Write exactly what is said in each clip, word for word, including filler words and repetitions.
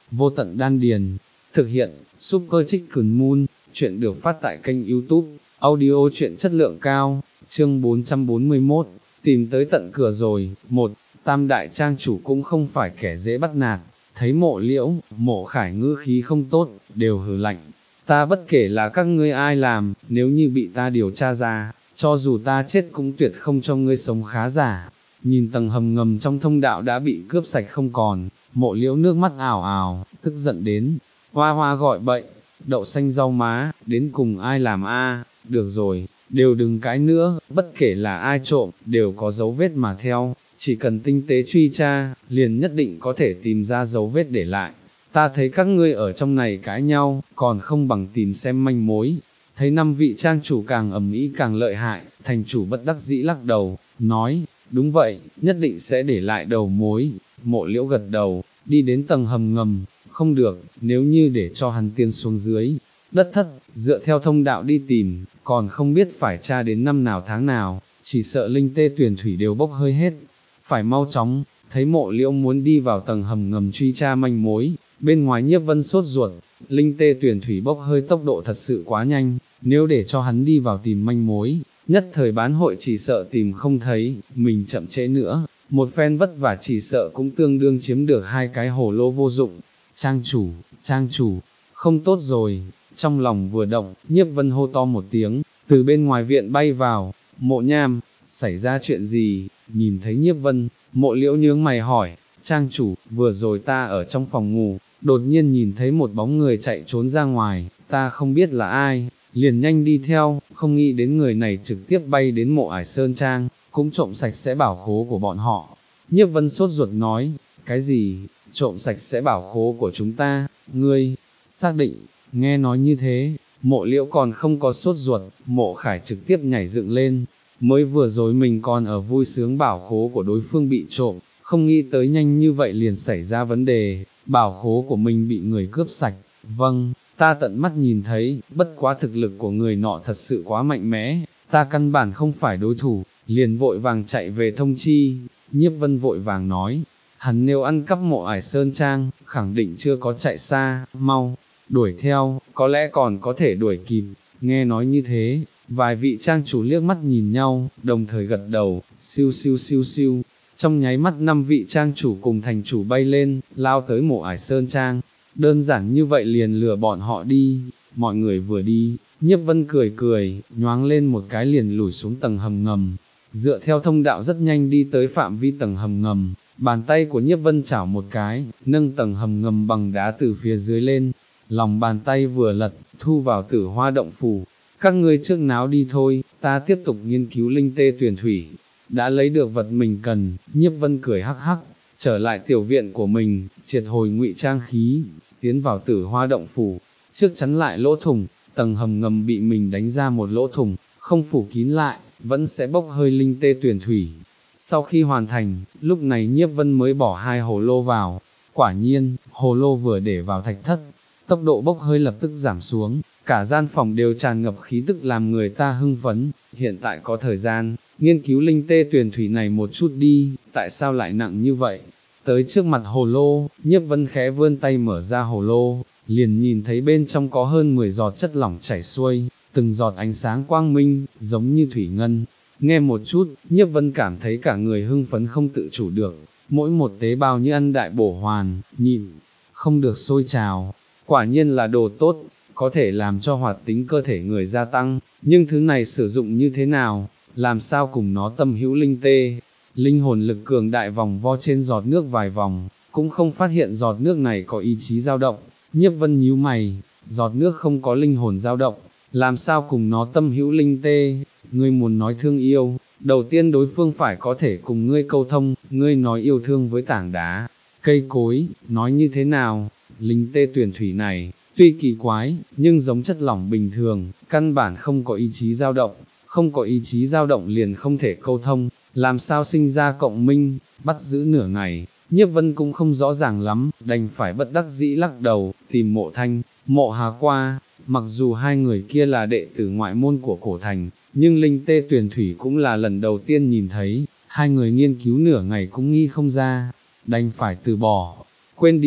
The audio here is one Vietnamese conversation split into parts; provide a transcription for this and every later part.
vô tận đan điền. Thực hiện, Super Chicken Moon, chuyện được phát tại kênh YouTube, audio truyện chất lượng cao, chương bốn trăm bốn mươi mốt, tìm tới tận cửa rồi. Một, Tam đại trang chủ cũng không phải kẻ dễ bắt nạt, thấy Mộ Liễu, Mộ Khải ngữ khí không tốt, đều hừ lạnh. Ta bất kể là các ngươi ai làm, nếu như bị ta điều tra ra, cho dù ta chết cũng tuyệt không cho ngươi sống khá giả. Nhìn tầng hầm ngầm trong thông đạo đã bị cướp sạch không còn, Mộ Liễu nước mắt ảo ảo, tức giận đến, hoa hoa gọi bậy, đậu xanh rau má, đến cùng ai làm a? Được rồi, đều đừng cãi nữa, bất kể là ai trộm, đều có dấu vết mà theo, chỉ cần tinh tế truy tra, liền nhất định có thể tìm ra dấu vết để lại. Ta thấy các ngươi ở trong này cãi nhau, còn không bằng tìm xem manh mối. Thấy năm vị trang chủ càng ầm ĩ càng lợi hại, thành chủ bất đắc dĩ lắc đầu, nói, đúng vậy, nhất định sẽ để lại đầu mối. Mộ Liễu gật đầu, đi đến tầng hầm ngầm, không được, nếu như để cho hắn tiên xuống dưới, đất thất, dựa theo thông đạo đi tìm, còn không biết phải tra đến năm nào tháng nào, chỉ sợ linh tê tuyển thủy đều bốc hơi hết. Phải mau chóng, thấy Mộ Liễu muốn đi vào tầng hầm ngầm truy tra manh mối, bên ngoài Nhiếp Vân sốt ruột, linh tê tuyển thủy bốc hơi tốc độ thật sự quá nhanh, nếu để cho hắn đi vào tìm manh mối, nhất thời bán hội chỉ sợ tìm không thấy, mình chậm trễ nữa, một phen vất vả chỉ sợ cũng tương đương chiếm được hai cái hồ lô vô dụng. Trang chủ, trang chủ, không tốt rồi, trong lòng vừa động, Nhiếp Vân hô to một tiếng, từ bên ngoài viện bay vào. Mộ Nham, xảy ra chuyện gì? Nhìn thấy Nhiếp Vân, Mộ Liễu nhướng mày hỏi, trang chủ, vừa rồi ta ở trong phòng ngủ, đột nhiên nhìn thấy một bóng người chạy trốn ra ngoài, ta không biết là ai, liền nhanh đi theo, không nghĩ đến người này trực tiếp bay đến Mộ Ải Sơn Trang, cũng trộm sạch sẽ bảo khố của bọn họ. Nhiếp Vân sốt ruột nói, cái gì, trộm sạch sẽ bảo khố của chúng ta, ngươi, xác định, nghe nói như thế, Mộ Liễu còn không có sốt ruột, Mộ Khải trực tiếp nhảy dựng lên, mới vừa rồi mình còn ở vui sướng bảo khố của đối phương bị trộm, không nghĩ tới nhanh như vậy liền xảy ra vấn đề, bảo khố của mình bị người cướp sạch. Vâng, ta tận mắt nhìn thấy, bất quá thực lực của người nọ thật sự quá mạnh mẽ, ta căn bản không phải đối thủ, liền vội vàng chạy về thông chi. Nhiếp Vân vội vàng nói, hắn nếu ăn cắp Mộ Ải Sơn Trang, khẳng định chưa có chạy xa, mau, đuổi theo, có lẽ còn có thể đuổi kịp. Nghe nói như thế, vài vị trang chủ liếc mắt nhìn nhau, đồng thời gật đầu, siêu siêu siêu siêu, trong nháy mắt năm vị trang chủ cùng thành chủ bay lên, lao tới Mộ Ải Sơn Trang, đơn giản như vậy liền lừa bọn họ đi. Mọi người vừa đi, Nhiếp Vân cười cười, nhoáng lên một cái liền lùi xuống tầng hầm ngầm, dựa theo thông đạo rất nhanh đi tới phạm vi tầng hầm ngầm, bàn tay của Nhiếp Vân chảo một cái, nâng tầng hầm ngầm bằng đá từ phía dưới lên, lòng bàn tay vừa lật, thu vào Tử Hoa động phủ. Các ngươi trước náo đi thôi, ta tiếp tục nghiên cứu linh tê tuyển thủy. Đã lấy được vật mình cần, Nhiếp Vân cười hắc hắc, trở lại tiểu viện của mình, triệt hồi ngụy trang khí, tiến vào Tử Hoa động phủ, trước chắn lại lỗ thủng, tầng hầm ngầm bị mình đánh ra một lỗ thủng, không phủ kín lại, vẫn sẽ bốc hơi linh tê tuyển thủy. Sau khi hoàn thành, lúc này Nhiếp Vân mới bỏ hai hồ lô vào, quả nhiên, hồ lô vừa để vào thạch thất, tốc độ bốc hơi lập tức giảm xuống, cả gian phòng đều tràn ngập khí tức làm người ta hưng phấn. Hiện tại có thời gian, nghiên cứu linh tê tuyển thủy này một chút đi, tại sao lại nặng như vậy? Tới trước mặt hồ lô, Nhiếp Vân khẽ vươn tay mở ra hồ lô, liền nhìn thấy bên trong có hơn mười giọt chất lỏng chảy xuôi, từng giọt ánh sáng quang minh, giống như thủy ngân. Nghe một chút, Nhiếp Vân cảm thấy cả người hưng phấn không tự chủ được, mỗi một tế bào như ăn đại bổ hoàn, nhịn, không được sôi trào. Quả nhiên là đồ tốt, có thể làm cho hoạt tính cơ thể người gia tăng, nhưng thứ này sử dụng như thế nào, làm sao cùng nó tâm hữu linh tê. Linh hồn lực cường đại vòng vo trên giọt nước vài vòng, cũng không phát hiện giọt nước này có ý chí dao động. Nhiếp Vân nhíu mày, giọt nước không có linh hồn dao động, làm sao cùng nó tâm hữu linh tê? Ngươi muốn nói thương yêu, đầu tiên đối phương phải có thể cùng ngươi câu thông, ngươi nói yêu thương với tảng đá, cây cối, nói như thế nào? Linh tê tuyển thủy này, tuy kỳ quái, nhưng giống chất lỏng bình thường, căn bản không có ý chí dao động, không có ý chí dao động liền không thể câu thông, làm sao sinh ra cộng minh. Bắt giữ nửa ngày, Nhiếp Vân cũng không rõ ràng lắm, đành phải bất đắc dĩ lắc đầu, tìm Mộ Thanh, Mộ Hà qua. Mặc dù hai người kia là đệ tử ngoại môn của cổ thành, nhưng linh tê tuyển thủy cũng là lần đầu tiên nhìn thấy, hai người nghiên cứu nửa ngày cũng nghi không ra, đành phải từ bỏ. Quên đi,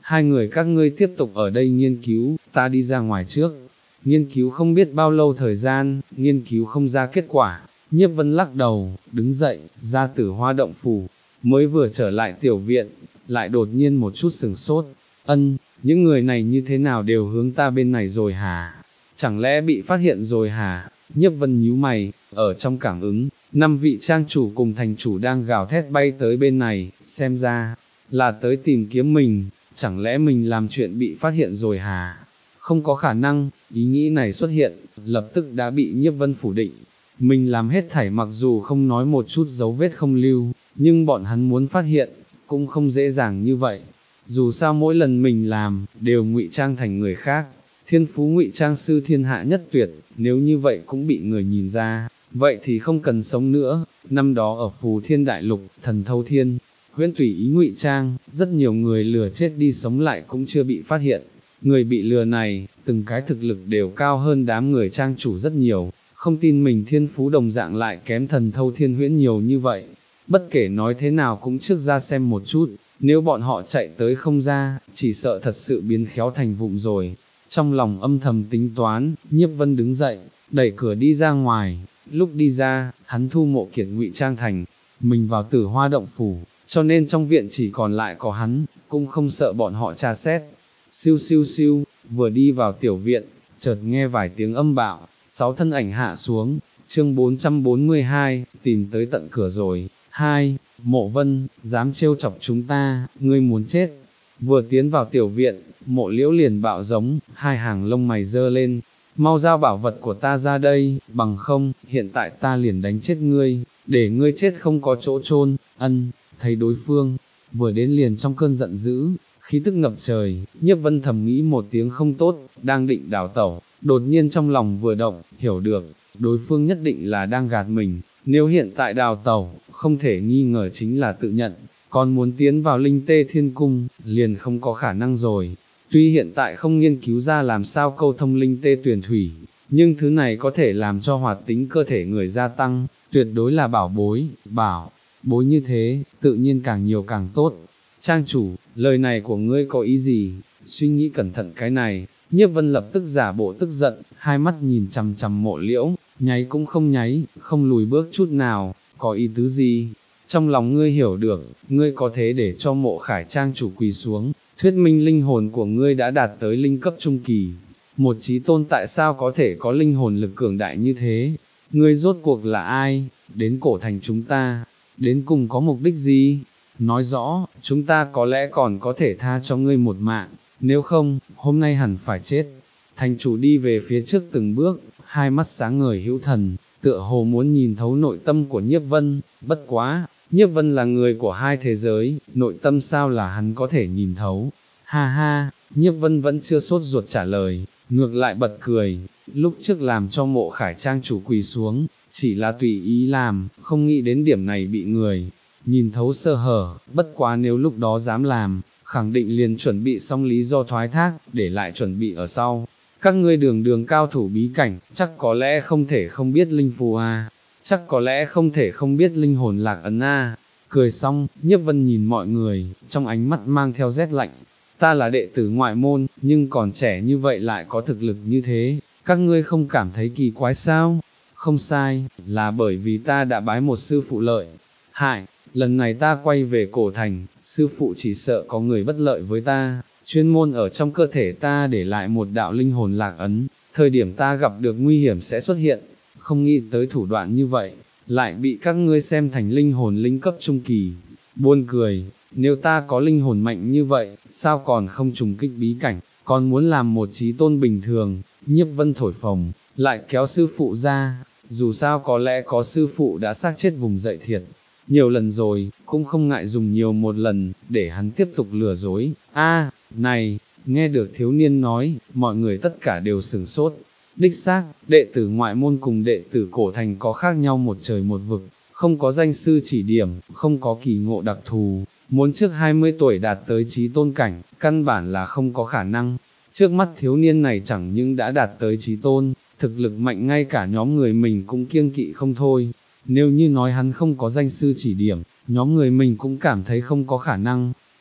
hai người các ngươi tiếp tục ở đây nghiên cứu, ta đi ra ngoài trước. Nghiên cứu không biết bao lâu thời gian, nghiên cứu không ra kết quả, Nhiếp Vân lắc đầu, đứng dậy, ra Tử Hoa động phủ, mới vừa trở lại tiểu viện, lại đột nhiên một chút sừng sốt, ân, những người này như thế nào đều hướng ta bên này rồi hả? Chẳng lẽ bị phát hiện rồi hả? Nhiếp Vân nhíu mày, ở trong cảm ứng, năm vị trang chủ cùng thành chủ đang gào thét bay tới bên này, xem ra, là tới tìm kiếm mình, chẳng lẽ mình làm chuyện bị phát hiện rồi hả? Không có khả năng, ý nghĩ này xuất hiện, lập tức đã bị Nhiếp Vân phủ định. Mình làm hết thảy mặc dù không nói một chút dấu vết không lưu, nhưng bọn hắn muốn phát hiện, cũng không dễ dàng như vậy. Dù sao mỗi lần mình làm, đều ngụy trang thành người khác, thiên phú ngụy trang sư thiên hạ nhất tuyệt, nếu như vậy cũng bị người nhìn ra, vậy thì không cần sống nữa. Năm đó ở Phù Thiên Đại Lục, thần thâu thiên, huyễn tùy ý ngụy trang, rất nhiều người lừa chết đi sống lại cũng chưa bị phát hiện. Người bị lừa này, từng cái thực lực đều cao hơn đám người trang chủ rất nhiều, không tin mình thiên phú đồng dạng lại kém thần thâu thiên huyễn nhiều như vậy. Bất kể nói thế nào cũng trước ra xem một chút, nếu bọn họ chạy tới không ra, chỉ sợ thật sự biến khéo thành vụng rồi. Trong lòng âm thầm tính toán, Nhiếp Vân đứng dậy, đẩy cửa đi ra ngoài, lúc đi ra, hắn thu Mộ Kiệt ngụy trang thành, mình vào Tử Hoa động phủ, cho nên trong viện chỉ còn lại có hắn, cũng không sợ bọn họ tra xét. Siêu siêu siêu, vừa đi vào tiểu viện, chợt nghe vài tiếng âm bạo, sáu thân ảnh hạ xuống, chương bốn trăm bốn mươi hai, tìm tới tận cửa rồi. Hai, Mộ Vân, dám trêu chọc chúng ta, ngươi muốn chết. Vừa tiến vào tiểu viện, Mộ Liễu liền bạo giống, hai hàng lông mày dơ lên, mau giao bảo vật của ta ra đây, bằng không, hiện tại ta liền đánh chết ngươi, để ngươi chết không có chỗ chôn. Ân, thấy đối phương, vừa đến liền trong cơn giận dữ, khí tức ngập trời, Nhiếp Vân thầm nghĩ một tiếng không tốt, đang định đào tẩu, đột nhiên trong lòng vừa động, hiểu được, đối phương nhất định là đang gạt mình, nếu hiện tại đào tẩu, không thể nghi ngờ chính là tự nhận, còn muốn tiến vào Linh Tê Thiên Cung, liền không có khả năng rồi. Tuy hiện tại không nghiên cứu ra làm sao câu thông Linh Tê Tuyển Thủy, nhưng thứ này có thể làm cho hoạt tính cơ thể người gia tăng, tuyệt đối là bảo bối, bảo bối như thế, tự nhiên càng nhiều càng tốt. Trang chủ, lời này của ngươi có ý gì? Suy nghĩ cẩn thận cái này, Nhiếp Vân lập tức giả bộ tức giận, hai mắt nhìn chằm chằm Mộ Liễu, nháy cũng không nháy, không lùi bước chút nào, có ý tứ gì? Trong lòng ngươi hiểu được, ngươi có thế để cho Mộ Khải trang chủ quỳ xuống, thuyết minh linh hồn của ngươi đã đạt tới linh cấp trung kỳ. Một chí tôn tại sao có thể có linh hồn lực cường đại như thế? Ngươi rốt cuộc là ai? Đến cổ thành chúng ta, đến cùng có mục đích gì? Nói rõ, chúng ta có lẽ còn có thể tha cho ngươi một mạng, nếu không, hôm nay hẳn phải chết. Thành chủ đi về phía trước từng bước, hai mắt sáng ngời hữu thần, tựa hồ muốn nhìn thấu nội tâm của Nhiếp Vân, bất quá, Nhiếp Vân là người của hai thế giới, nội tâm sao là hắn có thể nhìn thấu. Ha ha, Nhiếp Vân vẫn chưa sốt ruột trả lời, ngược lại bật cười, lúc trước làm cho Mộ Khải trang chủ quỳ xuống, chỉ là tùy ý làm, không nghĩ đến điểm này bị người nhìn thấu sơ hở, bất quá nếu lúc đó dám làm, khẳng định liền chuẩn bị xong lý do thoái thác, để lại chuẩn bị ở sau. Các ngươi đường đường cao thủ bí cảnh, chắc có lẽ không thể không biết linh phù à, chắc có lẽ không thể không biết linh hồn lạc ấn à. Cười xong, Nhiếp Vân nhìn mọi người, trong ánh mắt mang theo rét lạnh. Ta là đệ tử ngoại môn, nhưng còn trẻ như vậy lại có thực lực như thế, các ngươi không cảm thấy kỳ quái sao? Không sai, là bởi vì ta đã bái một sư phụ lợi hại. Lần này ta quay về cổ thành, sư phụ chỉ sợ có người bất lợi với ta, chuyên môn ở trong cơ thể ta để lại một đạo linh hồn lạc ấn, thời điểm ta gặp được nguy hiểm sẽ xuất hiện, không nghĩ tới thủ đoạn như vậy, lại bị các ngươi xem thành linh hồn linh cấp trung kỳ. Buồn cười, nếu ta có linh hồn mạnh như vậy, sao còn không trùng kích bí cảnh, còn muốn làm một chí tôn bình thường. Nhiếp Vân thổi phồng, lại kéo sư phụ ra, dù sao có lẽ có sư phụ đã xác chết vùng dậy thiệt nhiều lần rồi, cũng không ngại dùng nhiều một lần, để hắn tiếp tục lừa dối. A, này, nghe được thiếu niên nói, mọi người tất cả đều sửng sốt. Đích xác, đệ tử ngoại môn cùng đệ tử cổ thành có khác nhau một trời một vực, không có danh sư chỉ điểm, không có kỳ ngộ đặc thù, muốn trước hai mươi tuổi đạt tới chí tôn cảnh, căn bản là không có khả năng. Trước mắt thiếu niên này chẳng những đã đạt tới chí tôn, thực lực mạnh ngay cả nhóm người mình cũng kiêng kỵ không thôi. Nếu như nói hắn không có danh sư chỉ điểm, nhóm người mình cũng cảm thấy không có khả năng.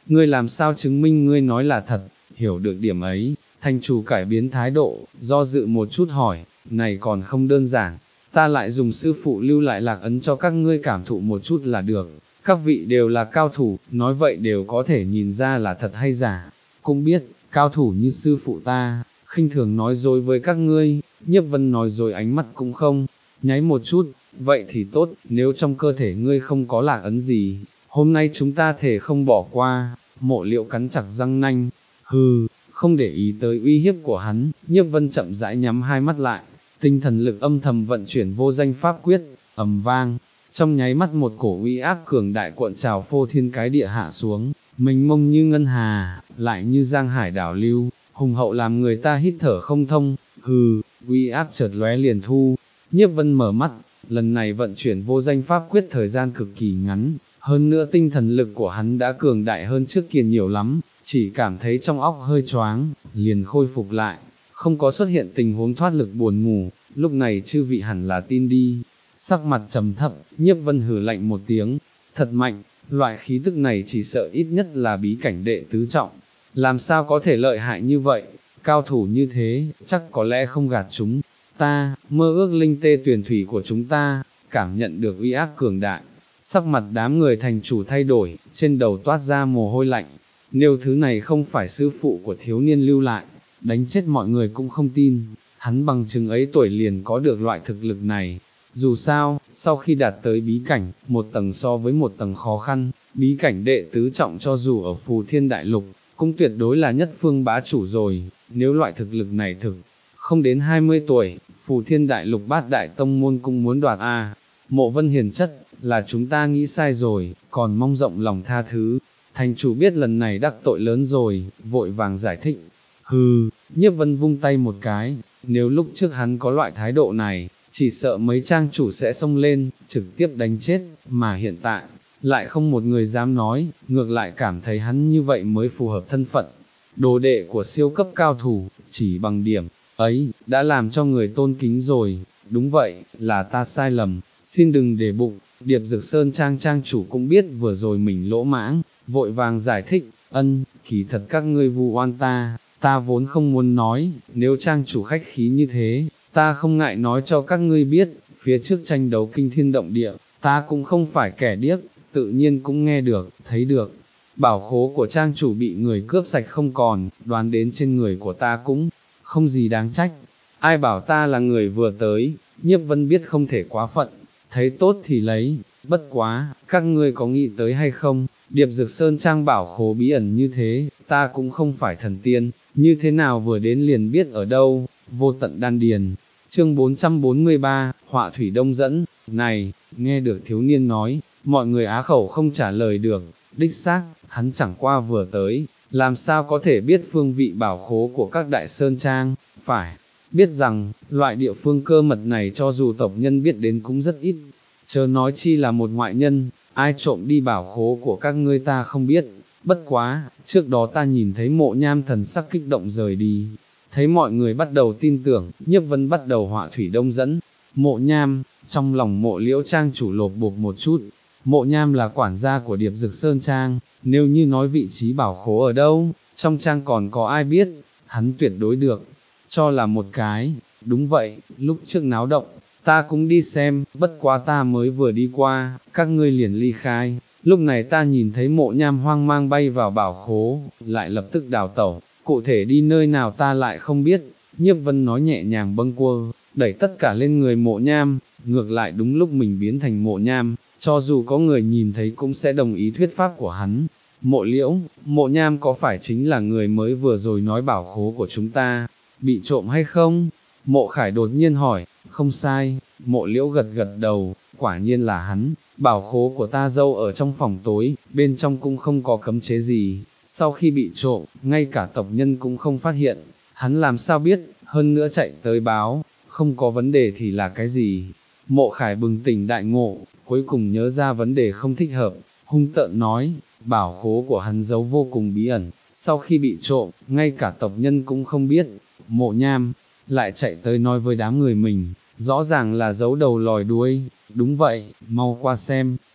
ngươi làm sao chứng minh ngươi nói là thật, hiểu được điểm ấy, thành chủ cải biến thái độ, do dự một chút hỏi, này còn không đơn giản, ta lại dùng sư phụ lưu lại lạc ấn cho các ngươi cảm thụ một chút là được, các vị đều là cao thủ, nói vậy đều có thể nhìn ra là thật hay giả, cũng biết, cao thủ như sư phụ ta, khinh thường nói dối với các ngươi, Nhiếp Vân nói dối ánh mắt cũng không, nháy một chút, vậy thì tốt, nếu trong cơ thể ngươi không có lạc ấn gì, hôm nay chúng ta thể không bỏ qua, Mộ Liễu cắn chặt răng nanh, hừ, không để ý tới uy hiếp của hắn, Nhiếp Vân chậm rãi nhắm hai mắt lại, tinh thần lực âm thầm vận chuyển vô danh pháp quyết, ầm vang, trong nháy mắt một cổ uy áp cường đại cuộn trào phô thiên cái địa hạ xuống, mênh mông như ngân hà, lại như giang hải đảo lưu, hùng hậu làm người ta hít thở không thông, hừ, uy áp chợt lóe liền thu, Nhiếp Vân mở mắt, lần này vận chuyển vô danh pháp quyết thời gian cực kỳ ngắn, hơn nữa tinh thần lực của hắn đã cường đại hơn trước kia nhiều lắm, chỉ cảm thấy trong óc hơi choáng, liền khôi phục lại, không có xuất hiện tình huống thoát lực buồn ngủ, lúc này chư vị hẳn là tin đi. Sắc mặt trầm thấp, Nhiếp Vân hừ lạnh một tiếng, thật mạnh, loại khí tức này chỉ sợ ít nhất là bí cảnh đệ tứ trọng, làm sao có thể lợi hại như vậy, cao thủ như thế, chắc có lẽ không gạt chúng ta, mơ ước linh tê tuyển thủy của chúng ta, cảm nhận được uy áp cường đại, sắc mặt đám người thành chủ thay đổi, trên đầu toát ra mồ hôi lạnh, nếu thứ này không phải sư phụ của thiếu niên lưu lại, đánh chết mọi người cũng không tin, hắn bằng chừng ấy tuổi liền có được loại thực lực này. Dù sao, sau khi đạt tới bí cảnh, một tầng so với một tầng khó khăn, bí cảnh đệ tứ trọng cho dù ở Phù Thiên Đại Lục, cũng tuyệt đối là nhất phương bá chủ rồi, nếu loại thực lực này thực, không đến hai mươi tuổi, Phù Thiên Đại Lục bát đại tông môn cũng muốn đoạt a. Mộ Vân hiền chất, là chúng ta nghĩ sai rồi, còn mong rộng lòng tha thứ, thành chủ biết lần này đắc tội lớn rồi, vội vàng giải thích, hừ, Nhiếp Vân vung tay một cái, nếu lúc trước hắn có loại thái độ này, chỉ sợ mấy trang chủ sẽ xông lên, trực tiếp đánh chết, mà hiện tại, lại không một người dám nói, ngược lại cảm thấy hắn như vậy mới phù hợp thân phận. Đồ đệ của siêu cấp cao thủ, chỉ bằng điểm ấy, đã làm cho người tôn kính rồi, đúng vậy, là ta sai lầm, xin đừng để bụng, Điệp Dực Sơn trang trang chủ cũng biết vừa rồi mình lỗ mãng, vội vàng giải thích, ân, kỳ thật các ngươi vu oan ta, ta vốn không muốn nói, nếu trang chủ khách khí như thế, ta không ngại nói cho các ngươi biết, phía trước tranh đấu kinh thiên động địa, ta cũng không phải kẻ điếc, tự nhiên cũng nghe được, thấy được. Bảo khố của trang chủ bị người cướp sạch không còn, đoán đến trên người của ta cũng không gì đáng trách. Ai bảo ta là người vừa tới, Nhiếp Vân biết không thể quá phận, thấy tốt thì lấy, bất quá, các ngươi có nghĩ tới hay không, Điệp Dực Sơn trang bảo khố bí ẩn như thế, ta cũng không phải thần tiên, như thế nào vừa đến liền biết ở đâu, vô tận đan điền. Chương bốn trăm bốn mươi ba, Họa Thủy Đông dẫn, này, nghe được thiếu niên nói, mọi người á khẩu không trả lời được, đích xác, hắn chẳng qua vừa tới, làm sao có thể biết phương vị bảo khố của các đại sơn trang, phải biết rằng, loại địa phương cơ mật này cho dù tộc nhân biết đến cũng rất ít, chớ nói chi là một ngoại nhân, ai trộm đi bảo khố của các ngươi ta không biết, bất quá, trước đó ta nhìn thấy Mộ Nham thần sắc kích động rời đi. Thấy mọi người bắt đầu tin tưởng, Nhiếp Vân bắt đầu Họa Thủy Đông dẫn, Mộ Nham, trong lòng Mộ Liễu trang chủ lột bột một chút, Mộ Nham là quản gia của Điệp Dực Sơn trang, nếu như nói vị trí bảo khố ở đâu, trong trang còn có ai biết, hắn tuyệt đối được, cho là một cái, đúng vậy, lúc trước náo động, ta cũng đi xem, bất quá ta mới vừa đi qua, các ngươi liền ly khai, lúc này ta nhìn thấy Mộ Nham hoang mang bay vào bảo khố, lại lập tức đào tẩu. Cụ thể đi nơi nào ta lại không biết, Nhiếp Vân nói nhẹ nhàng bâng quơ, đẩy tất cả lên người Mộ Nham, ngược lại đúng lúc mình biến thành Mộ Nham, cho dù có người nhìn thấy cũng sẽ đồng ý thuyết pháp của hắn. Mộ Liễu, Mộ Nham có phải chính là người mới vừa rồi nói bảo khố của chúng ta, bị trộm hay không? Mộ Khải đột nhiên hỏi, không sai, Mộ Liễu gật gật đầu, quả nhiên là hắn, bảo khố của ta dâu ở trong phòng tối, bên trong cũng không có cấm chế gì. Sau khi bị trộm, ngay cả tộc nhân cũng không phát hiện, hắn làm sao biết, hơn nữa chạy tới báo, không có vấn đề thì là cái gì. Mộ Khải bừng tỉnh đại ngộ, cuối cùng nhớ ra vấn đề không thích hợp, hung tợn nói, bảo khố của hắn giấu vô cùng bí ẩn, sau khi bị trộm, ngay cả tộc nhân cũng không biết. Mộ Nham lại chạy tới nói với đám người mình, rõ ràng là giấu đầu lòi đuôi, đúng vậy, mau qua xem.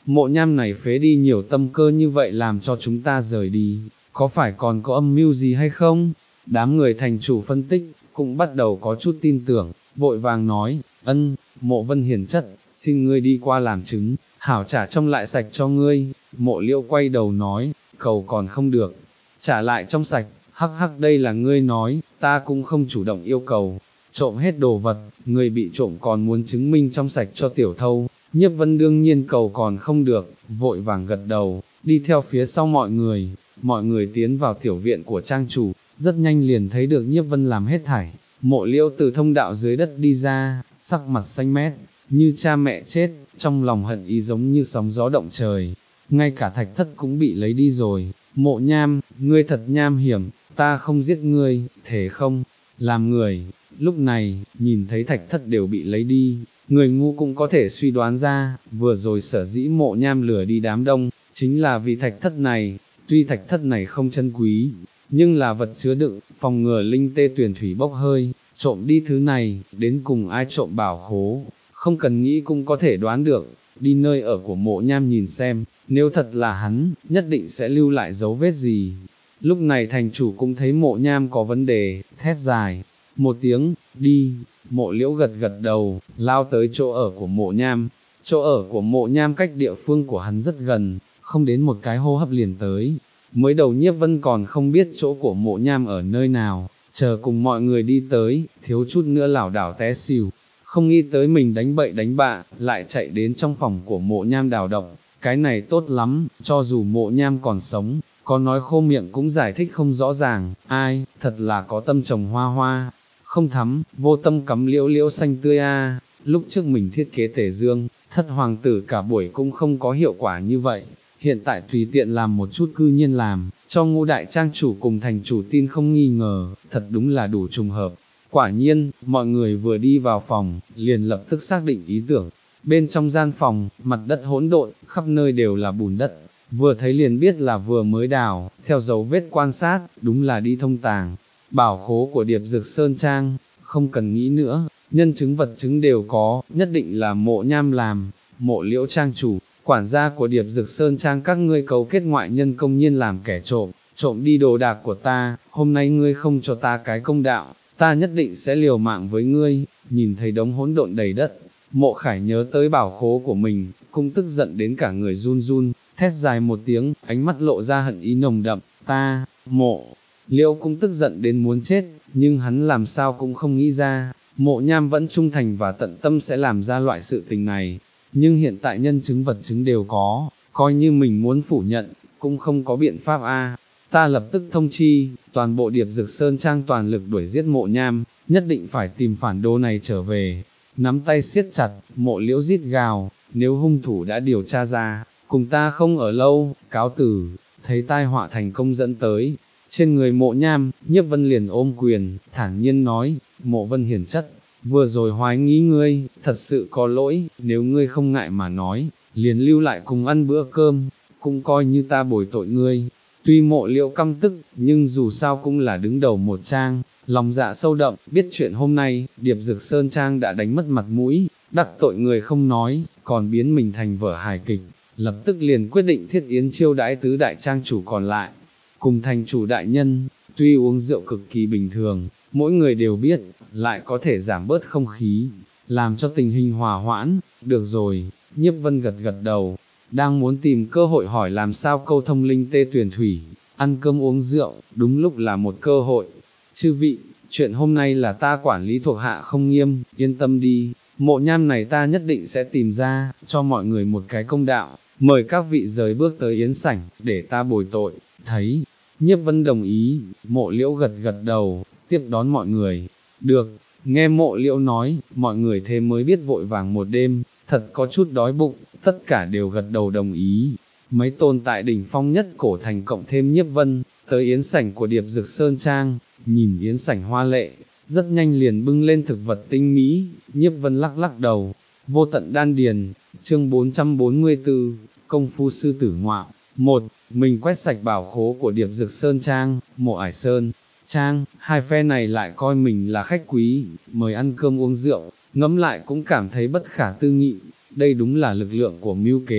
mộ nham này phế đi nhiều tâm cơ như vậy làm cho chúng ta rời đi, có phải còn có âm mưu gì hay không? Đám người thành chủ phân tích, cũng bắt đầu có chút tin tưởng, vội vàng nói, ân, mộ Vân hiền chất, xin ngươi đi qua làm chứng, hảo trả trong lại sạch cho ngươi. Mộ Liễu quay đầu nói, cầu còn không được, trả lại trong sạch, hắc hắc đây là ngươi nói, ta cũng không chủ động yêu cầu, trộm hết đồ vật, người bị trộm còn muốn chứng minh trong sạch cho tiểu thâu. Nhiếp Vân đương nhiên cầu còn không được, vội vàng gật đầu, đi theo phía sau mọi người, mọi người tiến vào tiểu viện của trang chủ, rất nhanh liền thấy được Nhiếp Vân làm hết thảy. Mộ Liễu từ thông đạo dưới đất đi ra, sắc mặt xanh mét, như cha mẹ chết, trong lòng hận ý giống như sóng gió động trời, ngay cả thạch thất cũng bị lấy đi rồi. Mộ Nham, ngươi thật nham hiểm, ta không giết ngươi, thể không, làm người. Lúc này, nhìn thấy thạch thất đều bị lấy đi, người ngu cũng có thể suy đoán ra, vừa rồi sở dĩ Mộ Nham lừa đi đám đông, chính là vì thạch thất này. Tuy thạch thất này không chân quý, nhưng là vật chứa đựng, phòng ngừa linh tê tuyển thủy bốc hơi, trộm đi thứ này, đến cùng ai trộm bảo khố, không cần nghĩ cũng có thể đoán được. Đi nơi ở của Mộ Nham nhìn xem, nếu thật là hắn, nhất định sẽ lưu lại dấu vết gì. Lúc này thành chủ cũng thấy Mộ Nham có vấn đề, thét dài một tiếng, đi. Mộ Liễu gật gật đầu, lao tới chỗ ở của Mộ Nham. Chỗ ở của Mộ Nham cách địa phương của hắn rất gần, không đến một cái hô hấp liền tới. Mới đầu Nhiếp Vân còn không biết chỗ của Mộ Nham ở nơi nào, chờ cùng mọi người đi tới, thiếu chút nữa lảo đảo té xỉu, không nghĩ tới mình đánh bậy đánh bạ, lại chạy đến trong phòng của Mộ Nham đào động. Cái này tốt lắm, cho dù Mộ Nham còn sống, có nói khô miệng cũng giải thích không rõ ràng. Ai, thật là có tâm trồng hoa hoa, không thắm, vô tâm cắm liễu liễu xanh tươi a. Lúc trước mình thiết kế Tề Dương, thất hoàng tử cả buổi cũng không có hiệu quả như vậy, hiện tại tùy tiện làm một chút cư nhiên làm, cho Ngũ đại trang chủ cùng thành chủ tin không nghi ngờ, thật đúng là đủ trùng hợp. Quả nhiên, mọi người vừa đi vào phòng, liền lập tức xác định ý tưởng. Bên trong gian phòng, mặt đất hỗn độn, khắp nơi đều là bùn đất, vừa thấy liền biết là vừa mới đào, theo dấu vết quan sát, đúng là đi thông tàng. Bảo khố của Điệp Dực Sơn Trang, không cần nghĩ nữa, nhân chứng vật chứng đều có, nhất định là Mộ Nham làm. Mộ Liễu trang chủ, quản gia của Điệp Dực Sơn Trang các ngươi cấu kết ngoại nhân công nhiên làm kẻ trộm, trộm đi đồ đạc của ta, hôm nay ngươi không cho ta cái công đạo, ta nhất định sẽ liều mạng với ngươi. Nhìn thấy đống hỗn độn đầy đất, Mộ Khải nhớ tới bảo khố của mình, cũng tức giận đến cả người run run, thét dài một tiếng, ánh mắt lộ ra hận ý nồng đậm. Ta, Mộ Liễu cũng tức giận đến muốn chết, nhưng hắn làm sao cũng không nghĩ ra, Mộ Nham vẫn trung thành và tận tâm sẽ làm ra loại sự tình này. Nhưng hiện tại nhân chứng vật chứng đều có, coi như mình muốn phủ nhận, cũng không có biện pháp a. Ta lập tức thông chi, toàn bộ Điệp Dực Sơn Trang toàn lực đuổi giết Mộ Nham, nhất định phải tìm phản đồ này trở về. Nắm tay siết chặt, Mộ Liễu rít gào, nếu hung thủ đã điều tra ra, cùng ta không ở lâu, cáo từ. Thấy tai họa thành công dẫn tới, trên người Mộ Nham, Nhiếp Vân liền ôm quyền, thản nhiên nói, Mộ Vân hiền chất, vừa rồi hoài nghi ngươi, thật sự có lỗi, nếu ngươi không ngại mà nói, liền lưu lại cùng ăn bữa cơm, cũng coi như ta bồi tội ngươi. Tuy Mộ Liễu căm tức, nhưng dù sao cũng là đứng đầu một trang, lòng dạ sâu đậm, biết chuyện hôm nay, Điệp Dực Sơn Trang đã đánh mất mặt mũi, đắc tội người không nói, còn biến mình thành vở hài kịch, lập tức liền quyết định thiết yến chiêu đãi tứ đại trang chủ còn lại, cùng thành chủ đại nhân. Tuy uống rượu cực kỳ bình thường, mỗi người đều biết, lại có thể giảm bớt không khí, làm cho tình hình hòa hoãn. Được rồi, Nhiếp Vân gật gật đầu, đang muốn tìm cơ hội hỏi làm sao câu thông linh tê tuyển thủy, ăn cơm uống rượu, đúng lúc là một cơ hội. Chư vị, chuyện hôm nay là ta quản lý thuộc hạ không nghiêm, yên tâm đi, Mộ Nham này ta nhất định sẽ tìm ra, cho mọi người một cái công đạo, mời các vị rời bước tới yến sảnh, để ta bồi tội. Thấy Nhiếp Vân đồng ý, Mộ Liễu gật gật đầu, tiếp đón mọi người. Được, nghe Mộ Liễu nói, mọi người thế mới biết vội vàng một đêm, thật có chút đói bụng, tất cả đều gật đầu đồng ý. Mấy tồn tại đỉnh phong nhất cổ thành cộng thêm Nhiếp Vân, tới yến sảnh của Điệp Dực Sơn Trang, nhìn yến sảnh hoa lệ, rất nhanh liền bưng lên thực vật tinh mỹ. Nhiếp Vân lắc lắc đầu, vô tận đan điền. Chương bốn trăm bốn mươi tư, công phu sư tử ngoạm. Một, mình quét sạch bảo khố của Điệp Dực Sơn Trang, Mộ Ải Sơn Trang, hai phe này lại coi mình là khách quý, mời ăn cơm uống rượu, ngẫm lại cũng cảm thấy bất khả tư nghị, đây đúng là lực lượng của mưu kế.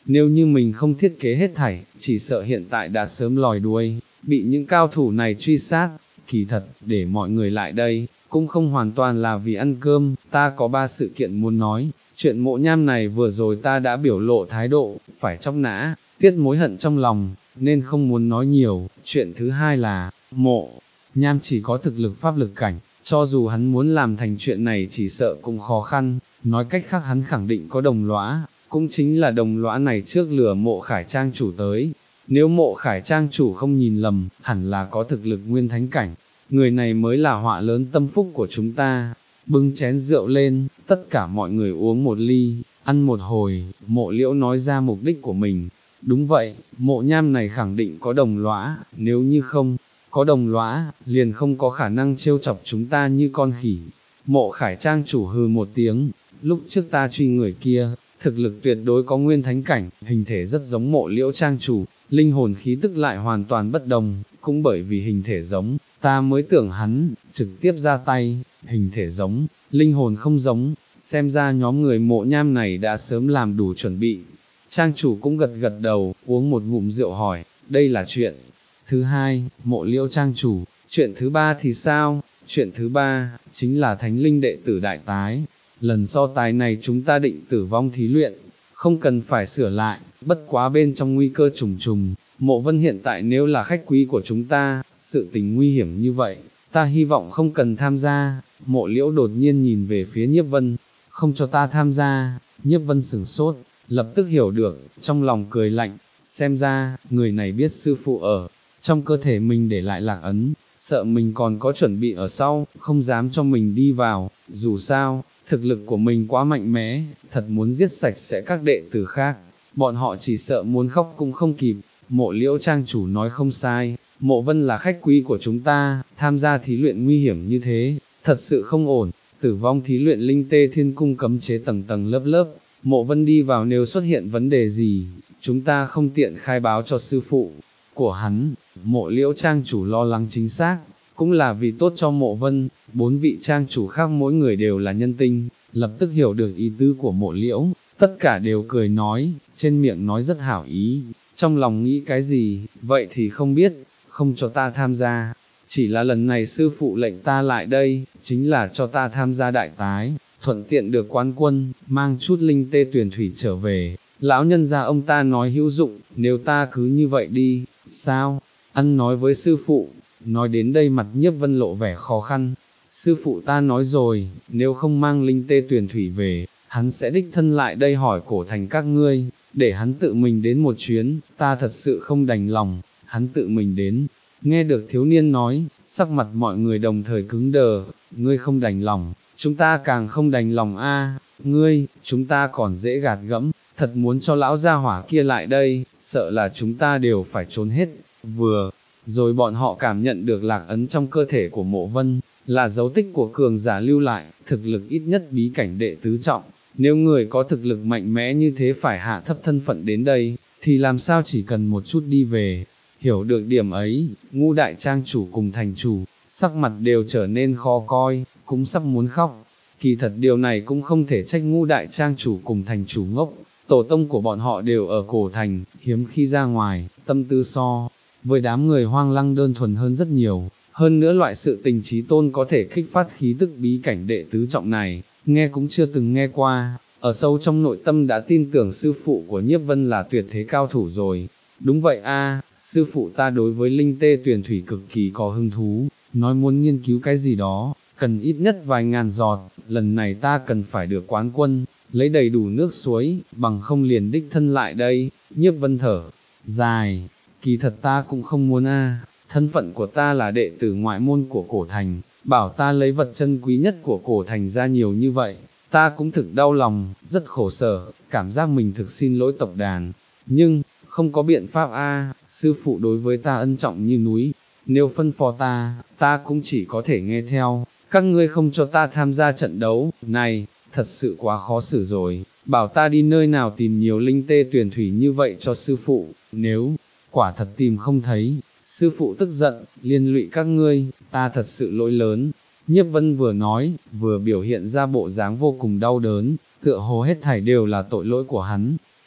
nếu như mình không thiết kế hết thảy, chỉ sợ hiện tại đã sớm lòi đuôi, bị những cao thủ này truy sát. Kỳ thật, để mọi người lại đây, cũng không hoàn toàn là vì ăn cơm, ta có ba sự kiện muốn nói, chuyện Mộ Nham này vừa rồi ta đã biểu lộ thái độ, phải chóc nã, tiết mối hận trong lòng, nên không muốn nói nhiều. Chuyện thứ hai là, Mộ Nham chỉ có thực lực pháp lực cảnh, cho dù hắn muốn làm thành chuyện này chỉ sợ cũng khó khăn, nói cách khác hắn khẳng định có đồng lõa, cũng chính là đồng lõa này trước lừa Mộ Khải Trang chủ tới. Nếu Mộ Khải Trang chủ không nhìn lầm, hẳn là có thực lực nguyên thánh cảnh, người này mới là họa lớn tâm phúc của chúng ta. Bưng chén rượu lên, tất cả mọi người uống một ly, ăn một hồi, Mộ Liễu nói ra mục đích của mình. Đúng vậy, Mộ Nham này khẳng định có đồng lõa, nếu như không có đồng lõa, liền không có khả năng trêu chọc chúng ta như con khỉ. Mộ Khải Trang chủ hừ một tiếng, lúc trước ta truy người kia, thực lực tuyệt đối có nguyên thánh cảnh, hình thể rất giống Mộ Liễu Trang chủ, linh hồn khí tức lại hoàn toàn bất đồng, cũng bởi vì hình thể giống, ta mới tưởng hắn trực tiếp ra tay, hình thể giống, linh hồn không giống, xem ra nhóm người Mộ Nham này đã sớm làm đủ chuẩn bị. Trang chủ cũng gật gật đầu, uống một ngụm rượu hỏi, đây là chuyện thứ hai. Mộ Liễu Trang chủ, chuyện thứ ba thì sao? Chuyện thứ ba, chính là thánh linh đệ tử đại tái. Lần so tài này chúng ta định tử vong thí luyện, không cần phải sửa lại, bất quá bên trong nguy cơ trùng trùng. Mộ Vân hiện tại nếu là khách quý của chúng ta, sự tình nguy hiểm như vậy, ta hy vọng không cần tham gia. Mộ Liễu đột nhiên nhìn về phía Nhiếp Vân, không cho ta tham gia. Nhiếp Vân sửng sốt, lập tức hiểu được, trong lòng cười lạnh, xem ra, người này biết sư phụ ở trong cơ thể mình để lại lạc ấn, sợ mình còn có chuẩn bị ở sau, không dám cho mình đi vào. Dù sao, thực lực của mình quá mạnh mẽ, thật muốn giết sạch sẽ các đệ tử khác, bọn họ chỉ sợ muốn khóc cũng không kịp. Mộ Liễu Trang chủ nói không sai, Mộ Vân là khách quý của chúng ta, tham gia thí luyện nguy hiểm như thế, thật sự không ổn. Tử vong thí luyện linh tê thiên cung cấm chế tầng tầng lớp lớp, Mộ Vân đi vào nếu xuất hiện vấn đề gì, chúng ta không tiện khai báo cho sư phụ của hắn. Mộ Liễu Trang chủ lo lắng chính xác, cũng là vì tốt cho Mộ Vân. Bốn vị trang chủ khác mỗi người đều là nhân tinh, lập tức hiểu được ý tứ của Mộ Liễu, tất cả đều cười nói, trên miệng nói rất hảo ý, trong lòng nghĩ cái gì, vậy thì không biết, không cho ta tham gia. Chỉ là lần này sư phụ lệnh ta lại đây, chính là cho ta tham gia đại tái, thuận tiện được quán quân, mang chút linh tê tuyển thủy trở về. Lão nhân gia ông ta nói hữu dụng, nếu ta cứ như vậy đi, sao? Ăn nói với sư phụ. Nói đến đây mặt Nhiếp Vân lộ vẻ khó khăn. Sư phụ ta nói rồi, nếu không mang linh tê tuyển thủy về, hắn sẽ đích thân lại đây hỏi cổ thành các ngươi, để hắn tự mình đến một chuyến, ta thật sự không đành lòng, hắn tự mình đến. Nghe được thiếu niên nói, sắc mặt mọi người đồng thời cứng đờ, ngươi không đành lòng, chúng ta càng không đành lòng a. Ngươi, chúng ta còn dễ gạt gẫm, thật muốn cho lão gia hỏa kia lại đây, sợ là chúng ta đều phải trốn hết. Vừa rồi bọn họ cảm nhận được lạc ấn trong cơ thể của Mộ Vân, là dấu tích của cường giả lưu lại, thực lực ít nhất bí cảnh đệ tứ trọng. Nếu người có thực lực mạnh mẽ như thế phải hạ thấp thân phận đến đây, thì làm sao chỉ cần một chút đi về. Hiểu được điểm ấy, Ngũ đại trang chủ cùng thành chủ, sắc mặt đều trở nên khó coi, cũng sắp muốn khóc. Kỳ thật điều này cũng không thể trách Ngũ đại trang chủ cùng thành chủ ngốc, tổ tông của bọn họ đều ở cổ thành, hiếm khi ra ngoài, tâm tư so với đám người hoang lăng đơn thuần hơn rất nhiều. Hơn nữa loại sự tình trí tôn có thể kích phát khí tức bí cảnh đệ tứ trọng này, nghe cũng chưa từng nghe qua, ở sâu trong nội tâm đã tin tưởng sư phụ của Nhiếp Vân là tuyệt thế cao thủ rồi. Đúng vậy a, sư phụ ta đối với linh tê tuyển thủy cực kỳ có hứng thú, nói muốn nghiên cứu cái gì đó, cần ít nhất vài ngàn giọt, lần này ta cần phải được quán quân, lấy đầy đủ nước suối, bằng không liền đích thân lại đây. Nhiếp Vân thở dài, kỳ thật ta cũng không muốn a, thân phận của ta là đệ tử ngoại môn của cổ thành, bảo ta lấy vật chân quý nhất của cổ thành ra nhiều như vậy, ta cũng thực đau lòng, rất khổ sở, cảm giác mình thực xin lỗi tộc đàn, nhưng, không có biện pháp a, sư phụ đối với ta ân trọng như núi, nếu phân phó ta, ta cũng chỉ có thể nghe theo, các ngươi không cho ta tham gia trận đấu, này, thật sự quá khó xử rồi, bảo ta đi nơi nào tìm nhiều linh tê tuyển thủy như vậy cho sư phụ, nếu, quả thật tìm không thấy, sư phụ tức giận, liên lụy các ngươi, ta thật sự lỗi lớn. Nhiếp Vân vừa nói, vừa biểu hiện ra bộ dáng vô cùng đau đớn, tựa hồ hết thảy đều là tội lỗi của hắn.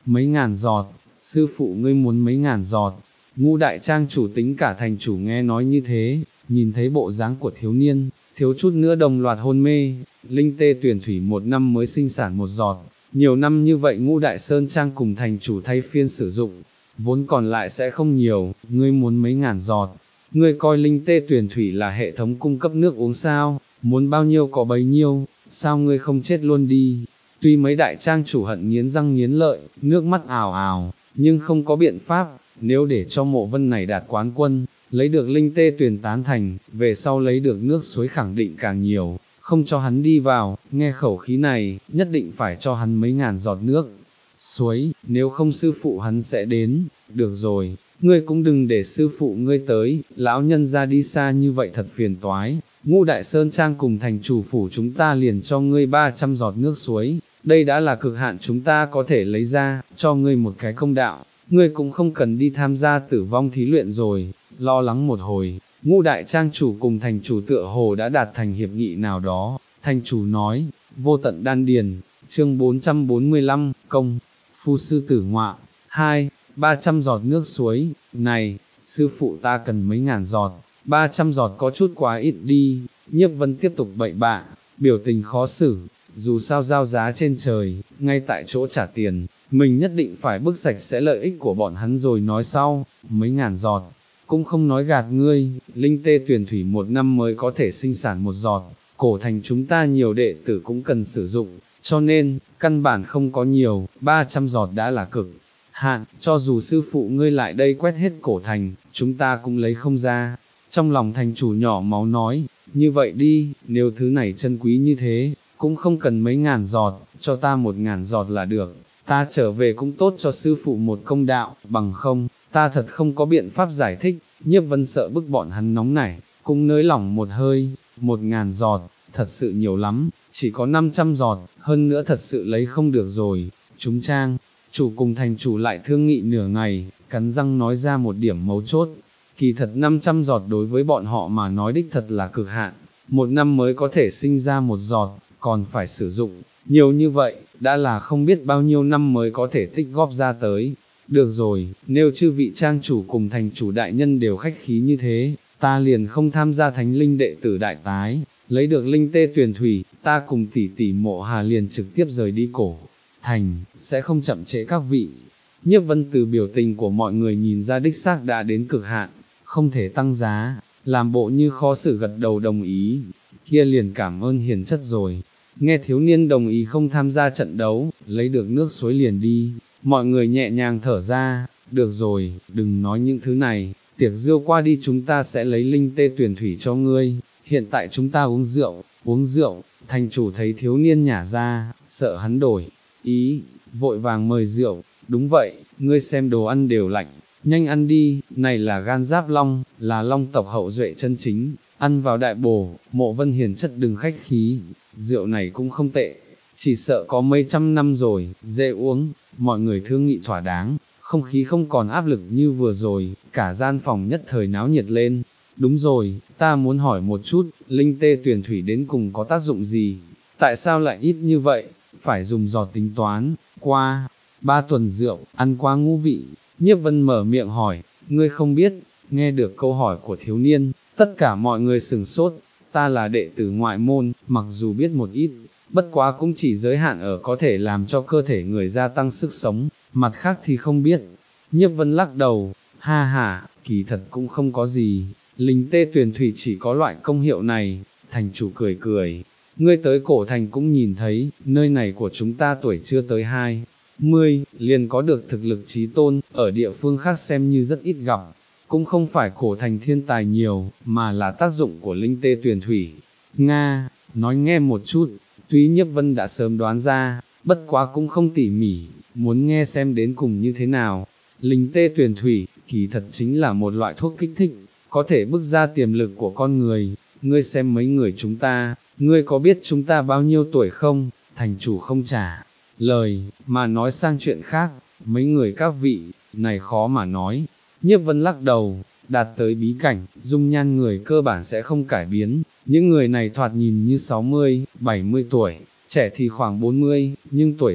mấy ngàn giọt, sư phụ ngươi muốn mấy ngàn giọt. Ngũ đại trang chủ tính cả thành chủ nghe nói như thế, nhìn thấy bộ dáng của thiếu niên, thiếu chút nữa đồng loạt hôn mê. Linh tê tuyển thủy một năm mới sinh sản một giọt, nhiều năm như vậy ngũ đại sơn trang cùng thành chủ thay phiên sử dụng, vốn còn lại sẽ không nhiều, ngươi muốn mấy ngàn giọt. Ngươi coi linh tê tuyển thủy là hệ thống cung cấp nước uống sao, muốn bao nhiêu có bấy nhiêu, sao ngươi không chết luôn đi. Tuy mấy đại trang chủ hận nghiến răng nghiến lợi, nước mắt ào ào, nhưng không có biện pháp, nếu để cho Mộ Vân này đạt quán quân, lấy được linh tê tuyển tán thành, về sau lấy được nước suối khẳng định càng nhiều, không cho hắn đi vào, nghe khẩu khí này, nhất định phải cho hắn mấy ngàn giọt nước suối, nếu không sư phụ hắn sẽ đến. Được rồi, ngươi cũng đừng để sư phụ ngươi tới, lão nhân ra đi xa như vậy thật phiền toái. Ngũ đại sơn trang cùng thành chủ phủ chúng ta liền cho ngươi ba trăm giọt nước suối, đây đã là cực hạn chúng ta có thể lấy ra, cho ngươi một cái công đạo, ngươi cũng không cần đi tham gia tử vong thí luyện rồi. Lo lắng một hồi, ngũ đại trang chủ cùng thành chủ tựa hồ đã đạt thành hiệp nghị nào đó, thành chủ nói, vô tận đan điền, chương bốn trăm bốn mươi lăm, công, phu sư tử ngọa, hai, ba trăm giọt nước suối, này, sư phụ ta cần mấy ngàn giọt, ba trăm giọt có chút quá ít đi. Nhiếp Vân tiếp tục bậy bạ, biểu tình khó xử, dù sao giao giá trên trời, ngay tại chỗ trả tiền, mình nhất định phải bức sạch sẽ lợi ích của bọn hắn rồi nói sau. Mấy ngàn giọt, cũng không nói gạt ngươi, linh tê tuyển thủy một năm mới có thể sinh sản một giọt, cổ thành chúng ta nhiều đệ tử cũng cần sử dụng, cho nên, căn bản không có nhiều, ba trăm giọt đã là cực hạn, cho dù sư phụ ngươi lại đây quét hết cổ thành, chúng ta cũng lấy không ra. Trong lòng thành chủ nhỏ máu nói, như vậy đi, nếu thứ này chân quý như thế, cũng không cần mấy ngàn giọt, cho ta một ngàn giọt là được, ta trở về cũng tốt cho sư phụ một công đạo, bằng không, ta thật không có biện pháp giải thích. Nhiếp Vân sợ bức bọn hắn nóng nảy, cũng nới lỏng một hơi, một ngàn giọt, thật sự nhiều lắm, chỉ có năm trăm giọt, hơn nữa thật sự lấy không được rồi. Chúng trang chủ cùng thành chủ lại thương nghị nửa ngày, cắn răng nói ra một điểm mấu chốt, kỳ thật năm trăm giọt đối với bọn họ mà nói đích thật là cực hạn, một năm mới có thể sinh ra một giọt, còn phải sử dụng nhiều như vậy, đã là không biết bao nhiêu năm mới có thể tích góp ra tới. Được rồi, nếu chư vị trang chủ cùng thành chủ đại nhân đều khách khí như thế, ta liền không tham gia thánh linh đệ tử đại tái, lấy được linh tê tuyển thủy, ta cùng tỷ tỷ Mộ Hà liền trực tiếp rời đi cổ thành, sẽ không chậm trễ các vị. Nhiếp Vân từ biểu tình của mọi người nhìn ra đích xác đã đến cực hạn, không thể tăng giá, làm bộ như khó xử gật đầu đồng ý, kia liền cảm ơn hiền chất rồi. Nghe thiếu niên đồng ý không tham gia trận đấu, lấy được nước suối liền đi, mọi người nhẹ nhàng thở ra. Được rồi, đừng nói những thứ này, tiệc rượu qua đi chúng ta sẽ lấy linh tê tuyển thủy cho ngươi, hiện tại chúng ta uống rượu, uống rượu. Thành chủ thấy thiếu niên nhả ra, sợ hắn đổi ý, vội vàng mời rượu. Đúng vậy, ngươi xem đồ ăn đều lạnh, nhanh ăn đi, này là gan giáp long, là long tộc hậu duệ chân chính, ăn vào đại bổ. Mộ Vân hiền chất đừng khách khí, rượu này cũng không tệ, chỉ sợ có mấy trăm năm rồi, dễ uống. Mọi người thương nghị thỏa đáng, không khí không còn áp lực như vừa rồi, cả gian phòng nhất thời náo nhiệt lên. Đúng rồi, ta muốn hỏi một chút, linh tê tuyển thủy đến cùng có tác dụng gì? Tại sao lại ít như vậy? Phải dùng giọt tính toán. Qua ba tuần rượu, ăn qua ngũ vị. Nhiếp Vân mở miệng hỏi, ngươi không biết. Nghe được câu hỏi của thiếu niên, tất cả mọi người sửng sốt. Ta là đệ tử ngoại môn, mặc dù biết một ít, bất quá cũng chỉ giới hạn ở có thể làm cho cơ thể người gia tăng sức sống, mặt khác thì không biết. Nhiếp Vân lắc đầu, ha ha, kỳ thật cũng không có gì, linh tê tuyển thủy chỉ có loại công hiệu này. Thành chủ cười cười, ngươi tới cổ thành cũng nhìn thấy, nơi này của chúng ta tuổi chưa tới hai mươi, liền có được thực lực chí tôn, ở địa phương khác xem như rất ít gặp. Cũng không phải cổ thành thiên tài nhiều, mà là tác dụng của linh tê tuyển thủy. Nga, nói nghe một chút. Tuy Nhiếp Vân đã sớm đoán ra, bất quá cũng không tỉ mỉ, muốn nghe xem đến cùng như thế nào. Linh tê tuyển thủy, kỳ thật chính là một loại thuốc kích thích, có thể bức ra tiềm lực của con người. Ngươi xem mấy người chúng ta, ngươi có biết chúng ta bao nhiêu tuổi không? Thành chủ không trả lời, mà nói sang chuyện khác, mấy người các vị, này khó mà nói. Nhiếp Vân lắc đầu, đạt tới bí cảnh, dung nhan người cơ bản sẽ không cải biến, những người này thoạt nhìn như sáu mươi, bảy mươi tuổi, trẻ thì khoảng bốn mươi, nhưng tuổi thật,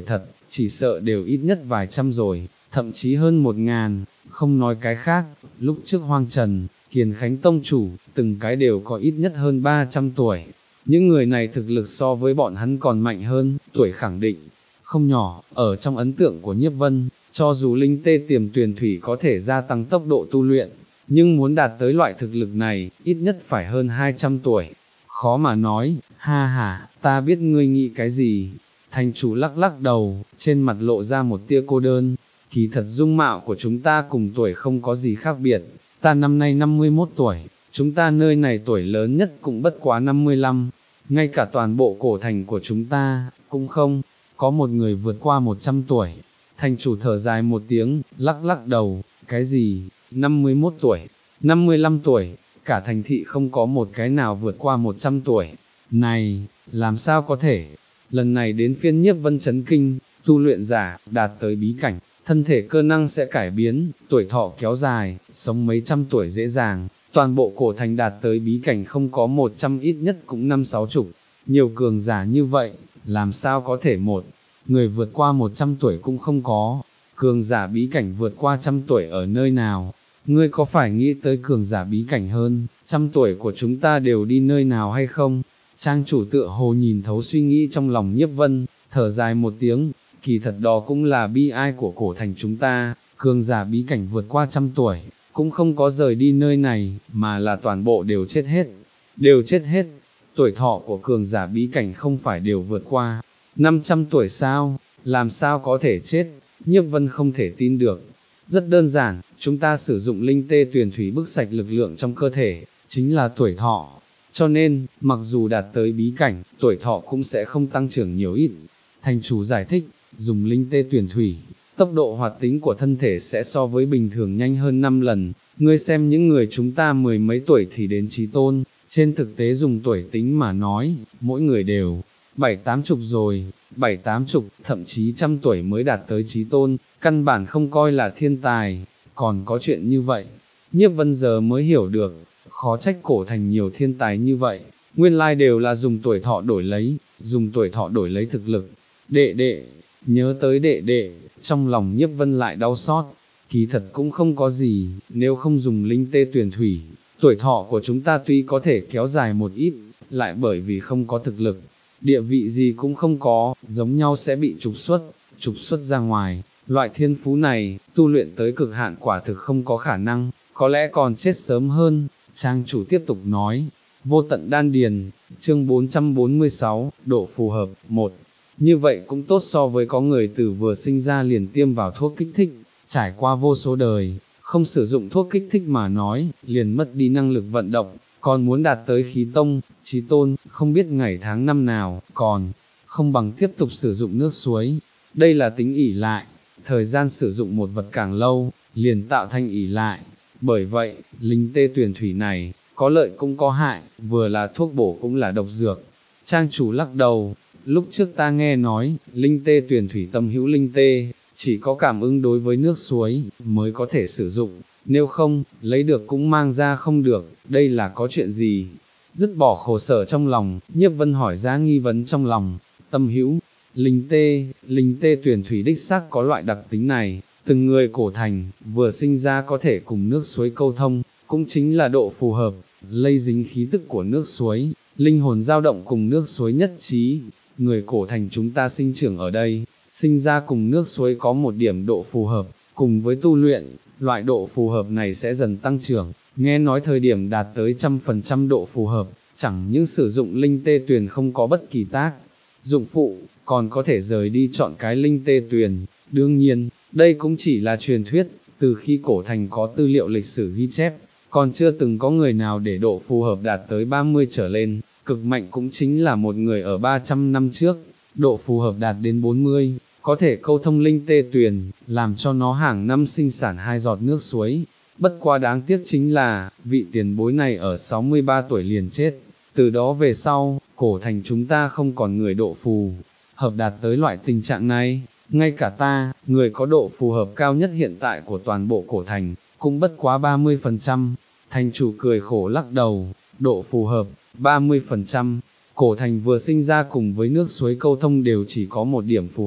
chỉ sợ đều ít nhất vài trăm rồi, thậm chí hơn một ngàn, không nói cái khác, lúc trước Hoang Trần, Kiền Khánh Tông chủ, từng cái đều có ít nhất hơn ba trăm tuổi. Những người này thực lực so với bọn hắn còn mạnh hơn, tuổi khẳng định không nhỏ, ở trong ấn tượng của Nhiếp Vân, cho dù linh tê tiềm tuyền thủy có thể gia tăng tốc độ tu luyện, nhưng muốn đạt tới loại thực lực này, ít nhất phải hơn hai trăm tuổi. Khó mà nói, ha ha, ta biết ngươi nghĩ cái gì. Thành chủ lắc lắc đầu, trên mặt lộ ra một tia cô đơn, kỳ thật dung mạo của chúng ta cùng tuổi không có gì khác biệt, ta năm nay năm mươi mốt tuổi, chúng ta nơi này tuổi lớn nhất cũng bất quá năm mươi lăm, ngay cả toàn bộ cổ thành của chúng ta, cũng không, có một người vượt qua một trăm tuổi. Thành chủ thở dài một tiếng, lắc lắc đầu, cái gì, năm mươi mốt tuổi, năm mươi lăm tuổi, cả thành thị không có một cái nào vượt qua một trăm tuổi, này, làm sao có thể, lần này đến phiên Nhiếp Vân chấn kinh, tu luyện giả, đạt tới bí cảnh, thân thể cơ năng sẽ cải biến, tuổi thọ kéo dài, sống mấy trăm tuổi dễ dàng, toàn bộ cổ thành đạt tới bí cảnh không có một trăm ít nhất cũng năm sáu chục, nhiều cường giả như vậy, làm sao có thể một, người vượt qua một trăm tuổi cũng không có, cường giả bí cảnh vượt qua trăm tuổi ở nơi nào, ngươi có phải nghĩ tới cường giả bí cảnh hơn, trăm tuổi của chúng ta đều đi nơi nào hay không? Trang chủ tựa hồ nhìn thấu suy nghĩ trong lòng Nhiếp Vân, thở dài một tiếng, kỳ thật đó cũng là bi ai của cổ thành chúng ta, cường giả bí cảnh vượt qua trăm tuổi, cũng không có rời đi nơi này, mà là toàn bộ đều chết hết, đều chết hết, tuổi thọ của cường giả bí cảnh không phải đều vượt qua năm trăm tuổi sao, làm sao có thể chết, Nhiếp Vân không thể tin được. Rất đơn giản, chúng ta sử dụng linh tê tuyền thủy bức sạch lực lượng trong cơ thể, chính là tuổi thọ. Cho nên, mặc dù đạt tới bí cảnh, tuổi thọ cũng sẽ không tăng trưởng nhiều ít. Thành chủ giải thích, dùng linh tê tuyền thủy, tốc độ hoạt tính của thân thể sẽ so với bình thường nhanh hơn năm lần. Ngươi xem những người chúng ta mười mấy tuổi thì đến chí tôn, trên thực tế dùng tuổi tính mà nói, mỗi người đều bảy tám chục rồi, bảy tám chục, thậm chí trăm tuổi mới đạt tới chí tôn, căn bản không coi là thiên tài, còn có chuyện như vậy. Nhiếp Vân giờ mới hiểu được, khó trách cổ thành nhiều thiên tài như vậy, nguyên lai đều là dùng tuổi thọ đổi lấy, dùng tuổi thọ đổi lấy thực lực. Đệ đệ, nhớ tới đệ đệ, trong lòng Nhiếp Vân lại đau xót, kỳ thật cũng không có gì, nếu không dùng linh tê tuyền thủy, tuổi thọ của chúng ta tuy có thể kéo dài một ít, lại bởi vì không có thực lực, địa vị gì cũng không có, giống nhau sẽ bị trục xuất, trục xuất ra ngoài, loại thiên phú này, tu luyện tới cực hạn quả thực không có khả năng, có lẽ còn chết sớm hơn. Trang chủ tiếp tục nói, vô tận đan điền, chương bốn trăm bốn mươi sáu, độ phù hợp, một, như vậy cũng tốt so với có người từ vừa sinh ra liền tiêm vào thuốc kích thích, trải qua vô số đời, không sử dụng thuốc kích thích mà nói, liền mất đi năng lực vận động, còn muốn đạt tới khí tông, chí tôn, không biết ngày tháng năm nào, còn không bằng tiếp tục sử dụng nước suối, đây là tính ỷ lại, thời gian sử dụng một vật càng lâu, liền tạo thành ỷ lại. Bởi vậy, linh tê tuyền thủy này, có lợi cũng có hại, vừa là thuốc bổ cũng là độc dược. Trang chủ lắc đầu, lúc trước ta nghe nói, linh tê tuyền thủy tâm hữu linh tê, chỉ có cảm ứng đối với nước suối, mới có thể sử dụng, nếu không, lấy được cũng mang ra không được, đây là có chuyện gì? Dứt bỏ khổ sở trong lòng, Nhiếp Vân hỏi ra nghi vấn trong lòng, tâm hữu, linh tê, linh tê tuyền thủy đích xác có loại đặc tính này. Từng người cổ thành, vừa sinh ra có thể cùng nước suối câu thông, cũng chính là độ phù hợp, lây dính khí tức của nước suối, linh hồn dao động cùng nước suối nhất trí. Người cổ thành chúng ta sinh trưởng ở đây, sinh ra cùng nước suối có một điểm độ phù hợp, cùng với tu luyện, loại độ phù hợp này sẽ dần tăng trưởng, nghe nói thời điểm đạt tới trăm phần trăm độ phù hợp, chẳng những sử dụng linh tê tuyền không có bất kỳ tác dụng phụ, còn có thể rời đi chọn cái linh tê tuyền. Đương nhiên, đây cũng chỉ là truyền thuyết, từ khi cổ thành có tư liệu lịch sử ghi chép, còn chưa từng có người nào để độ phù hợp đạt tới ba mươi trở lên, cực mạnh cũng chính là một người ở ba trăm năm trước, độ phù hợp đạt đến bốn mươi, có thể câu thông linh tê tuyền, làm cho nó hàng năm sinh sản hai giọt nước suối. Bất quá đáng tiếc chính là, vị tiền bối này ở sáu mươi ba tuổi liền chết, từ đó về sau, cổ thành chúng ta không còn người độ phù hợp đạt tới loại tình trạng này. Ngay cả ta, người có độ phù hợp cao nhất hiện tại của toàn bộ cổ thành, cũng bất quá ba mươi phần trăm. Thành chủ cười khổ lắc đầu, độ phù hợp, ba mươi phần trăm. Cổ thành vừa sinh ra cùng với nước suối câu thông đều chỉ có một điểm phù hợp,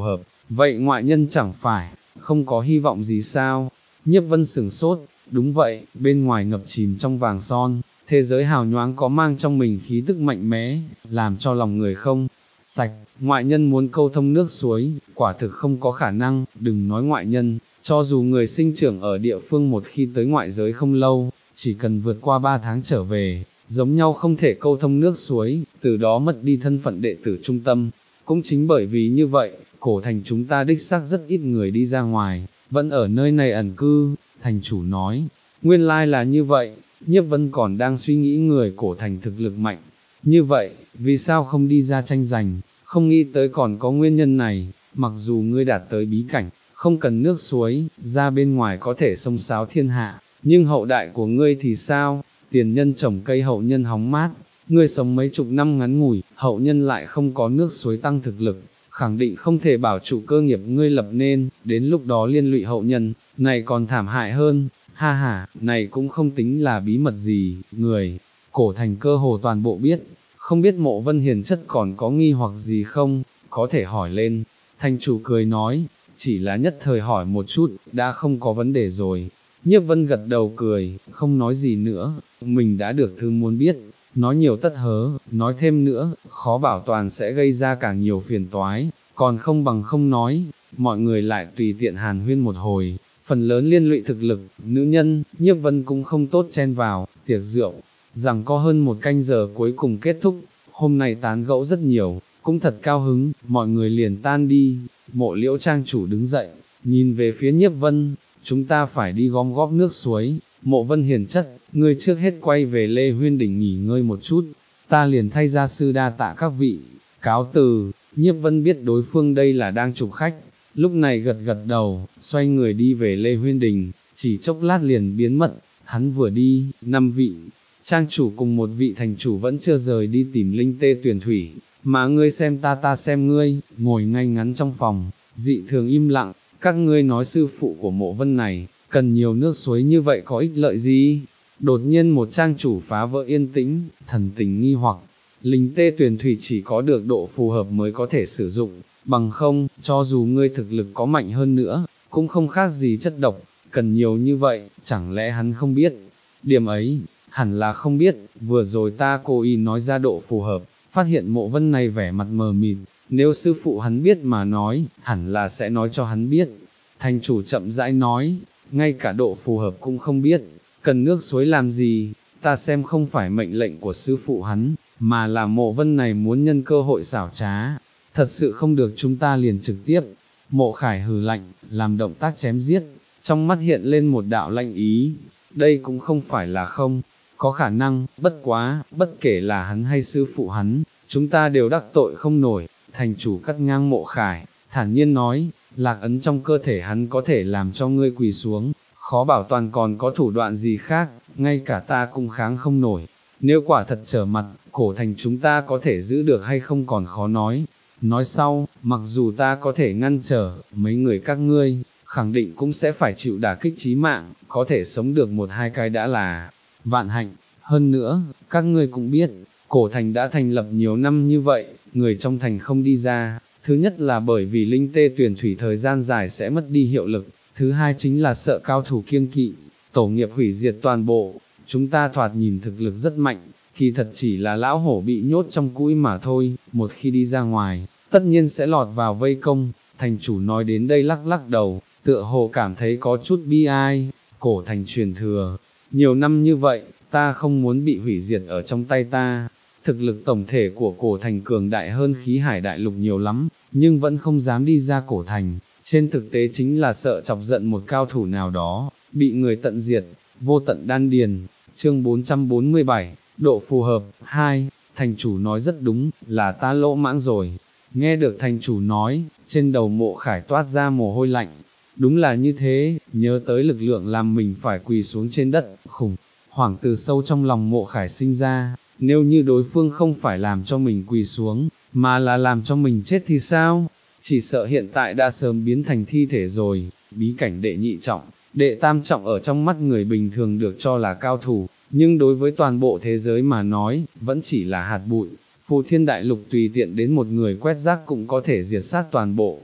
vậy ngoại nhân chẳng phải, không có hy vọng gì sao? Nhiếp Vân sửng sốt, đúng vậy, bên ngoài ngập chìm trong vàng son, thế giới hào nhoáng có mang trong mình khí tức mạnh mẽ, làm cho lòng người không sạch, ngoại nhân muốn câu thông nước suối, quả thực không có khả năng, đừng nói ngoại nhân, cho dù người sinh trưởng ở địa phương một khi tới ngoại giới không lâu, chỉ cần vượt qua ba tháng trở về, giống nhau không thể câu thông nước suối, từ đó mất đi thân phận đệ tử trung tâm. Cũng chính bởi vì như vậy, cổ thành chúng ta đích xác rất ít người đi ra ngoài, vẫn ở nơi này ẩn cư, thành chủ nói, nguyên lai là như vậy, Nhiếp Vân còn đang suy nghĩ người cổ thành thực lực mạnh, như vậy, vì sao không đi ra tranh giành, không nghĩ tới còn có nguyên nhân này, mặc dù ngươi đạt tới bí cảnh, không cần nước suối, ra bên ngoài có thể xông xáo thiên hạ, nhưng hậu đại của ngươi thì sao, tiền nhân trồng cây hậu nhân hóng mát, ngươi sống mấy chục năm ngắn ngủi, hậu nhân lại không có nước suối tăng thực lực, khẳng định không thể bảo trụ cơ nghiệp ngươi lập nên, đến lúc đó liên lụy hậu nhân, này còn thảm hại hơn, ha ha, này cũng không tính là bí mật gì, người, cổ thành cơ hồ toàn bộ biết, không biết Mộ Vân Hiền chất còn có nghi hoặc gì không, có thể hỏi lên, thành chủ cười nói, chỉ là nhất thời hỏi một chút, đã không có vấn đề rồi. Nhiếp Vân gật đầu cười, không nói gì nữa, mình đã được thứ muốn biết, nói nhiều tất hớ, nói thêm nữa, khó bảo toàn sẽ gây ra càng nhiều phiền toái, còn không bằng không nói, mọi người lại tùy tiện hàn huyên một hồi, phần lớn liên lụy thực lực, nữ nhân, Nhiếp Vân cũng không tốt chen vào, tiệc rượu, rằng có hơn một canh giờ cuối cùng kết thúc, hôm nay tán gẫu rất nhiều, cũng thật cao hứng, mọi người liền tan đi, Mộ Liễu trang chủ đứng dậy, nhìn về phía Nhiếp Vân, chúng ta phải đi gom góp nước suối, Mộ Vân Hiền chất, ngươi trước hết quay về Lê Huyên đỉnh nghỉ ngơi một chút, ta liền thay gia sư đa tạ các vị, cáo từ, Nhiếp Vân biết đối phương đây là đang chụp khách, lúc này gật gật đầu, xoay người đi về Lê Huyên đình, chỉ chốc lát liền biến mất, hắn vừa đi, năm vị, trang chủ cùng một vị thành chủ vẫn chưa rời đi tìm linh tê tuyển thủy, mà ngươi xem ta ta xem ngươi, ngồi ngay ngắn trong phòng, dị thường im lặng, các ngươi nói sư phụ của Mộ Vân này, cần nhiều nước suối như vậy có ích lợi gì? Đột nhiên một trang chủ phá vỡ yên tĩnh, thần tình nghi hoặc, linh tê tuyển thủy chỉ có được độ phù hợp mới có thể sử dụng, bằng không, cho dù ngươi thực lực có mạnh hơn nữa, cũng không khác gì chất độc, cần nhiều như vậy, chẳng lẽ hắn không biết? Điểm ấy, hẳn là không biết, vừa rồi ta cố ý nói ra độ phù hợp, phát hiện Mộ Vân này vẻ mặt mờ mịt, nếu sư phụ hắn biết mà nói, hẳn là sẽ nói cho hắn biết. Thành chủ chậm rãi nói, ngay cả độ phù hợp cũng không biết, cần nước suối làm gì, ta xem không phải mệnh lệnh của sư phụ hắn, mà là Mộ Vân này muốn nhân cơ hội xảo trá, thật sự không được chúng ta liền trực tiếp. Mộ Khải hừ lạnh, làm động tác chém giết, trong mắt hiện lên một đạo lạnh ý, đây cũng không phải là không, có khả năng, bất quá, bất kể là hắn hay sư phụ hắn, chúng ta đều đắc tội không nổi, thành chủ cắt ngang Mộ Khải, thản nhiên nói, lạc ấn trong cơ thể hắn có thể làm cho ngươi quỳ xuống, khó bảo toàn còn có thủ đoạn gì khác, ngay cả ta cũng kháng không nổi, nếu quả thật trở mặt, cổ thành chúng ta có thể giữ được hay không còn khó nói. Nói sau, mặc dù ta có thể ngăn trở, mấy người các ngươi, khẳng định cũng sẽ phải chịu đả kích chí mạng, có thể sống được một hai cái đã là vạn hạnh. Hơn nữa, các ngươi cũng biết, cổ thành đã thành lập nhiều năm như vậy, người trong thành không đi ra, thứ nhất là bởi vì linh tê tuyển thủy thời gian dài sẽ mất đi hiệu lực, thứ hai chính là sợ cao thủ kiêng kỵ, tổ nghiệp hủy diệt toàn bộ, chúng ta thoạt nhìn thực lực rất mạnh, kỳ thật chỉ là lão hổ bị nhốt trong cũi mà thôi, một khi đi ra ngoài, tất nhiên sẽ lọt vào vây công. Thành chủ nói đến đây lắc lắc đầu, tựa hồ cảm thấy có chút bi ai, cổ thành truyền thừa, nhiều năm như vậy, ta không muốn bị hủy diệt ở trong tay ta. Thực lực tổng thể của cổ thành cường đại hơn khí hải đại lục nhiều lắm, nhưng vẫn không dám đi ra cổ thành, trên thực tế chính là sợ chọc giận một cao thủ nào đó, bị người tận diệt, vô tận đan điền. Chương bốn trăm bốn mươi bảy, độ phù hợp, hai, thành chủ nói rất đúng, là ta lỗ mãng rồi. Nghe được thành chủ nói, trên đầu Mộ Khải toát ra mồ hôi lạnh, đúng là như thế, nhớ tới lực lượng làm mình phải quỳ xuống trên đất, khủng, hoảng từ sâu trong lòng Mộ Khải sinh ra, nếu như đối phương không phải làm cho mình quỳ xuống, mà là làm cho mình chết thì sao? Chỉ sợ hiện tại đã sớm biến thành thi thể rồi, bí cảnh đệ nhị trọng, đệ tam trọng ở trong mắt người bình thường được cho là cao thủ, nhưng đối với toàn bộ thế giới mà nói, vẫn chỉ là hạt bụi. Phù Thiên Đại Lục tùy tiện đến một người quét rác cũng có thể diệt sát toàn bộ.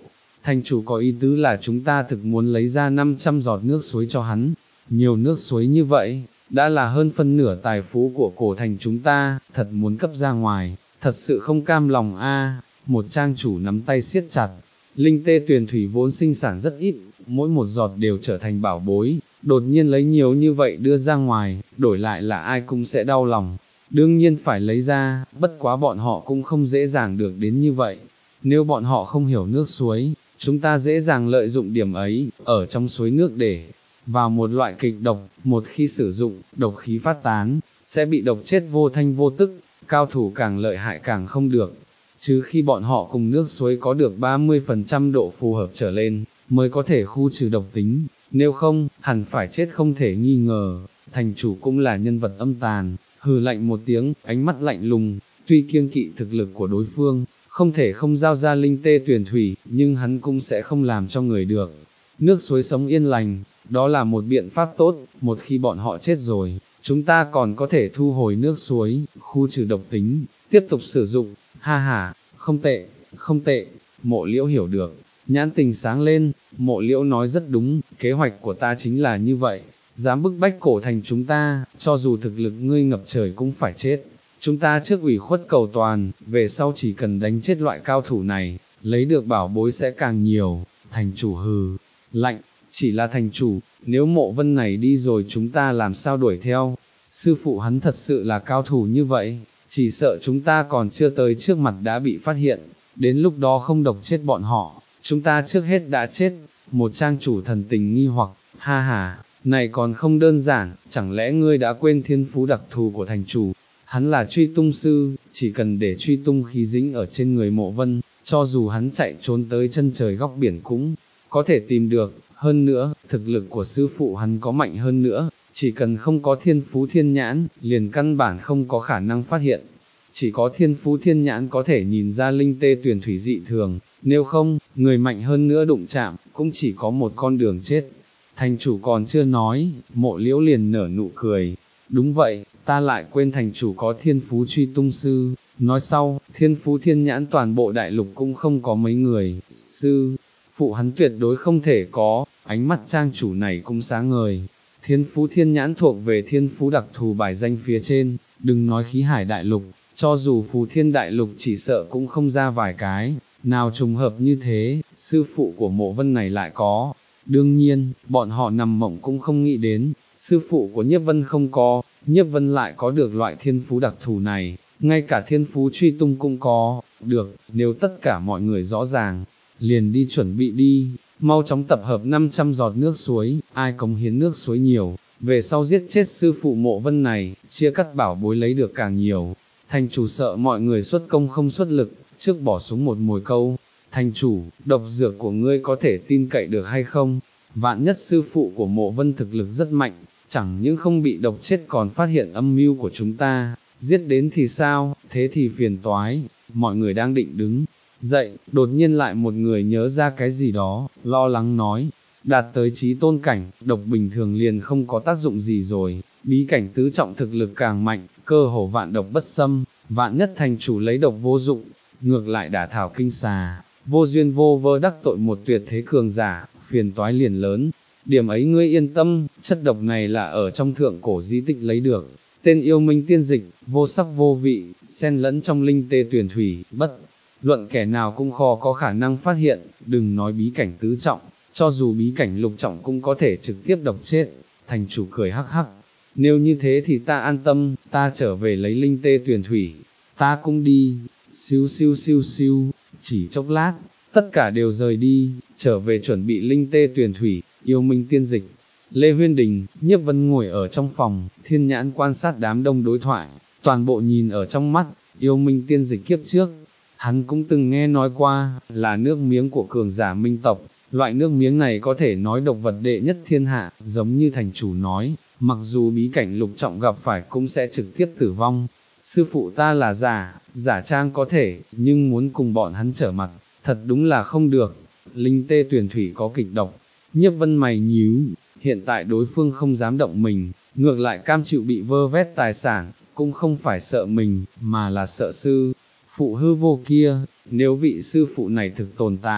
thành chủ có ý tứ là chúng ta thực muốn lấy ra năm trăm giọt nước suối cho hắn, nhiều nước suối như vậy, đã là hơn phân nửa tài phú của cổ thành chúng ta, thật muốn cấp ra ngoài, thật sự không cam lòng a. Một trang chủ nắm tay siết chặt, linh tê tuyền thủy vốn sinh sản rất ít, mỗi một giọt đều trở thành bảo bối, đột nhiên lấy nhiều như vậy đưa ra ngoài, đổi lại là ai cũng sẽ đau lòng, đương nhiên phải lấy ra, bất quá bọn họ cũng không dễ dàng được đến như vậy, nếu bọn họ không hiểu nước suối, chúng ta dễ dàng lợi dụng điểm ấy, ở trong suối nước để vào một loại kịch độc, một khi sử dụng, độc khí phát tán, sẽ bị độc chết vô thanh vô tức, cao thủ càng lợi hại càng không được, chứ khi bọn họ cùng nước suối có được ba mươi phần trăm độ phù hợp trở lên, mới có thể khu trừ độc tính, nếu không, hẳn phải chết không thể nghi ngờ. Thành chủ cũng là nhân vật âm tàn, hừ lạnh một tiếng, ánh mắt lạnh lùng, tuy kiêng kỵ thực lực của đối phương, không thể không giao ra linh tê tuyển thủy, nhưng hắn cũng sẽ không làm cho người được. Nước suối sống yên lành, đó là một biện pháp tốt, một khi bọn họ chết rồi, chúng ta còn có thể thu hồi nước suối, khu trừ độc tính, tiếp tục sử dụng, ha ha, không tệ, không tệ, Mộ Liễu hiểu được, nhãn tình sáng lên, Mộ Liễu nói rất đúng, kế hoạch của ta chính là như vậy, dám bức bách cổ thành chúng ta, cho dù thực lực ngươi ngập trời cũng phải chết. Chúng ta trước ủy khuất cầu toàn, về sau chỉ cần đánh chết loại cao thủ này, lấy được bảo bối sẽ càng nhiều. Thành chủ hừ, lạnh, chỉ là thành chủ, nếu Mộ Vân này đi rồi chúng ta làm sao đuổi theo? Sư phụ hắn thật sự là cao thủ như vậy, chỉ sợ chúng ta còn chưa tới trước mặt đã bị phát hiện, đến lúc đó không độc chết bọn họ, chúng ta trước hết đã chết. Một trang chủ thần tình nghi hoặc, ha ha, này còn không đơn giản, chẳng lẽ ngươi đã quên thiên phú đặc thù của thành chủ? Hắn là truy tung sư, chỉ cần để truy tung khí dính ở trên người Mộ Vân, cho dù hắn chạy trốn tới chân trời góc biển cũng có thể tìm được. Hơn nữa, thực lực của sư phụ hắn có mạnh hơn nữa, chỉ cần không có thiên phú thiên nhãn, liền căn bản không có khả năng phát hiện. Chỉ có thiên phú thiên nhãn có thể nhìn ra linh tê tuyển thủy dị thường, nếu không, người mạnh hơn nữa đụng chạm, cũng chỉ có một con đường chết. Thành chủ còn chưa nói, Mộ Liễu liền nở nụ cười. Đúng vậy, ta lại quên thành chủ có thiên phú truy tung sư. Nói sau, thiên phú thiên nhãn toàn bộ đại lục cũng không có mấy người. Sư phụ hắn tuyệt đối không thể có, ánh mắt trang chủ này cũng sáng ngời. Thiên phú thiên nhãn thuộc về thiên phú đặc thù bài danh phía trên, đừng nói khí hải đại lục, cho dù phù thiên đại lục chỉ sợ cũng không ra vài cái, nào trùng hợp như thế, sư phụ của Mộ Vân này lại có. Đương nhiên, bọn họ nằm mộng cũng không nghĩ đến, sư phụ của Nhiếp Vân không có, Nhiếp Vân lại có được loại thiên phú đặc thù này, ngay cả thiên phú truy tung cũng có. Được, nếu tất cả mọi người rõ ràng, liền đi chuẩn bị đi, mau chóng tập hợp năm trăm giọt nước suối, ai cống hiến nước suối nhiều, về sau giết chết sư phụ Mộ Vân này, chia cắt bảo bối lấy được càng nhiều. Thành chủ sợ mọi người xuất công không xuất lực, trước bỏ xuống một mồi câu. Thành chủ, độc dược của ngươi có thể tin cậy được hay không? Vạn nhất sư phụ của Mộ Vân thực lực rất mạnh, chẳng những không bị độc chết còn phát hiện âm mưu của chúng ta, giết đến thì sao, thế thì phiền toái. Mọi người đang định đứng dậy, đột nhiên lại một người nhớ ra cái gì đó, lo lắng nói, đạt tới chí tôn cảnh, độc bình thường liền không có tác dụng gì rồi, bí cảnh tứ trọng thực lực càng mạnh, cơ hồ vạn độc bất xâm, vạn nhất thành chủ lấy độc vô dụng, ngược lại đả thảo kinh xà, vô duyên vô vơ đắc tội một tuyệt thế cường giả, phiền toái liền lớn. Điểm ấy ngươi yên tâm, chất độc này là ở trong thượng cổ di tích lấy được, tên yêu minh tiên dịch, vô sắc vô vị, xen lẫn trong linh tê tuyển thủy, bất luận kẻ nào cũng khó có khả năng phát hiện, đừng nói bí cảnh tứ trọng, cho dù bí cảnh lục trọng cũng có thể trực tiếp độc chết. Thành chủ cười hắc hắc, nếu như thế thì ta an tâm, ta trở về lấy linh tê tuyển thủy, ta cũng đi. Siêu siêu siêu siêu, chỉ chốc lát, tất cả đều rời đi, trở về chuẩn bị linh tê tuyển thủy, yêu minh tiên dịch. Lê Huyên Đình, Nhiếp Vân ngồi ở trong phòng, thiên nhãn quan sát đám đông đối thoại, toàn bộ nhìn ở trong mắt, yêu minh tiên dịch kiếp trước. Hắn cũng từng nghe nói qua, là nước miếng của cường giả minh tộc, loại nước miếng này có thể nói độc vật đệ nhất thiên hạ, giống như thành chủ nói, mặc dù bí cảnh lục trọng gặp phải cũng sẽ trực tiếp tử vong. Sư phụ ta là giả, giả trang có thể, nhưng muốn cùng bọn hắn trở mặt, thật đúng là không được. Linh tê tuyển thủy có kịch độc, Nhiếp Vân mày nhíu, hiện tại đối phương không dám động mình, ngược lại cam chịu bị vơ vét tài sản, cũng không phải sợ mình, mà là sợ sư phụ hư vô kia. Nếu vị sư phụ này thực tồn tại,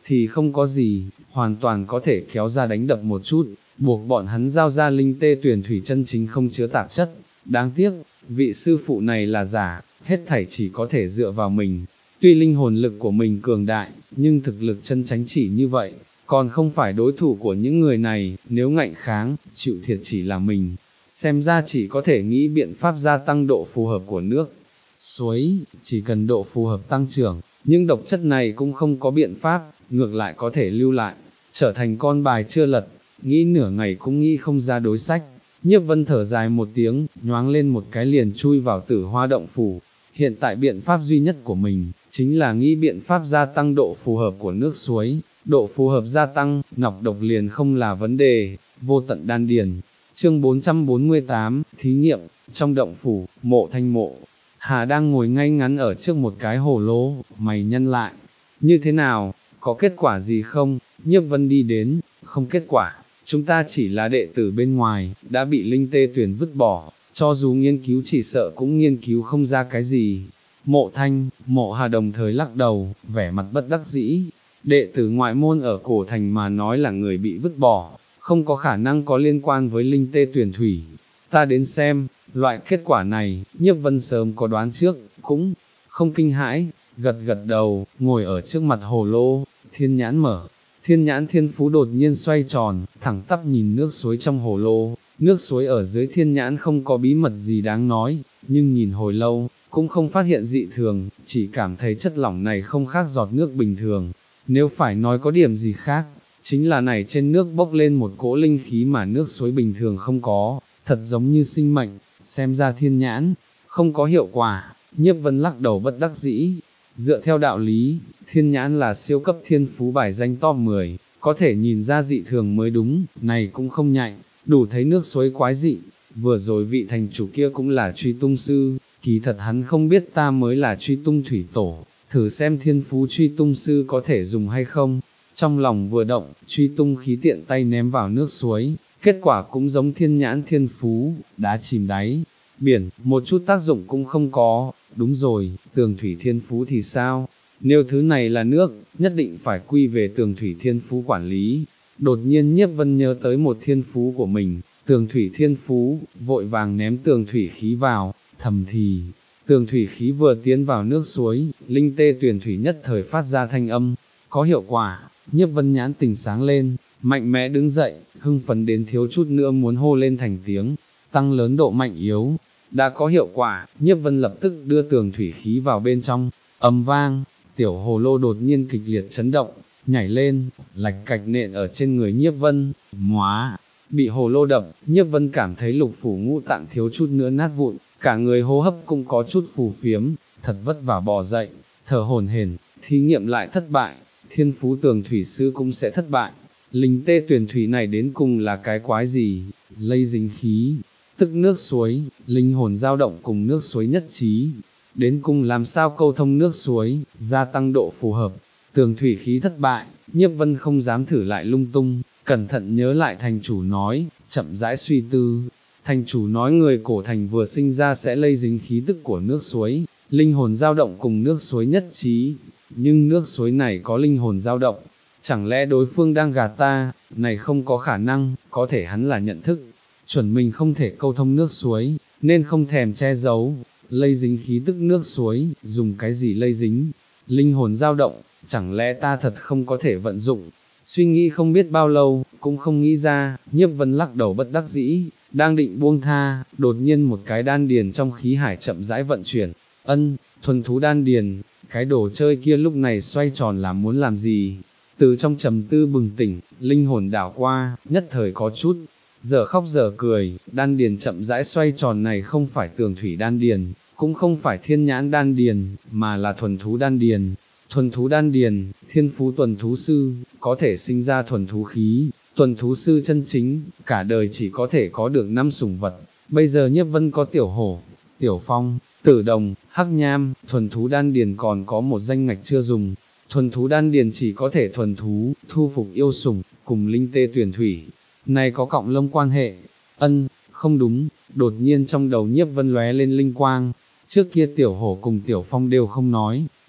thì không có gì, hoàn toàn có thể kéo ra đánh đập một chút, buộc bọn hắn giao ra linh tê tuyển thủy chân chính không chứa tạp chất. Đáng tiếc, vị sư phụ này là giả, hết thảy chỉ có thể dựa vào mình. Tuy linh hồn lực của mình cường đại, nhưng thực lực chân chánh chỉ như vậy, còn không phải đối thủ của những người này, nếu ngạnh kháng, chịu thiệt chỉ là mình. Xem ra chỉ có thể nghĩ biện pháp gia tăng độ phù hợp của nước suối, chỉ cần độ phù hợp tăng trưởng, những độc chất này cũng không có biện pháp, ngược lại có thể lưu lại, trở thành con bài chưa lật, nghĩ nửa ngày cũng nghĩ không ra đối sách. Nhiếp Vân thở dài một tiếng, nhoáng lên một cái liền chui vào Tử Hoa động phủ. Hiện tại biện pháp duy nhất của mình, chính là nghĩ biện pháp gia tăng độ phù hợp của nước suối, độ phù hợp gia tăng, nọc độc liền không là vấn đề, vô tận đan điền. Chương bốn trăm bốn mươi tám, thí nghiệm, trong động phủ, Mộ Thanh Mộ. Hà đang ngồi ngay ngắn ở trước một cái hồ lô, mày nhăn lại. Như thế nào, có kết quả gì không? Nhiếp Vân đi đến, không kết quả, chúng ta chỉ là đệ tử bên ngoài, đã bị linh tê tuyển vứt bỏ, cho dù nghiên cứu chỉ sợ cũng nghiên cứu không ra cái gì. Mộ Thanh, Mộ Hà đồng thời lắc đầu, vẻ mặt bất đắc dĩ. Đệ tử ngoại môn ở cổ thành mà nói là người bị vứt bỏ, không có khả năng có liên quan với linh tê tuyển thủy. Ta đến xem, loại kết quả này, Nhiếp Vân sớm có đoán trước, cũng không kinh hãi, gật gật đầu, ngồi ở trước mặt hồ lô, thiên nhãn mở. Thiên nhãn thiên phú đột nhiên xoay tròn, thẳng tắp nhìn nước suối trong hồ lô, nước suối ở dưới thiên nhãn không có bí mật gì đáng nói, nhưng nhìn hồi lâu, cũng không phát hiện dị thường, chỉ cảm thấy chất lỏng này không khác giọt nước bình thường. Nếu phải nói có điểm gì khác, chính là này trên nước bốc lên một cỗ linh khí mà nước suối bình thường không có, thật giống như sinh mệnh, xem ra thiên nhãn, không có hiệu quả. Nhiếp Vân lắc đầu bất đắc dĩ. Dựa theo đạo lý, thiên nhãn là siêu cấp thiên phú bài danh top mười, có thể nhìn ra dị thường mới đúng, này cũng không nhạy, đủ thấy nước suối quái dị. Vừa rồi vị thành chủ kia cũng là truy tung sư, kỳ thật hắn không biết ta mới là truy tung thủy tổ, thử xem thiên phú truy tung sư có thể dùng hay không. Trong lòng vừa động, truy tung khí tiện tay ném vào nước suối, kết quả cũng giống thiên nhãn thiên phú, đá chìm đáy biển, một chút tác dụng cũng không có. Đúng rồi, tường thủy thiên phú thì sao? Nếu thứ này là nước, nhất định phải quy về tường thủy thiên phú quản lý. Đột nhiên Nhiếp Vân nhớ tới một thiên phú của mình, tường thủy thiên phú, vội vàng ném tường thủy khí vào, thầm thì, tường thủy khí vừa tiến vào nước suối, linh tê tuyển thủy nhất thời phát ra thanh âm, có hiệu quả. Nhiếp Vân nhãn tình sáng lên, mạnh mẽ đứng dậy, hưng phấn đến thiếu chút nữa muốn hô lên thành tiếng, tăng lớn độ mạnh yếu. Đã có hiệu quả, Nhiếp Vân lập tức đưa tường thủy khí vào bên trong, ầm vang, tiểu hồ lô đột nhiên kịch liệt chấn động, nhảy lên, lạch cạch nện ở trên người Nhiếp Vân, móa, bị hồ lô đập, Nhiếp Vân cảm thấy lục phủ ngũ tạng thiếu chút nữa nát vụn, cả người hô hấp cũng có chút phù phiếm, thật vất vả bò dậy, thở hổn hển, thí nghiệm lại thất bại, thiên phú tường thủy sư cũng sẽ thất bại. Linh tê tuyển thủy này đến cùng là cái quái gì? Lây dính khí, tức nước suối, linh hồn dao động cùng nước suối nhất trí, đến cùng làm sao câu thông nước suối, gia tăng độ phù hợp. Tường thủy khí thất bại, Nhiếp Vân không dám thử lại lung tung, cẩn thận nhớ lại thành chủ nói, chậm rãi suy tư. Thành chủ nói người cổ thành vừa sinh ra sẽ lây dính khí tức của nước suối, linh hồn dao động cùng nước suối nhất trí, nhưng nước suối này có linh hồn dao động, chẳng lẽ đối phương đang gạt ta? Này không có khả năng, có thể hắn là nhận thức chuẩn mình không thể câu thông nước suối, nên không thèm che giấu, lây dính khí tức nước suối, dùng cái gì lây dính? Linh hồn dao động, chẳng lẽ ta thật không có thể vận dụng? Suy nghĩ không biết bao lâu, cũng không nghĩ ra. Nhiếp Vân lắc đầu bất đắc dĩ, đang định buông tha, đột nhiên một cái đan điền trong khí hải chậm rãi vận chuyển. Ân, thuần thú đan điền, cái đồ chơi kia lúc này xoay tròn là muốn làm gì? Từ trong trầm tư bừng tỉnh, linh hồn đảo qua, nhất thời có chút giờ khóc giờ cười. Đan điền chậm rãi xoay tròn này không phải tường thủy đan điền, cũng không phải thiên nhãn đan điền, mà là thuần thú đan điền. Thuần thú đan điền, thiên phú tuần thú sư, có thể sinh ra thuần thú khí. Tuần thú sư chân chính, cả đời chỉ có thể có được năm sủng vật. Bây giờ Nhiếp Vân có tiểu hổ, tiểu phong, tử đồng, hắc nham. Thuần thú đan điền còn có một danh ngạch chưa dùng. Thuần thú đan điền chỉ có thể thuần thú, thu phục yêu sủng, cùng linh tê tuyển thủy. Này có cọng lông quan hệ? Ân, không đúng. Đột nhiên trong đầu Nhiếp Vân lóe lên linh quang. Trước kia tiểu hổ cùng tiểu phong đều không nói,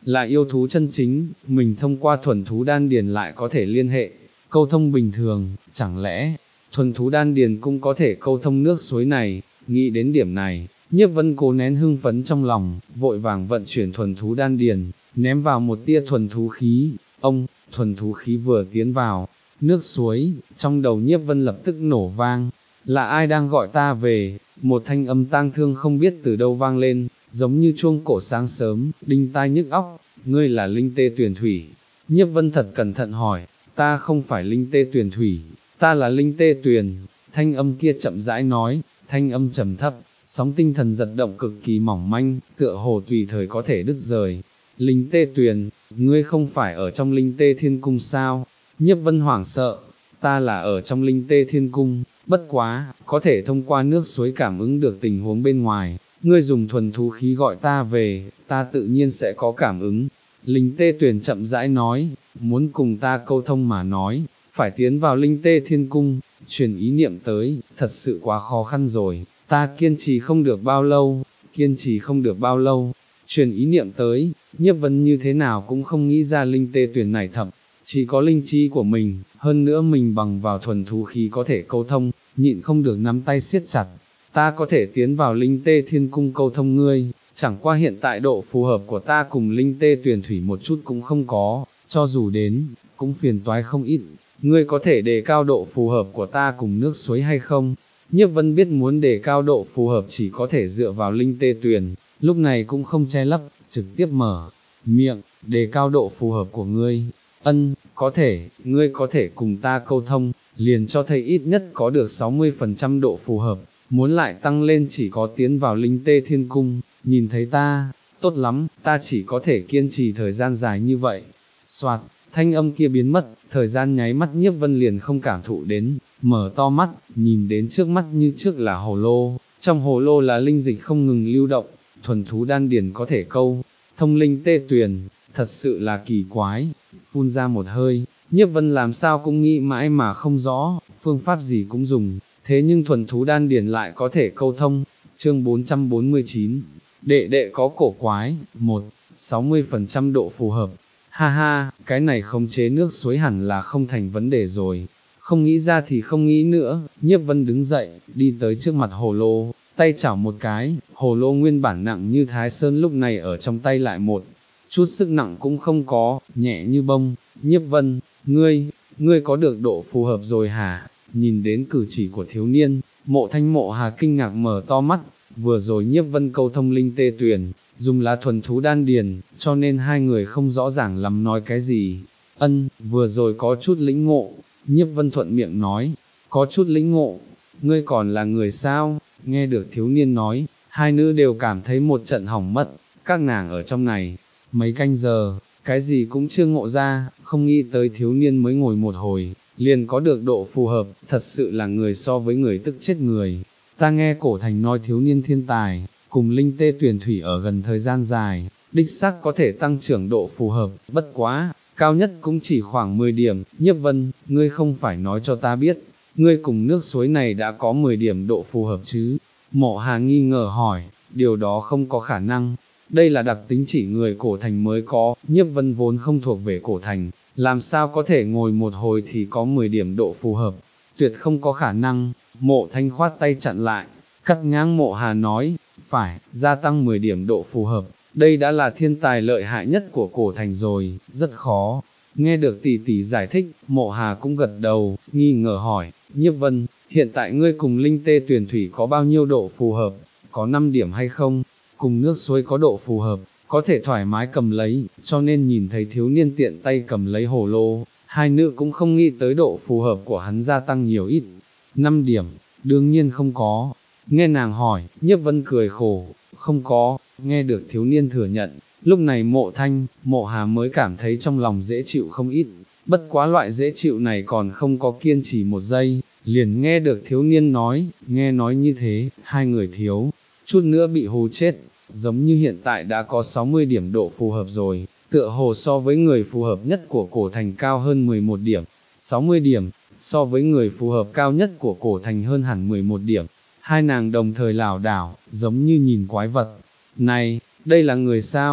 là yêu thú chân chính, mình thông qua thuần thú đan điền lại có thể liên hệ, câu thông bình thường, chẳng lẽ, thuần thú đan điền cũng có thể câu thông nước suối này, nghĩ đến điểm này, Nhiếp Vân cố nén hưng phấn trong lòng, vội vàng vận chuyển thuần thú đan điền, ném vào một tia thuần thú khí, ông, thuần thú khí vừa tiến vào, nước suối, trong đầu Nhiếp Vân lập tức nổ vang, là ai đang gọi ta về, một thanh âm tang thương không biết từ đâu vang lên, giống như chuông cổ sáng sớm, đinh tai nhức óc, ngươi là Linh Tê Tuyền Thủy. Nhiếp Vân thật cẩn thận hỏi, ta không phải Linh Tê Tuyền Thủy, ta là Linh Tê Tuyền, thanh âm kia chậm rãi nói, thanh âm trầm thấp, sóng tinh thần giật động cực kỳ mỏng manh, tựa hồ tùy thời có thể đứt rời. Linh Tê Tuyền, ngươi không phải ở trong Linh Tê Thiên Cung sao? Nhiếp Vân hoảng sợ, ta là ở trong Linh Tê Thiên Cung, bất quá, có thể thông qua nước suối cảm ứng được tình huống bên ngoài, ngươi dùng thuần thú khí gọi ta về, ta tự nhiên sẽ có cảm ứng. Linh Tê Tuyền chậm rãi nói, muốn cùng ta câu thông mà nói, phải tiến vào Linh Tê Thiên Cung, truyền ý niệm tới, thật sự quá khó khăn rồi, ta kiên trì không được bao lâu, kiên trì không được bao lâu, truyền ý niệm tới, Nhiếp Vân như thế nào cũng không nghĩ ra Linh Tê Tuyền này thậm, chỉ có linh trí của mình, hơn nữa mình bằng vào thuần thú khí có thể câu thông, nhịn không được nắm tay siết chặt, ta có thể tiến vào Linh Tê Thiên Cung câu thông ngươi, chẳng qua hiện tại độ phù hợp của ta cùng Linh Tê Tuyền Thủy một chút cũng không có, cho dù đến, cũng phiền toái không ít, ngươi có thể đề cao độ phù hợp của ta cùng nước suối hay không? Nhiếp Vân biết muốn đề cao độ phù hợp chỉ có thể dựa vào Linh Tê Tuyền, lúc này cũng không che lấp, trực tiếp mở miệng, đề cao độ phù hợp của ngươi. Ân, có thể, ngươi có thể cùng ta câu thông, liền cho thấy ít nhất có được sáu mươi phần trăm độ phù hợp, muốn lại tăng lên chỉ có tiến vào Linh Tê Thiên Cung, nhìn thấy ta, tốt lắm, ta chỉ có thể kiên trì thời gian dài như vậy. Soạt, thanh âm kia biến mất, thời gian nháy mắt Nhiếp Vân liền không cảm thụ đến, mở to mắt, nhìn đến trước mắt như trước là hồ lô, trong hồ lô là linh dịch không ngừng lưu động, thuần thú đan điền có thể câu, thông Linh Tê Tuyền, thật sự là kỳ quái, phun ra một hơi, Nhiếp Vân làm sao cũng nghĩ mãi mà không rõ, phương pháp gì cũng dùng, thế nhưng thuần thú đan điền lại có thể câu thông. Chương bốn trăm bốn mươi chín, đệ đệ có cổ quái, một, sáu mươi phần trăm độ phù hợp, ha ha, cái này khống chế nước suối hẳn là không thành vấn đề rồi, không nghĩ ra thì không nghĩ nữa, Nhiếp Vân đứng dậy, đi tới trước mặt hồ lô, tay chảo một cái, hồ lô nguyên bản nặng như Thái Sơn lúc này ở trong tay lại một chút sức nặng cũng không có, nhẹ như bông. Nhiếp Vân, ngươi, ngươi có được độ phù hợp rồi hả? Nhìn đến cử chỉ của thiếu niên, Mộ Thanh Mộ Hà kinh ngạc mở to mắt, vừa rồi Nhiếp Vân câu thông Linh Tê Tuyền, dùng lá thuần thú đan điền, cho nên hai người không rõ ràng lắm nói cái gì. Ân, vừa rồi có chút lĩnh ngộ, Nhiếp Vân thuận miệng nói, có chút lĩnh ngộ, ngươi còn là người sao? Nghe được thiếu niên nói, hai nữ đều cảm thấy một trận hỏng mất, các nàng ở trong này, mấy canh giờ, cái gì cũng chưa ngộ ra, không nghĩ tới thiếu niên mới ngồi một hồi, liền có được độ phù hợp, thật sự là người so với người tức chết người. Ta nghe cổ thành nói thiếu niên thiên tài, cùng Linh Tê Tuyền Thủy ở gần thời gian dài, đích xác có thể tăng trưởng độ phù hợp, bất quá, cao nhất cũng chỉ khoảng mười điểm. Nhiếp Vân, ngươi không phải nói cho ta biết, ngươi cùng nước suối này đã có mười điểm độ phù hợp chứ? Mộ Hà nghi ngờ hỏi, điều đó không có khả năng, đây là đặc tính chỉ người cổ thành mới có, Nhiếp Vân vốn không thuộc về cổ thành, làm sao có thể ngồi một hồi thì có mười điểm độ phù hợp, tuyệt không có khả năng. Mộ Thanh khoát tay chặn lại, cắt ngang Mộ Hà nói, phải, gia tăng mười điểm độ phù hợp, đây đã là thiên tài lợi hại nhất của cổ thành rồi, rất khó. Nghe được tỷ tỷ giải thích, Mộ Hà cũng gật đầu, nghi ngờ hỏi, Nhiếp Vân, hiện tại ngươi cùng Linh Tê Tuyền Thủy có bao nhiêu độ phù hợp, có năm điểm hay không? Cùng nước suối có độ phù hợp, có thể thoải mái cầm lấy, cho nên nhìn thấy thiếu niên tiện tay cầm lấy hồ lô, hai nữ cũng không nghĩ tới độ phù hợp của hắn gia tăng nhiều ít. năm điểm, đương nhiên không có. Nghe nàng hỏi, Nhiếp Vân cười khổ, không có. Nghe được thiếu niên thừa nhận, lúc này Mộ Thanh, Mộ Hà mới cảm thấy trong lòng dễ chịu không ít, bất quá loại dễ chịu này còn không có kiên trì một giây, liền nghe được thiếu niên nói, nghe nói như thế, hai người thiếu chút nữa bị hù chết, giống như hiện tại đã có sáu mươi điểm độ phù hợp rồi, tựa hồ so với người phù hợp nhất của cổ thành cao hơn mười một điểm, sáu mươi điểm, so với người phù hợp cao nhất của cổ thành hơn hẳn mười một điểm, hai nàng đồng thời lảo đảo, giống như nhìn quái vật. Này, đây là người sao?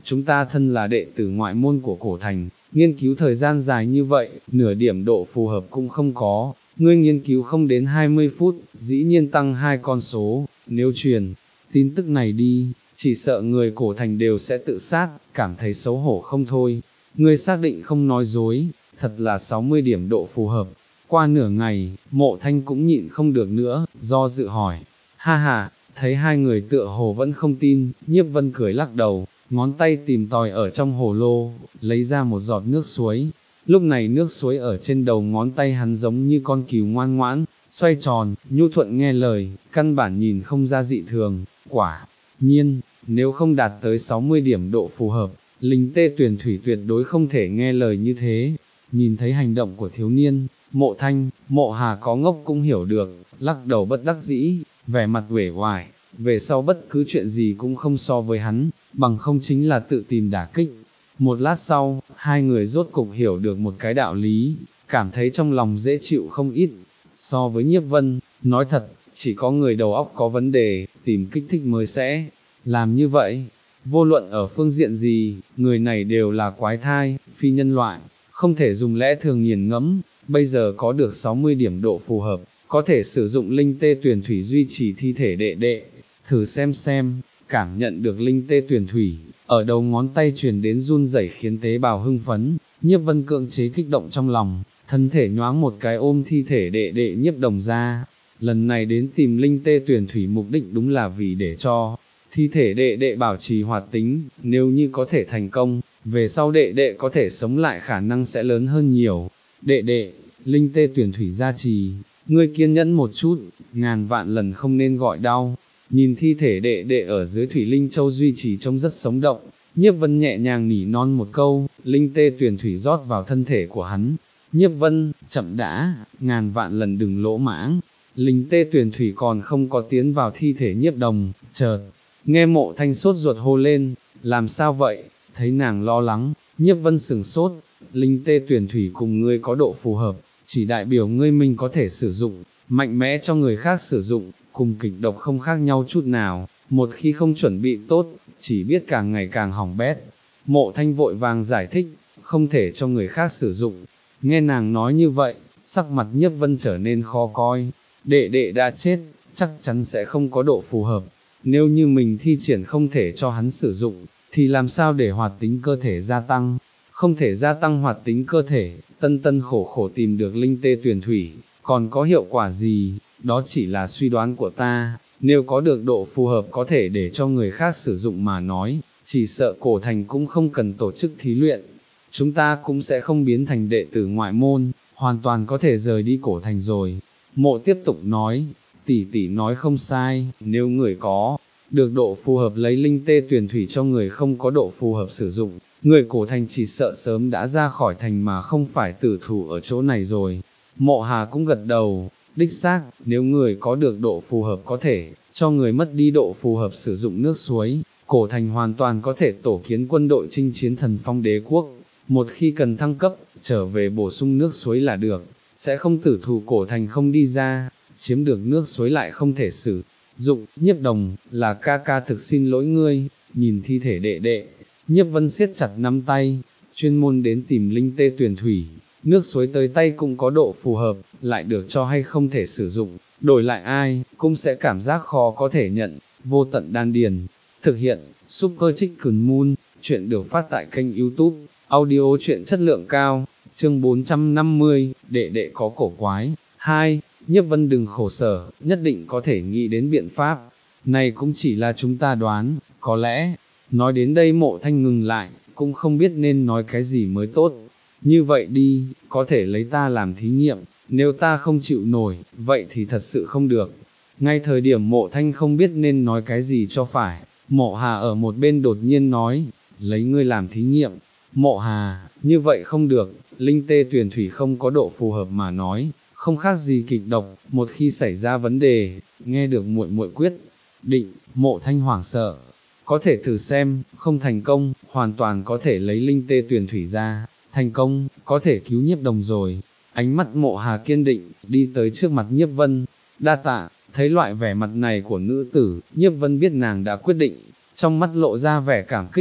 chúng ta thân là đệ tử ngoại môn của cổ thành, nghiên cứu thời gian dài như vậy, nửa điểm độ phù hợp cũng không có, ngươi nghiên cứu không đến hai mươi phút, dĩ nhiên tăng hai con số, nếu truyền tin tức này đi, chỉ sợ người cổ thành đều sẽ tự sát, cảm thấy xấu hổ không thôi. Ngươi xác định không nói dối, thật là sáu mươi điểm độ phù hợp. Qua nửa ngày, Mộ Thanh cũng nhịn không được nữa, do dự hỏi. Ha ha, thấy hai người tựa hồ vẫn không tin, Nhiếp Vân cười lắc đầu, ngón tay tìm tòi ở trong hồ lô, lấy ra một giọt nước suối. Lúc này nước suối ở trên đầu ngón tay hắn giống như con cừu ngoan ngoãn, xoay tròn, nhu thuận nghe lời, căn bản nhìn không ra dị thường. Quả nhiên, nếu không đạt tới sáu mươi điểm độ phù hợp, linh tê tuyển thủy tuyệt đối không thể nghe lời như thế. Nhìn thấy hành động của thiếu niên, Mộ Thanh, Mộ Hà có ngốc cũng hiểu được, lắc đầu bất đắc dĩ, vẻ mặt uể oải, về sau bất cứ chuyện gì cũng không so với hắn, bằng không chính là tự tìm đả kích. Một lát sau, hai người rốt cục hiểu được một cái đạo lý, cảm thấy trong lòng dễ chịu không ít. So với Nhiếp Vân, nói thật, chỉ có người đầu óc có vấn đề, tìm kích thích mới sẽ làm như vậy. Vô luận ở phương diện gì, người này đều là quái thai, phi nhân loại, không thể dùng lẽ thường nghiền ngẫm. Bây giờ có được sáu mươi điểm độ phù hợp, có thể sử dụng linh tê tuyển thủy duy trì thi thể đệ đệ, thử xem xem, cảm nhận được linh tê tuyển thủy, ở đầu ngón tay truyền đến run rẩy khiến tế bào hưng phấn, Nhiếp Vân cưỡng chế kích động trong lòng, thân thể nhoáng một cái ôm thi thể đệ đệ Nhiếp Đồng ra. Lần này đến tìm linh tê tuyển thủy mục đích đúng là vì để cho thi thể đệ đệ bảo trì hoạt tính, nếu như có thể thành công, về sau đệ đệ có thể sống lại khả năng sẽ lớn hơn nhiều. Đệ đệ, linh tê tuyển thủy gia trì, ngươi kiên nhẫn một chút, ngàn vạn lần không nên gọi đau. Nhìn thi thể đệ đệ ở dưới thủy linh châu duy trì trông rất sống động, Nhiếp Vân nhẹ nhàng nỉ non một câu, linh tê tuyển thủy rót vào thân thể của hắn. Nhiếp Vân, chậm đã, ngàn vạn lần đừng lỗ mãng. Linh tê tuyển thủy còn không có tiến vào thi thể Nhiếp Đồng, chợt nghe Mộ Thanh sốt ruột hô lên, làm sao vậy? Thấy nàng lo lắng, Nhiếp Vân sừng sốt, linh tê tuyển thủy cùng ngươi có độ phù hợp, chỉ đại biểu ngươi mình có thể sử dụng, mạnh mẽ cho người khác sử dụng, cùng kịch độc không khác nhau chút nào, một khi không chuẩn bị tốt, chỉ biết càng ngày càng hỏng bét. Mộ Thanh vội vàng giải thích, không thể cho người khác sử dụng. Nghe nàng nói như vậy, sắc mặt Nhiếp Vân trở nên khó coi, đệ đệ đã chết, chắc chắn sẽ không có độ phù hợp. Nếu như mình thi triển không thể cho hắn sử dụng, thì làm sao để hoạt tính cơ thể gia tăng? Không thể gia tăng hoạt tính cơ thể, tân tân khổ khổ tìm được linh tê tuyển thủy, còn có hiệu quả gì? Đó chỉ là suy đoán của ta, nếu có được độ phù hợp có thể để cho người khác sử dụng mà nói, chỉ sợ cổ thành cũng không cần tổ chức thí luyện. Chúng ta cũng sẽ không biến thành đệ tử ngoại môn, hoàn toàn có thể rời đi cổ thành rồi. Mộ tiếp tục nói, tỷ tỷ nói không sai, nếu người có được độ phù hợp lấy linh tê tuyển thủy cho người không có độ phù hợp sử dụng, người cổ thành chỉ sợ sớm đã ra khỏi thành mà không phải tử thủ ở chỗ này rồi. Mộ Hà cũng gật đầu, đích xác, nếu người có được độ phù hợp có thể cho người mất đi độ phù hợp sử dụng nước suối, cổ thành hoàn toàn có thể tổ kiến quân đội chinh chiến Thần Phong đế quốc. Một khi cần thăng cấp, trở về bổ sung nước suối là được, sẽ không tử thủ cổ thành không đi ra, chiếm được nước suối lại không thể sử dụng. Nhiếp Đồng, là ca ca thực xin lỗi ngươi. Nhìn thi thể đệ đệ, Nhiếp Vân siết chặt nắm tay, chuyên môn đến tìm linh tê tuyển thủy, nước suối tới tay cũng có độ phù hợp, lại được cho hay không thể sử dụng, đổi lại ai, cũng sẽ cảm giác khó có thể nhận. Vô tận đan điền, thực hiện, Super Chicken Moon, chuyện được phát tại kênh YouTube, audio chuyện chất lượng cao, chương bốn trăm năm mươi, đệ đệ có cổ quái. Hai, Nhiếp Vân đừng khổ sở, nhất định có thể nghĩ đến biện pháp, này cũng chỉ là chúng ta đoán, có lẽ. Nói đến đây Mộ Thanh ngừng lại, cũng không biết nên nói cái gì mới tốt. Như vậy đi, có thể lấy ta làm thí nghiệm, nếu ta không chịu nổi, vậy thì thật sự không được. Ngay thời điểm Mộ Thanh không biết nên nói cái gì cho phải, Mộ Hà ở một bên đột nhiên nói, lấy ngươi làm thí nghiệm. Mộ Hà, như vậy không được, linh tê tuyển thủy không có độ phù hợp mà nói, không khác gì kịch độc, một khi xảy ra vấn đề, nghe được muội muội quyết định, Mộ Thanh hoảng sợ. Có thể thử xem, không thành công, hoàn toàn có thể lấy linh tê tuyển thủy ra, thành công, có thể cứu Nhiếp Đồng rồi. Ánh mắt Mộ Hà kiên định, đi tới trước mặt Nhiếp Vân, đa tạ. Thấy loại vẻ mặt này của nữ tử, Nhiếp Vân biết nàng đã quyết định, trong mắt lộ ra vẻ cảm kích,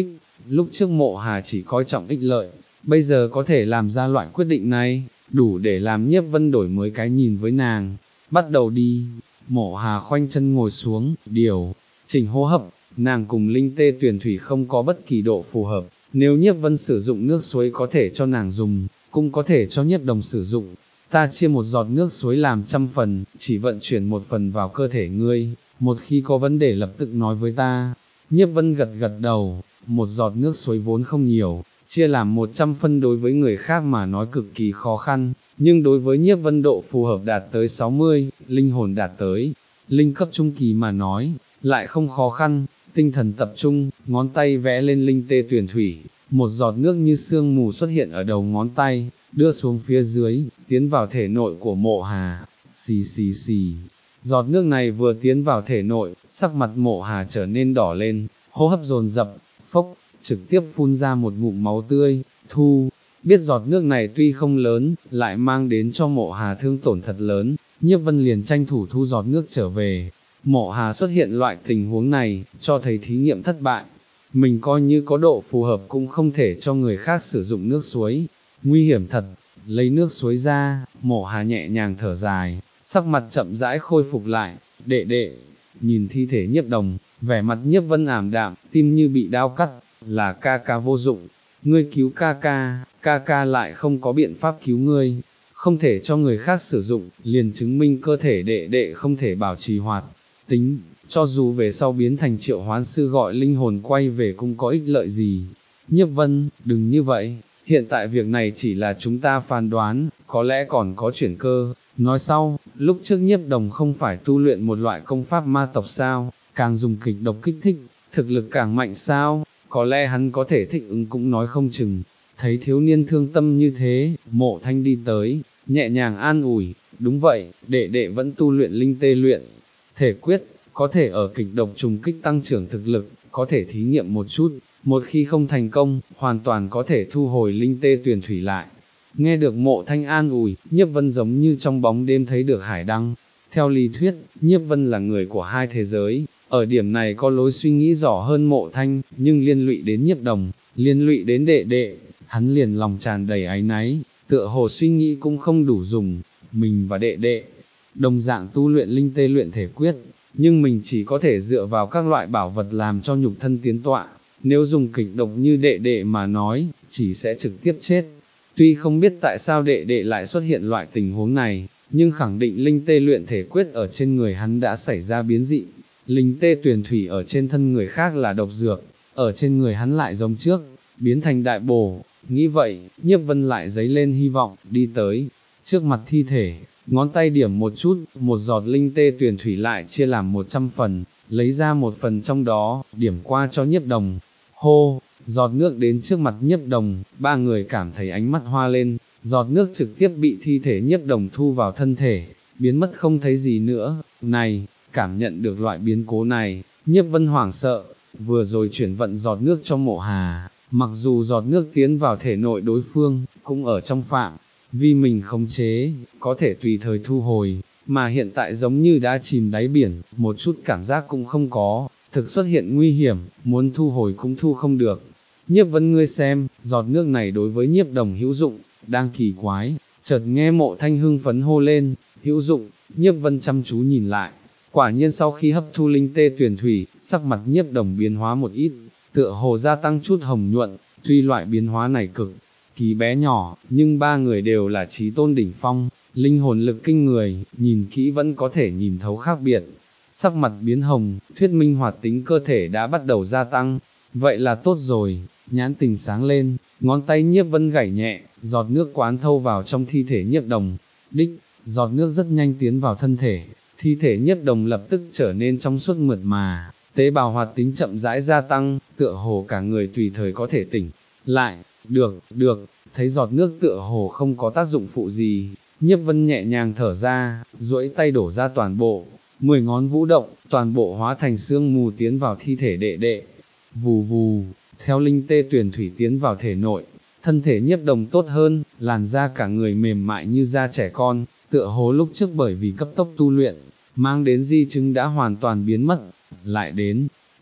lúc trước Mộ Hà chỉ coi trọng ích lợi, bây giờ có thể làm ra loại quyết định này, đủ để làm Nhiếp Vân đổi mới cái nhìn với nàng. Bắt đầu đi, Mộ Hà khoanh chân ngồi xuống, điều chỉnh hô hấp, nàng cùng linh tê tuyển thủy không có bất kỳ độ phù hợp, nếu Nhiếp Vân sử dụng nước suối có thể cho nàng dùng, cũng có thể cho Nhiếp Đồng sử dụng. Ta chia một giọt nước suối làm trăm phần, chỉ vận chuyển một phần vào cơ thể ngươi, một khi có vấn đề lập tức nói với ta. Nhiếp Vân gật gật đầu, một giọt nước suối vốn không nhiều, chia làm một trăm phân đối với người khác mà nói cực kỳ khó khăn, nhưng đối với Nhiếp Vân độ phù hợp đạt tới sáu mươi, linh hồn đạt tới linh cấp trung kỳ mà nói, lại không khó khăn. Tinh thần tập trung, ngón tay vẽ lên linh tê tuyển thủy, một giọt nước như sương mù xuất hiện ở đầu ngón tay, đưa xuống phía dưới, tiến vào thể nội của Mộ Hà, xì xì xì. Giọt nước này vừa tiến vào thể nội, sắc mặt Mộ Hà trở nên đỏ lên, hô hấp dồn dập, phốc, trực tiếp phun ra một ngụm máu tươi. Thu, biết giọt nước này tuy không lớn, lại mang đến cho Mộ Hà thương tổn thật lớn, Nhiếp Vân liền tranh thủ thu giọt nước trở về. Mộ Hà xuất hiện loại tình huống này, cho thấy thí nghiệm thất bại. Mình coi như có độ phù hợp cũng không thể cho người khác sử dụng nước suối. Nguy hiểm thật, lấy nước suối ra, Mộ Hà nhẹ nhàng thở dài, sắc mặt chậm rãi khôi phục lại. Đệ đệ, nhìn thi thể Nhiếp Đồng, vẻ mặt Nhiếp Vân ảm đạm, tim như bị đao cắt, là ca ca vô dụng. Ngươi cứu ca ca, ca ca lại không có biện pháp cứu ngươi, không thể cho người khác sử dụng, liền chứng minh cơ thể đệ đệ không thể bảo trì hoạt tính, cho dù về sau biến thành triệu hoán sư gọi linh hồn quay về cũng có ích lợi gì. Nhiếp Vân, đừng như vậy, hiện tại việc này chỉ là chúng ta phán đoán, có lẽ còn có chuyển cơ. Nói sau, lúc trước Nhiếp Đồng không phải tu luyện một loại công pháp ma tộc sao, càng dùng kịch độc kích thích, thực lực càng mạnh sao, có lẽ hắn có thể thích ứng cũng nói không chừng. Thấy thiếu niên thương tâm như thế, Mộ Thanh đi tới, nhẹ nhàng an ủi, đúng vậy, đệ đệ vẫn tu luyện linh tê luyện thể quyết, có thể ở kịch độc trùng kích tăng trưởng thực lực, có thể thí nghiệm một chút, một khi không thành công, hoàn toàn có thể thu hồi linh tê tuyển thủy lại. Nghe được Mộ Thanh an ủi, Nhiếp Vân giống như trong bóng đêm thấy được hải đăng. Theo lý thuyết, Nhiếp Vân là người của hai thế giới, ở điểm này có lối suy nghĩ rõ hơn Mộ Thanh, nhưng liên lụy đến Nhiếp Đồng, liên lụy đến đệ đệ, hắn liền lòng tràn đầy áy náy, tựa hồ suy nghĩ cũng không đủ dùng. Mình và đệ đệ đồng dạng tu luyện linh tê luyện thể quyết, nhưng mình chỉ có thể dựa vào các loại bảo vật làm cho nhục thân tiến tọa, nếu dùng kịch độc như đệ đệ mà nói, chỉ sẽ trực tiếp chết. Tuy không biết tại sao đệ đệ lại xuất hiện loại tình huống này, nhưng khẳng định linh tê luyện thể quyết ở trên người hắn đã xảy ra biến dị. Linh tê tuyển thủy ở trên thân người khác là độc dược, ở trên người hắn lại giống trước, biến thành đại bổ. Nghĩ vậy, Nhiếp Vân lại dấy lên hy vọng, đi tới trước mặt thi thể, ngón tay điểm một chút, một giọt linh tê tuyển thủy lại chia làm một trăm phần, lấy ra một phần trong đó, điểm qua cho Nhiếp Đồng. Hô, giọt nước đến trước mặt Nhiếp Đồng, ba người cảm thấy ánh mắt hoa lên, giọt nước trực tiếp bị thi thể Nhiếp Đồng thu vào thân thể, biến mất không thấy gì nữa. Này, cảm nhận được loại biến cố này, Nhiếp Vân hoảng sợ, vừa rồi chuyển vận giọt nước cho Mộ Hà, mặc dù giọt nước tiến vào thể nội đối phương, cũng ở trong phạm vì mình khống chế, có thể tùy thời thu hồi, mà hiện tại giống như đã chìm đáy biển, một chút cảm giác cũng không có, thực xuất hiện nguy hiểm, muốn thu hồi cũng thu không được. Nhiếp Vân ngươi xem, giọt nước này đối với Nhiếp Đồng hữu dụng, đang kỳ quái, chợt nghe Mộ Thanh hưng phấn hô lên, hữu dụng. Nhiếp Vân chăm chú nhìn lại, quả nhiên sau khi hấp thu linh tê tuyển thủy, sắc mặt Nhiếp Đồng biến hóa một ít, tựa hồ gia tăng chút hồng nhuận, tuy loại biến hóa này cực kỳ bé nhỏ, nhưng ba người đều là chí tôn đỉnh phong, linh hồn lực kinh người, nhìn kỹ vẫn có thể nhìn thấu khác biệt. Sắc mặt biến hồng, thuyết minh hoạt tính cơ thể đã bắt đầu gia tăng, vậy là tốt rồi, nhãn tình sáng lên, ngón tay Nhiếp Vân gảy nhẹ, giọt nước quán thâu vào trong thi thể Nhiếp Đồng. Đích, giọt nước rất nhanh tiến vào thân thể, thi thể Nhiếp Đồng lập tức trở nên trong suốt mượt mà, tế bào hoạt tính chậm rãi gia tăng, tựa hồ cả người tùy thời có thể tỉnh lại. Được, được, thấy giọt nước tựa hồ không có tác dụng phụ gì, Nhiếp Vân nhẹ nhàng thở ra, duỗi tay đổ ra toàn bộ, mười ngón vũ động, toàn bộ hóa thành sương mù tiến vào thi thể đệ đệ. Vù vù, theo linh tê tuyển thủy tiến vào thể nội, thân thể Nhiếp Đồng tốt hơn, làn da cả người mềm mại như da trẻ con, tựa hồ lúc trước bởi vì cấp tốc tu luyện, mang đến di chứng đã hoàn toàn biến mất. Lại đến,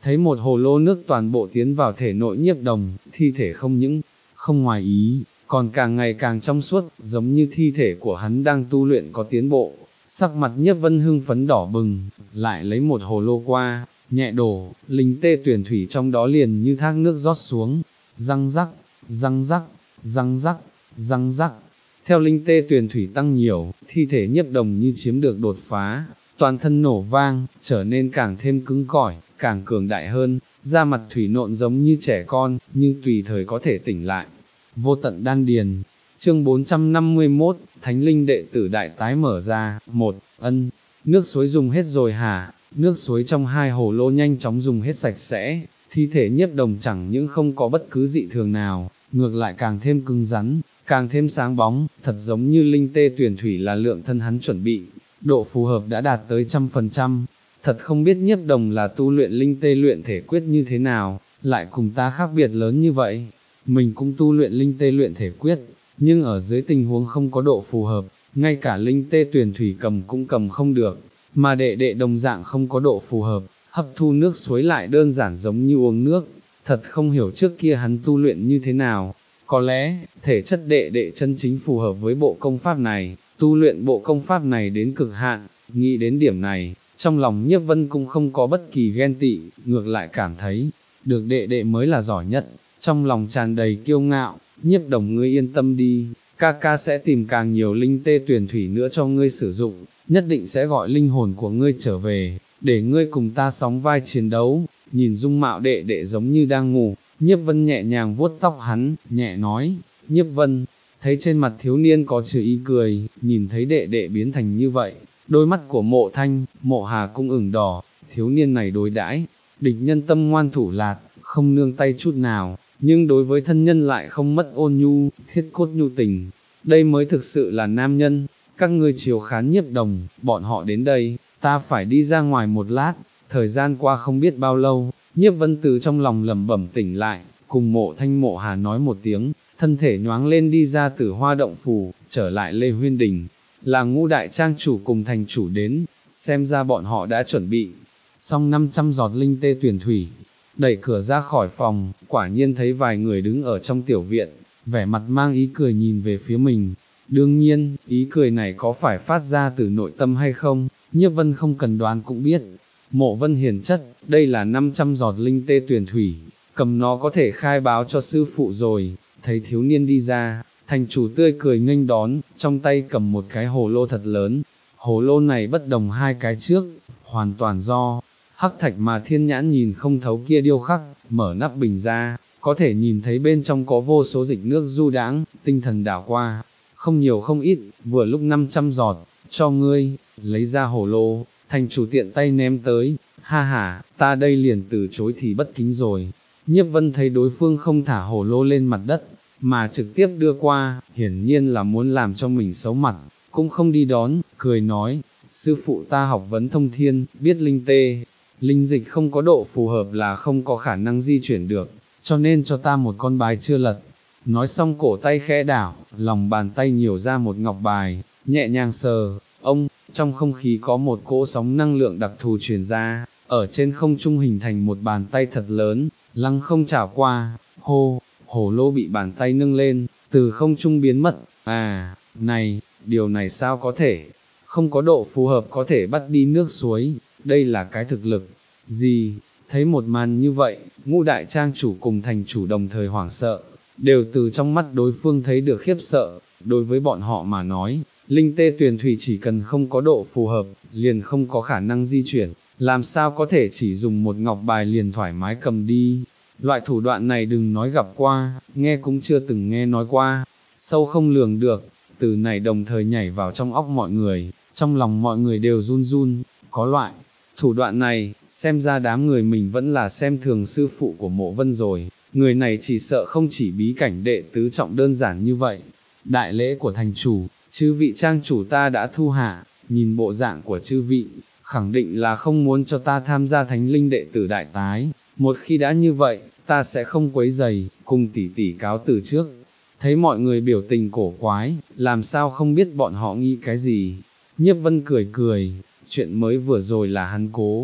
thấy một hồ lô nước toàn bộ tiến vào thể nội Nhiếp Đồng, thi thể không những không ngoài ý, còn càng ngày càng trong suốt, giống như thi thể của hắn đang tu luyện có tiến bộ. Sắc mặt Nhiếp Vân hưng phấn đỏ bừng, lại lấy một hồ lô qua, nhẹ đổ, linh tê tuyển thủy trong đó liền như thác nước rót xuống, răng rắc, răng rắc, răng rắc, răng rắc. Theo linh tê tuyển thủy tăng nhiều, thi thể Nhiếp Đồng như chiếm được đột phá, toàn thân nổ vang, trở nên càng thêm cứng cỏi, càng cường đại hơn, da mặt thủy nộn giống như trẻ con, nhưng tùy thời có thể tỉnh lại. Vô tận đan điền. Chương bốn trăm năm mươi mốt, Thánh linh đệ tử đại tái mở ra. Một, ân, nước suối dùng hết rồi hả? Nước suối trong hai hồ lô nhanh chóng dùng hết sạch sẽ, thi thể Nhiếp Đồng chẳng những không có bất cứ dị thường nào, ngược lại càng thêm cứng rắn, càng thêm sáng bóng, thật giống như linh tê tuyển thủy là lượng thân hắn chuẩn bị, độ phù hợp đã đạt tới trăm phần trăm. Thật không biết Nhiếp Đồng là tu luyện linh tê luyện thể quyết như thế nào, lại cùng ta khác biệt lớn như vậy. Mình cũng tu luyện linh tê luyện thể quyết, nhưng ở dưới tình huống không có độ phù hợp, ngay cả linh tê tuyển thủy cầm cũng cầm không được, mà đệ đệ đồng dạng không có độ phù hợp, hấp thu nước suối lại đơn giản giống như uống nước, thật không hiểu trước kia hắn tu luyện như thế nào. Có lẽ, thể chất đệ đệ chân chính phù hợp với bộ công pháp này, tu luyện bộ công pháp này đến cực hạn, nghĩ đến điểm này, trong lòng Nhiếp Vân cũng không có bất kỳ ghen tị, ngược lại cảm thấy, được đệ đệ mới là giỏi nhất, trong lòng tràn đầy kiêu ngạo. Nhiếp Đồng ngươi yên tâm đi, ca ca sẽ tìm càng nhiều linh tê tuyển thủy nữa cho ngươi sử dụng, nhất định sẽ gọi linh hồn của ngươi trở về, để ngươi cùng ta sóng vai chiến đấu. Nhìn dung mạo đệ đệ giống như đang ngủ, Nhiếp Vân nhẹ nhàng vuốt tóc hắn, nhẹ nói, Nhiếp Vân, thấy trên mặt thiếu niên có chữ ý cười, nhìn thấy đệ đệ biến thành như vậy, đôi mắt của Mộ Thanh, Mộ Hà cũng ửng đỏ, thiếu niên này đối đãi, địch nhân tâm ngoan thủ lạt, không nương tay chút nào, nhưng đối với thân nhân lại không mất ôn nhu, thiết cốt nhu tình, đây mới thực sự là nam nhân. Các ngươi chiều khán Nhiếp Đồng, bọn họ đến đây, ta phải đi ra ngoài một lát. Thời gian qua không biết bao lâu, Nhiếp Vân từ trong lòng lẩm bẩm tỉnh lại, cùng Mộ Thanh Mộ Hà nói một tiếng, thân thể nhoáng lên đi ra từ Hoa Động Phủ, trở lại Lê Huyên Đình, là Ngũ đại trang chủ cùng thành chủ đến, xem ra bọn họ đã chuẩn bị xong năm trăm giọt linh tê tuyển thủy. Đẩy cửa ra khỏi phòng, quả nhiên thấy vài người đứng ở trong tiểu viện, vẻ mặt mang ý cười nhìn về phía mình. Đương nhiên, ý cười này có phải phát ra từ nội tâm hay không, Nhiếp Vân không cần đoán cũng biết. Mộ Vân hiền chất, đây là năm trăm giọt linh tê tuyển thủy, cầm nó có thể khai báo cho sư phụ rồi. Thấy thiếu niên đi ra, thành chủ tươi cười nghênh đón, trong tay cầm một cái hồ lô thật lớn. Hồ lô này bất đồng hai cái trước, hoàn toàn do hắc thạch mà thiên nhãn nhìn không thấu kia điêu khắc. Mở nắp bình ra, có thể nhìn thấy bên trong có vô số dịch nước du đãng, tinh thần đảo qua, không nhiều không ít, vừa lúc năm trăm giọt, cho ngươi. Lấy ra hồ lô, thành chủ tiện tay ném tới, ha ha, ta đây liền từ chối thì bất kính rồi. Nhiếp Vân thấy đối phương không thả hồ lô lên mặt đất, mà trực tiếp đưa qua, hiển nhiên là muốn làm cho mình xấu mặt, cũng không đi đón, cười nói, sư phụ ta học vấn thông thiên, biết linh tê, linh dịch không có độ phù hợp là không có khả năng di chuyển được, cho nên cho ta một con bài chưa lật. Nói xong cổ tay khẽ đảo, lòng bàn tay nhiều ra một ngọc bài, nhẹ nhàng sờ, ông, trong không khí có một cỗ sóng năng lượng đặc thù truyền ra, ở trên không trung hình thành một bàn tay thật lớn, lăng không trảo qua, hô, hồ lô bị bàn tay nâng lên, từ không trung biến mất. À, này, điều này sao có thể, không có độ phù hợp có thể bắt đi nước suối, đây là cái thực lực gì? Thấy một màn như vậy, Ngũ đại trang chủ cùng thành chủ đồng thời hoảng sợ, đều từ trong mắt đối phương thấy được khiếp sợ. Đối với bọn họ mà nói, linh tê tuyển thủy chỉ cần không có độ phù hợp, liền không có khả năng di chuyển, làm sao có thể chỉ dùng một ngọc bài liền thoải mái cầm đi. Loại thủ đoạn này đừng nói gặp qua, nghe cũng chưa từng nghe nói qua, sâu không lường được. Từ này đồng thời nhảy vào trong óc mọi người, trong lòng mọi người đều run run, có loại thủ đoạn này, xem ra đám người mình vẫn là xem thường sư phụ của Mộ Vân rồi, người này chỉ sợ không chỉ bí cảnh đệ tứ trọng đơn giản như vậy. Đại lễ của thành chủ, chư vị trang chủ ta đã thu hạ, nhìn bộ dạng của chư vị, khẳng định là không muốn cho ta tham gia thánh linh đệ tử đại tái, một khi đã như vậy, ta sẽ không quấy giày, cùng tỷ tỷ cáo từ trước. Thấy mọi người biểu tình cổ quái, làm sao không biết bọn họ nghĩ cái gì. Nhiếp Vân cười cười, chuyện mới vừa rồi là hắn cố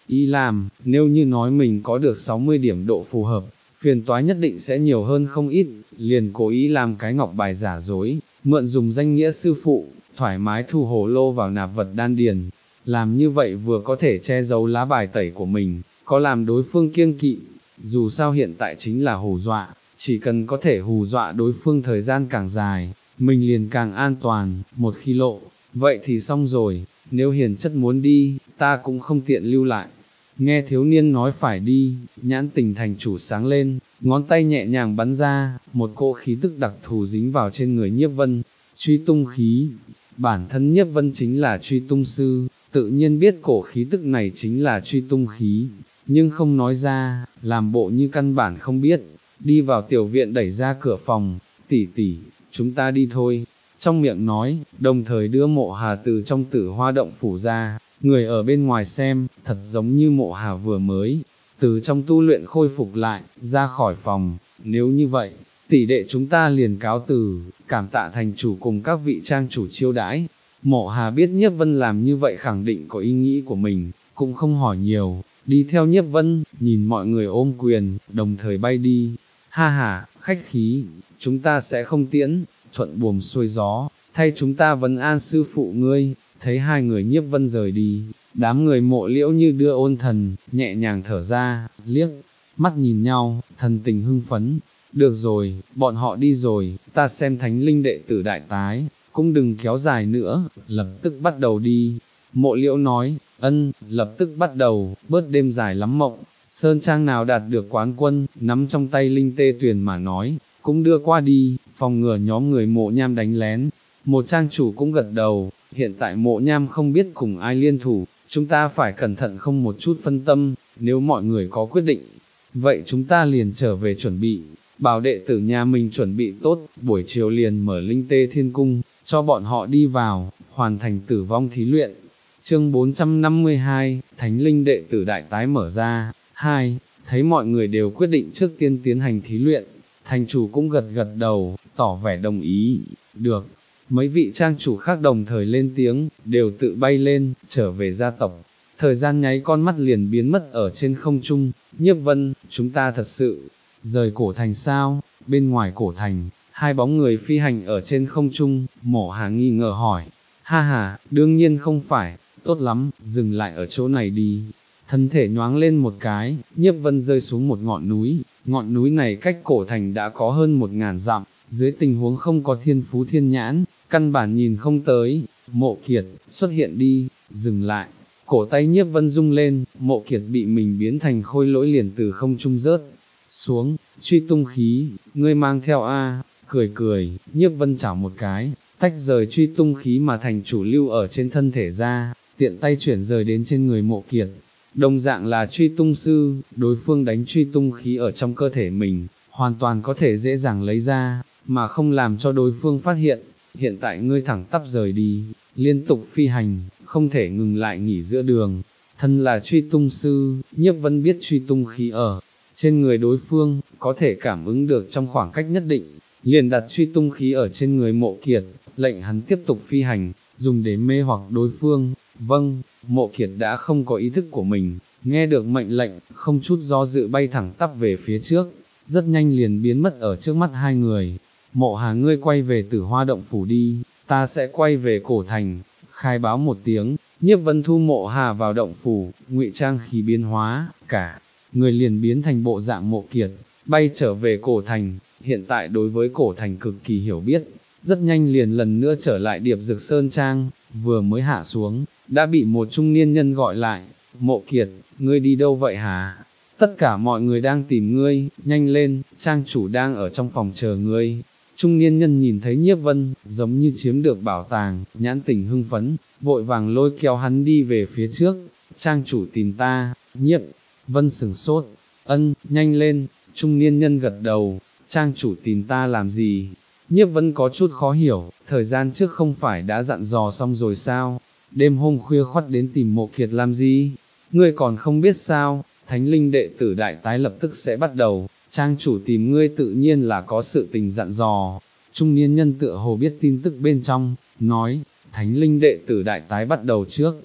ý làm, nếu như nói mình có được sáu mươi điểm độ phù hợp, phiền toái nhất định sẽ nhiều hơn không ít, liền cố ý làm cái ngọc bài giả dối, mượn dùng danh nghĩa sư phụ, thoải mái thu hồ lô vào nạp vật đan điền. Làm như vậy vừa có thể che giấu lá bài tẩy của mình, có làm đối phương kiêng kỵ, dù sao hiện tại chính là hù dọa, chỉ cần có thể hù dọa đối phương thời gian càng dài, mình liền càng an toàn, một khi lộ, vậy thì xong rồi, nếu hiền chất muốn đi, ta cũng không tiện lưu lại. Nghe thiếu niên nói phải đi, nhãn tình thành chủ sáng lên, ngón tay nhẹ nhàng bắn ra, một cỗ khí tức đặc thù dính vào trên người Nhiếp Vân, truy tung khí, bản thân Nhiếp Vân chính là truy tung sư, tự nhiên biết cổ khí tức này chính là truy tung khí, nhưng không nói ra, làm bộ như căn bản không biết, đi vào tiểu viện đẩy ra cửa phòng, tỷ tỷ, chúng ta đi thôi, trong miệng nói, đồng thời đưa Mộ Hà từ trong Tử Hoa động phủ ra, người ở bên ngoài xem, thật giống như Mộ Hà vừa mới, từ trong tu luyện khôi phục lại, ra khỏi phòng, nếu như vậy, tỷ đệ chúng ta liền cáo từ, cảm tạ thành chủ cùng các vị trang chủ chiêu đãi. Mộ Hà biết Nhiếp Vân làm như vậy khẳng định có ý nghĩ của mình, cũng không hỏi nhiều, đi theo Nhiếp Vân, nhìn mọi người ôm quyền, đồng thời bay đi. Ha ha, khách khí, chúng ta sẽ không tiễn, thuận buồm xuôi gió, thay chúng ta vấn an sư phụ ngươi. Thấy hai người Nhiếp Vân rời đi, đám người Mộ Liễu như đưa ôn thần, nhẹ nhàng thở ra, liếc mắt nhìn nhau, thần tình hưng phấn. Được rồi, bọn họ đi rồi, ta xem thánh linh đệ tử đại tái, cũng đừng kéo dài nữa, lập tức bắt đầu đi. Mộ Liễu nói, ân, lập tức bắt đầu, bớt đêm dài lắm mộng. Sơn trang nào đạt được quán quân, nắm trong tay linh tê tuyền mà nói, cũng đưa qua đi, phòng ngừa nhóm người Mộ Nham đánh lén. Một trang chủ cũng gật đầu, hiện tại Mộ Nham không biết cùng ai liên thủ, chúng ta phải cẩn thận không một chút phân tâm, nếu mọi người có quyết định, vậy chúng ta liền trở về chuẩn bị, bảo đệ tử nhà mình chuẩn bị tốt, buổi chiều liền mở linh tê thiên cung, cho bọn họ đi vào, hoàn thành tử vong thí luyện. Chương bốn trăm năm mươi hai, Thánh linh đệ tử đại tái mở ra. Hai, thấy mọi người đều quyết định trước tiên tiến hành thí luyện, thành chủ cũng gật gật đầu, tỏ vẻ đồng ý. Được. Mấy vị trang chủ khác đồng thời lên tiếng, đều tự bay lên, trở về gia tộc. Thời gian nháy con mắt liền biến mất ở trên không trung. Nhiếp Vân, chúng ta thật sự rời cổ thành sao? Bên ngoài cổ thành, hai bóng người phi hành ở trên không trung. Mộ Hà nghi ngờ hỏi. Ha ha, đương nhiên không phải, tốt lắm, dừng lại ở chỗ này đi. Thân thể nhoáng lên một cái, Nhiếp Vân rơi xuống một ngọn núi. Ngọn núi này cách cổ thành đã có hơn một ngàn dặm, dưới tình huống không có thiên phú thiên nhãn, căn bản nhìn không tới. Mộ Kiệt, xuất hiện đi, dừng lại. Cổ tay Nhiếp Vân rung lên, Mộ Kiệt bị mình biến thành khôi lỗi liền từ không trung rớt xuống. Truy tung khí, ngươi mang theo a? Cười cười, Nhiếp Vân chảo một cái, tách rời truy tung khí mà thành chủ lưu ở trên thân thể ra, tiện tay chuyển rời đến trên người Mộ Kiệt. Đồng dạng là truy tung sư, đối phương đánh truy tung khí ở trong cơ thể mình, hoàn toàn có thể dễ dàng lấy ra, mà không làm cho đối phương phát hiện. Hiện tại ngươi thẳng tắp rời đi, liên tục phi hành, không thể ngừng lại nghỉ giữa đường. Thân là truy tung sư, Nhiếp Vân biết truy tung khí ở trên người đối phương, có thể cảm ứng được trong khoảng cách nhất định, liền đặt truy tung khí ở trên người Mộ Kiệt, lệnh hắn tiếp tục phi hành, dùng để mê hoặc đối phương. Vâng, Mộ Kiệt đã không có ý thức của mình, nghe được mệnh lệnh, không chút do dự bay thẳng tắp về phía trước, rất nhanh liền biến mất ở trước mắt hai người. Mộ Hà, ngươi quay về Tử Hoa động phủ đi, ta sẽ quay về cổ thành. Khai báo một tiếng, Nhiếp Vân thu Mộ Hà vào động phủ, ngụy trang khí biến hóa, cả người liền biến thành bộ dạng Mộ Kiệt, bay trở về cổ thành. Hiện tại đối với cổ thành cực kỳ hiểu biết, rất nhanh liền lần nữa trở lại Điệp Dực Sơn Trang, vừa mới hạ xuống, đã bị một trung niên nhân gọi lại. Mộ Kiệt, ngươi đi đâu vậy hả? Tất cả mọi người đang tìm ngươi, nhanh lên, trang chủ đang ở trong phòng chờ ngươi. Trung niên nhân nhìn thấy Nhiếp Vân, giống như chiếm được bảo tàng, nhãn tình hưng phấn, vội vàng lôi kéo hắn đi về phía trước. Trang chủ tìm ta. Nhiếp Vân sửng sốt, ân, nhanh lên. Trung niên nhân gật đầu, trang chủ tìm ta làm gì? Nhiếp Vân có chút khó hiểu, thời gian trước không phải đã dặn dò xong rồi sao? Đêm hôm khuya khoắt đến tìm Mộ Kiệt làm gì? Ngươi còn không biết sao? Thánh linh đệ tử đại tái lập tức sẽ bắt đầu, trang chủ tìm ngươi tự nhiên là có sự tình dặn dò. Trung niên nhân tựa hồ biết tin tức bên trong, nói, thánh linh đệ tử đại tái bắt đầu trước.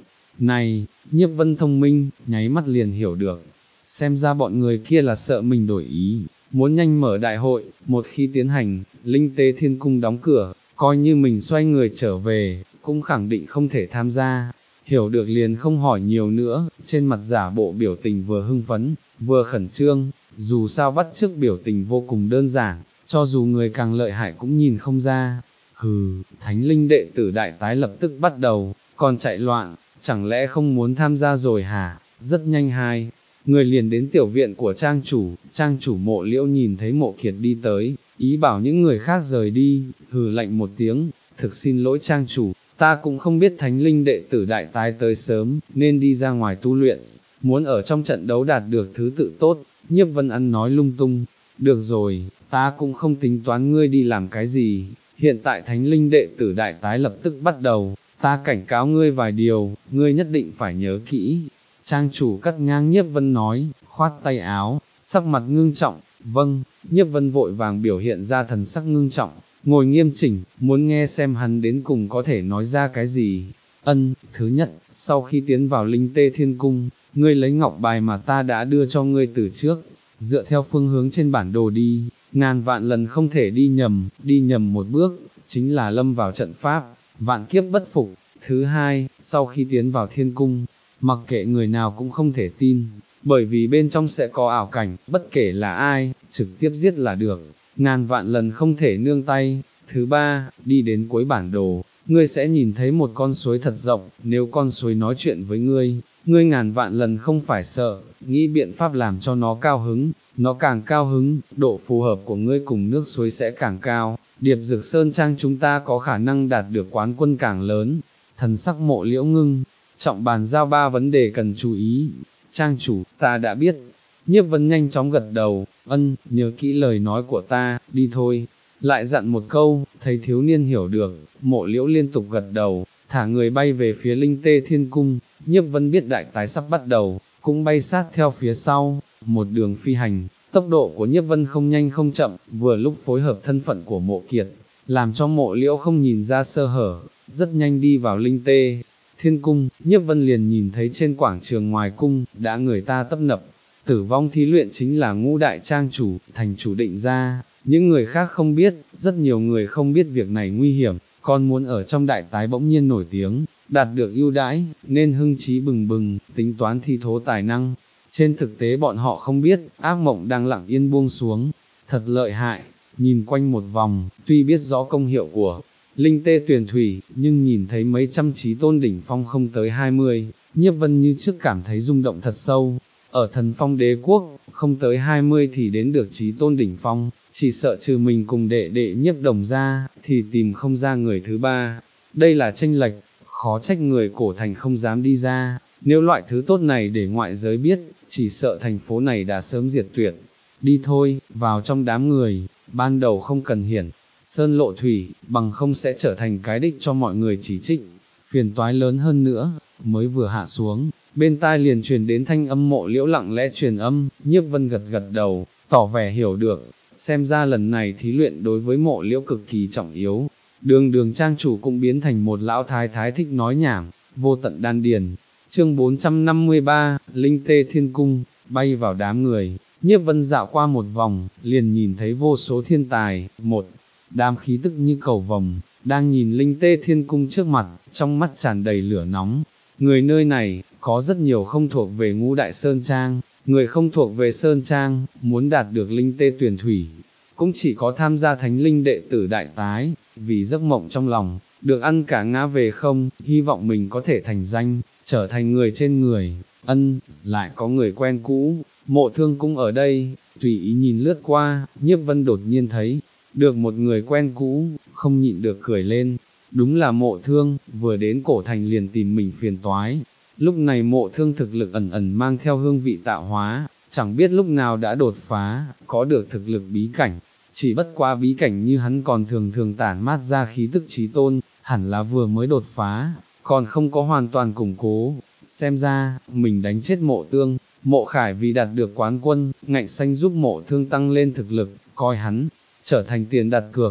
Này, Nhiếp Vân thông minh, nháy mắt liền hiểu được, xem ra bọn người kia là sợ mình đổi ý, muốn nhanh mở đại hội, một khi tiến hành, Linh Tê Thiên Cung đóng cửa, coi như mình xoay người trở về, cũng khẳng định không thể tham gia. Hiểu được liền không hỏi nhiều nữa, trên mặt giả bộ biểu tình vừa hưng phấn, vừa khẩn trương, dù sao bắt chước biểu tình vô cùng đơn giản, cho dù người càng lợi hại cũng nhìn không ra. Hừ, thánh linh đệ tử đại tái lập tức bắt đầu, còn chạy loạn, chẳng lẽ không muốn tham gia rồi hả? Rất nhanh hai, người liền đến tiểu viện của trang chủ, trang chủ Mộ Liễu nhìn thấy Mộ Kiệt đi tới, ý bảo những người khác rời đi, hừ lạnh một tiếng, thực xin lỗi trang chủ, ta cũng không biết thánh linh đệ tử đại tái tới sớm, nên đi ra ngoài tu luyện, muốn ở trong trận đấu đạt được thứ tự tốt. Nhiếp Vân Ăn nói lung tung, được rồi, ta cũng không tính toán ngươi đi làm cái gì, hiện tại thánh linh đệ tử đại tái lập tức bắt đầu, ta cảnh cáo ngươi vài điều, ngươi nhất định phải nhớ kỹ. Trang chủ cắt ngang Nhiếp Vân nói, khoát tay áo, sắc mặt ngưng trọng, vâng. Nhiếp Vân vội vàng biểu hiện ra thần sắc ngưng trọng, ngồi nghiêm chỉnh, muốn nghe xem hắn đến cùng có thể nói ra cái gì. Ân, thứ nhất, sau khi tiến vào Linh Tê Thiên Cung, ngươi lấy ngọc bài mà ta đã đưa cho ngươi từ trước, dựa theo phương hướng trên bản đồ đi, ngàn vạn lần không thể đi nhầm, đi nhầm một bước, chính là lâm vào trận pháp, vạn kiếp bất phục. Thứ hai, sau khi tiến vào Thiên Cung, mặc kệ người nào cũng không thể tin, bởi vì bên trong sẽ có ảo cảnh, bất kể là ai, trực tiếp giết là được, ngàn vạn lần không thể nương tay. Thứ ba, đi đến cuối bản đồ, ngươi sẽ nhìn thấy một con suối thật rộng, nếu con suối nói chuyện với ngươi, ngươi ngàn vạn lần không phải sợ, nghĩ biện pháp làm cho nó cao hứng, nó càng cao hứng, độ phù hợp của ngươi cùng nước suối sẽ càng cao, Điệp Dược Sơn Trang chúng ta có khả năng đạt được quán quân càng lớn. Thần sắc Mộ Liễu ngưng trọng bàn giao ba vấn đề cần chú ý. Trang chủ, ta đã biết. Nhiếp Vân nhanh chóng gật đầu, ân, nhớ kỹ lời nói của ta, đi thôi. Lại dặn một câu, thấy thiếu niên hiểu được, Mộ Liễu liên tục gật đầu, thả người bay về phía Linh Tê Thiên Cung. Nhiếp Vân biết đại tái sắp bắt đầu, cũng bay sát theo phía sau, một đường phi hành, tốc độ của Nhiếp Vân không nhanh không chậm, vừa lúc phối hợp thân phận của Mộ Kiệt, làm cho Mộ Liễu không nhìn ra sơ hở, rất nhanh đi vào Linh Tê Thiên Cung. Nhiếp Vân liền nhìn thấy trên quảng trường ngoài cung, đã người ta tấp nập, tử vong thí luyện chính là Ngũ đại trang chủ, thành chủ định ra, những người khác không biết, rất nhiều người không biết việc này nguy hiểm, còn muốn ở trong đại tái bỗng nhiên nổi tiếng, đạt được ưu đãi, nên hưng trí bừng bừng, tính toán thi thố tài năng. Trên thực tế bọn họ không biết, ác mộng đang lặng yên buông xuống, thật lợi hại. Nhìn quanh một vòng, tuy biết rõ công hiệu của Linh Tê Tuyền Thủy, nhưng nhìn thấy mấy trăm chí tôn đỉnh phong không tới hai mươi, Nhiếp Vân như trước cảm thấy rung động thật sâu. Ở Thần Phong Đế Quốc, không tới hai mươi thì đến được chí tôn đỉnh phong, chỉ sợ trừ mình cùng đệ đệ Nhiếp Đồng ra, thì tìm không ra người thứ ba. Đây là chênh lệch, khó trách người cổ thành không dám đi ra, nếu loại thứ tốt này để ngoại giới biết, chỉ sợ thành phố này đã sớm diệt tuyệt. Đi thôi, vào trong đám người, ban đầu không cần hiển sơn lộ thủy, bằng không sẽ trở thành cái đích cho mọi người chỉ trích, phiền toái lớn hơn nữa. Mới vừa hạ xuống, bên tai liền truyền đến thanh âm Mộ Liễu lặng lẽ truyền âm. Nhiếp Vân gật gật đầu, tỏ vẻ hiểu được, xem ra lần này thí luyện đối với Mộ Liễu cực kỳ trọng yếu. Đường đường trang chủ cũng biến thành một lão thái thái thích nói nhảm, vô tận đan điền. Chương bốn trăm năm mươi ba, Linh Tê Thiên Cung, bay vào đám người, Nhiếp Vân dạo qua một vòng, liền nhìn thấy vô số thiên tài, một đám khí tức như cầu vồng, đang nhìn Linh Tê Thiên Cung trước mặt, trong mắt tràn đầy lửa nóng. Người nơi này, có rất nhiều không thuộc về Ngũ Đại Sơn Trang, người không thuộc về Sơn Trang, muốn đạt được Linh Tê Tuyền Thủy, cũng chỉ có tham gia thánh linh đệ tử đại tái, vì giấc mộng trong lòng, được ăn cả ngã về không, hy vọng mình có thể thành danh, trở thành người trên người. Ân, lại có người quen cũ, Mộ Thương cũng ở đây. Tùy ý nhìn lướt qua, Nhiếp Vân đột nhiên thấy được một người quen cũ, không nhịn được cười lên. Đúng là Mộ Thương, vừa đến cổ thành liền tìm mình phiền toái. Lúc này Mộ Thương thực lực ẩn ẩn mang theo hương vị tạo hóa, chẳng biết lúc nào đã đột phá, có được thực lực bí cảnh. Chỉ bất qua bí cảnh như hắn còn thường thường tản mát ra khí tức chí tôn, hẳn là vừa mới đột phá, còn không có hoàn toàn củng cố. Xem ra, mình đánh chết Mộ Tương, Mộ Khải vì đạt được quán quân, ngạnh xanh giúp Mộ Thương tăng lên thực lực, coi hắn trở thành tiền đặt cược.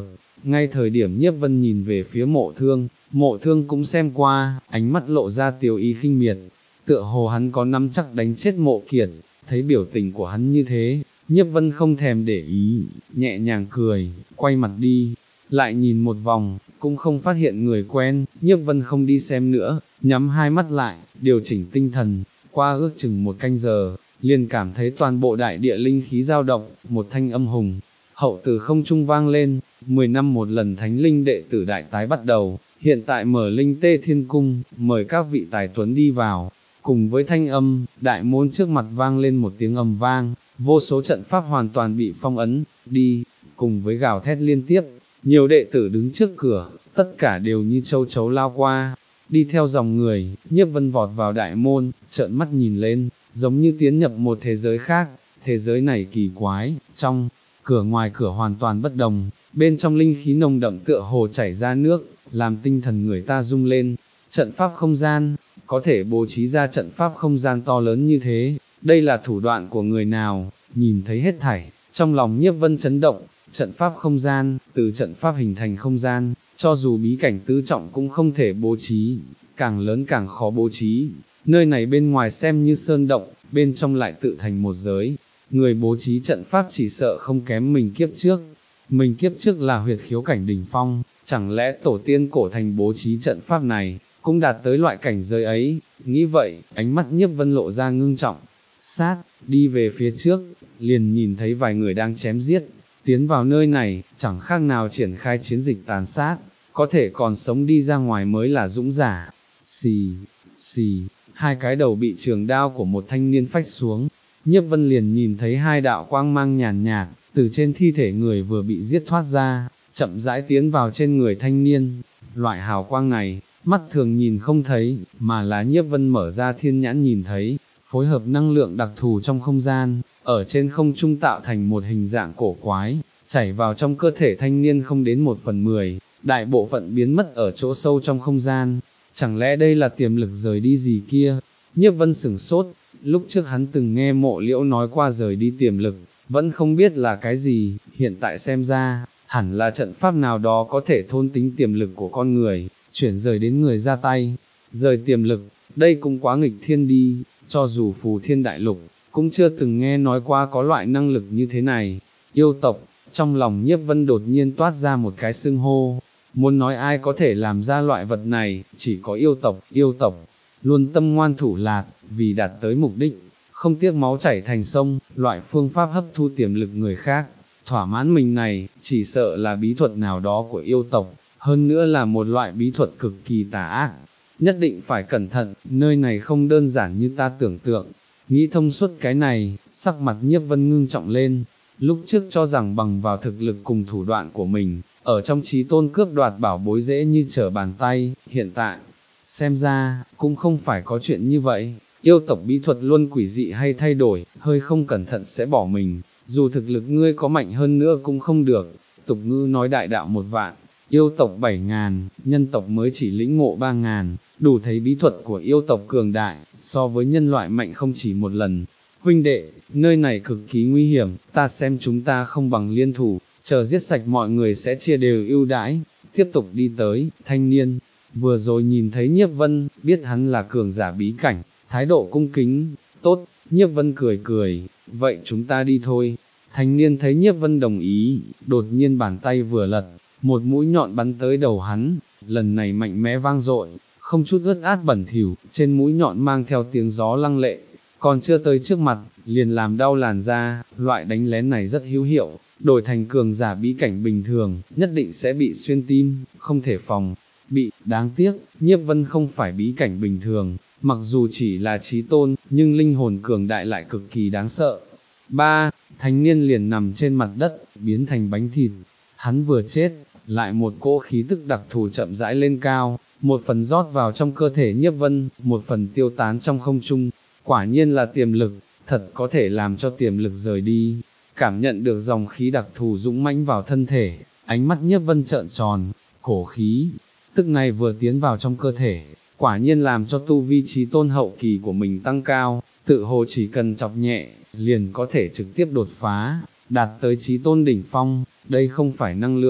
ngay thời điểm Nhiếp Vân nhìn về phía Mộ Thương, Mộ Thương cũng xem qua, ánh mắt lộ ra tiêu ý khinh miệt, tựa hồ hắn có nắm chắc đánh chết Mộ Kiệt, thấy biểu tình của hắn như thế, Nhiếp Vân không thèm để ý, nhẹ nhàng cười, quay mặt đi, lại nhìn một vòng, cũng không phát hiện người quen, Nhiếp Vân không đi xem nữa, nhắm hai mắt lại, điều chỉnh tinh thần, qua ước chừng một canh giờ, liền cảm thấy toàn bộ đại địa linh khí dao động, một thanh âm hùng hậu từ không trung vang lên, mười năm một lần thánh linh đệ tử đại tái bắt đầu, hiện tại mở linh tê thiên cung, mời các vị tài tuấn đi vào, cùng với thanh âm, đại môn trước mặt vang lên một tiếng ầm vang, vô số trận pháp hoàn toàn bị phong ấn, đi, cùng với gào thét liên tiếp, nhiều đệ tử đứng trước cửa, tất cả đều như châu chấu lao qua, đi theo dòng người, Nhiếp Vân vọt vào đại môn, trợn mắt nhìn lên, giống như tiến nhập một thế giới khác, thế giới này kỳ quái, trong cửa ngoài cửa hoàn toàn bất đồng, bên trong linh khí nồng đậm tựa hồ chảy ra nước, làm tinh thần người ta rung lên, trận pháp không gian, có thể bố trí ra trận pháp không gian to lớn như thế, đây là thủ đoạn của người nào, nhìn thấy hết thảy, trong lòng Nhiếp Vân chấn động, trận pháp không gian, từ trận pháp hình thành không gian, cho dù bí cảnh tứ trọng cũng không thể bố trí, càng lớn càng khó bố trí, nơi này bên ngoài xem như sơn động, bên trong lại tự thành một giới, người bố trí trận pháp chỉ sợ không kém mình kiếp trước, mình kiếp trước là huyệt khiếu cảnh đỉnh phong, chẳng lẽ tổ tiên cổ thành bố trí trận pháp này, cũng đạt tới loại cảnh giới ấy, nghĩ vậy, ánh mắt Nhiếp Vân lộ ra ngưng trọng, sát, đi về phía trước, liền nhìn thấy vài người đang chém giết, tiến vào nơi này, chẳng khác nào triển khai chiến dịch tàn sát, có thể còn sống đi ra ngoài mới là dũng giả, xì, xì, hai cái đầu bị trường đao của một thanh niên phách xuống, Nhiếp Vân liền nhìn thấy hai đạo quang mang nhàn nhạt, từ trên thi thể người vừa bị giết thoát ra, chậm rãi tiến vào trên người thanh niên, loại hào quang này, mắt thường nhìn không thấy, mà là Nhiếp Vân mở ra thiên nhãn nhìn thấy, phối hợp năng lượng đặc thù trong không gian, ở trên không trung tạo thành một hình dạng cổ quái, chảy vào trong cơ thể thanh niên không đến một phần mười, đại bộ phận biến mất ở chỗ sâu trong không gian, chẳng lẽ đây là tiềm lực rời đi gì kia, Nhiếp Vân sửng sốt, lúc trước hắn từng nghe Mộ Liễu nói qua rời đi tiềm lực, vẫn không biết là cái gì, hiện tại xem ra, hẳn là trận pháp nào đó có thể thôn tính tiềm lực của con người, chuyển rời đến người ra tay, rời tiềm lực, đây cũng quá nghịch thiên đi, cho dù Phù Thiên Đại Lục, cũng chưa từng nghe nói qua có loại năng lực như thế này, yêu tộc, trong lòng Nhiếp Vân đột nhiên toát ra một cái xưng hô, muốn nói ai có thể làm ra loại vật này, chỉ có yêu tộc, yêu tộc, luôn tâm ngoan thủ lạt, vì đạt tới mục đích, không tiếc máu chảy thành sông, loại phương pháp hấp thu tiềm lực người khác, thỏa mãn mình này, chỉ sợ là bí thuật nào đó của yêu tộc, hơn nữa là một loại bí thuật cực kỳ tà ác, nhất định phải cẩn thận, nơi này không đơn giản như ta tưởng tượng, nghĩ thông suốt cái này, sắc mặt Nhiếp Vân ngưng trọng lên, lúc trước cho rằng bằng vào thực lực cùng thủ đoạn của mình, ở trong trí tôn cướp đoạt bảo bối dễ như trở bàn tay, hiện tại, xem ra, cũng không phải có chuyện như vậy, yêu tộc bí thuật luôn quỷ dị hay thay đổi, hơi không cẩn thận sẽ bỏ mình, dù thực lực ngươi có mạnh hơn nữa cũng không được, tục ngữ nói đại đạo một vạn, yêu tộc bảy ngàn, nhân tộc mới chỉ lĩnh ngộ ba ngàn, đủ thấy bí thuật của yêu tộc cường đại, so với nhân loại mạnh không chỉ một lần. Huynh đệ, nơi này cực kỳ nguy hiểm, ta xem chúng ta không bằng liên thủ, chờ giết sạch mọi người sẽ chia đều ưu đãi, tiếp tục đi tới, thanh niên, vừa rồi nhìn thấy Nhiếp Vân, biết hắn là cường giả bí cảnh, thái độ cung kính, tốt, Nhiếp Vân cười cười, vậy chúng ta đi thôi. Thanh niên thấy Nhiếp Vân đồng ý, đột nhiên bàn tay vừa lật, một mũi nhọn bắn tới đầu hắn, lần này mạnh mẽ vang dội, không chút ướt át bẩn thỉu, trên mũi nhọn mang theo tiếng gió lăng lệ, còn chưa tới trước mặt, liền làm đau làn da, loại đánh lén này rất hữu hiệu, đổi thành cường giả bí cảnh bình thường, nhất định sẽ bị xuyên tim, không thể phòng, bị, đáng tiếc, Nhiếp Vân không phải bí cảnh bình thường, mặc dù chỉ là chí tôn, nhưng linh hồn cường đại lại cực kỳ đáng sợ. Ba, thanh niên liền nằm trên mặt đất, biến thành bánh thịt, hắn vừa chết, lại một cỗ khí tức đặc thù chậm rãi lên cao, một phần rót vào trong cơ thể Nhiếp Vân, một phần tiêu tán trong không trung, quả nhiên là tiềm lực, thật có thể làm cho tiềm lực rời đi, cảm nhận được dòng khí đặc thù dũng mãnh vào thân thể, ánh mắt Nhiếp Vân trợn tròn, cổ khí, tức này vừa tiến vào trong cơ thể, quả nhiên làm cho tu vi chí tôn hậu kỳ của mình tăng cao, tự hồ chỉ cần chọc nhẹ, liền có thể trực tiếp đột phá, đạt tới chí tôn đỉnh phong, đây không phải năng lượng,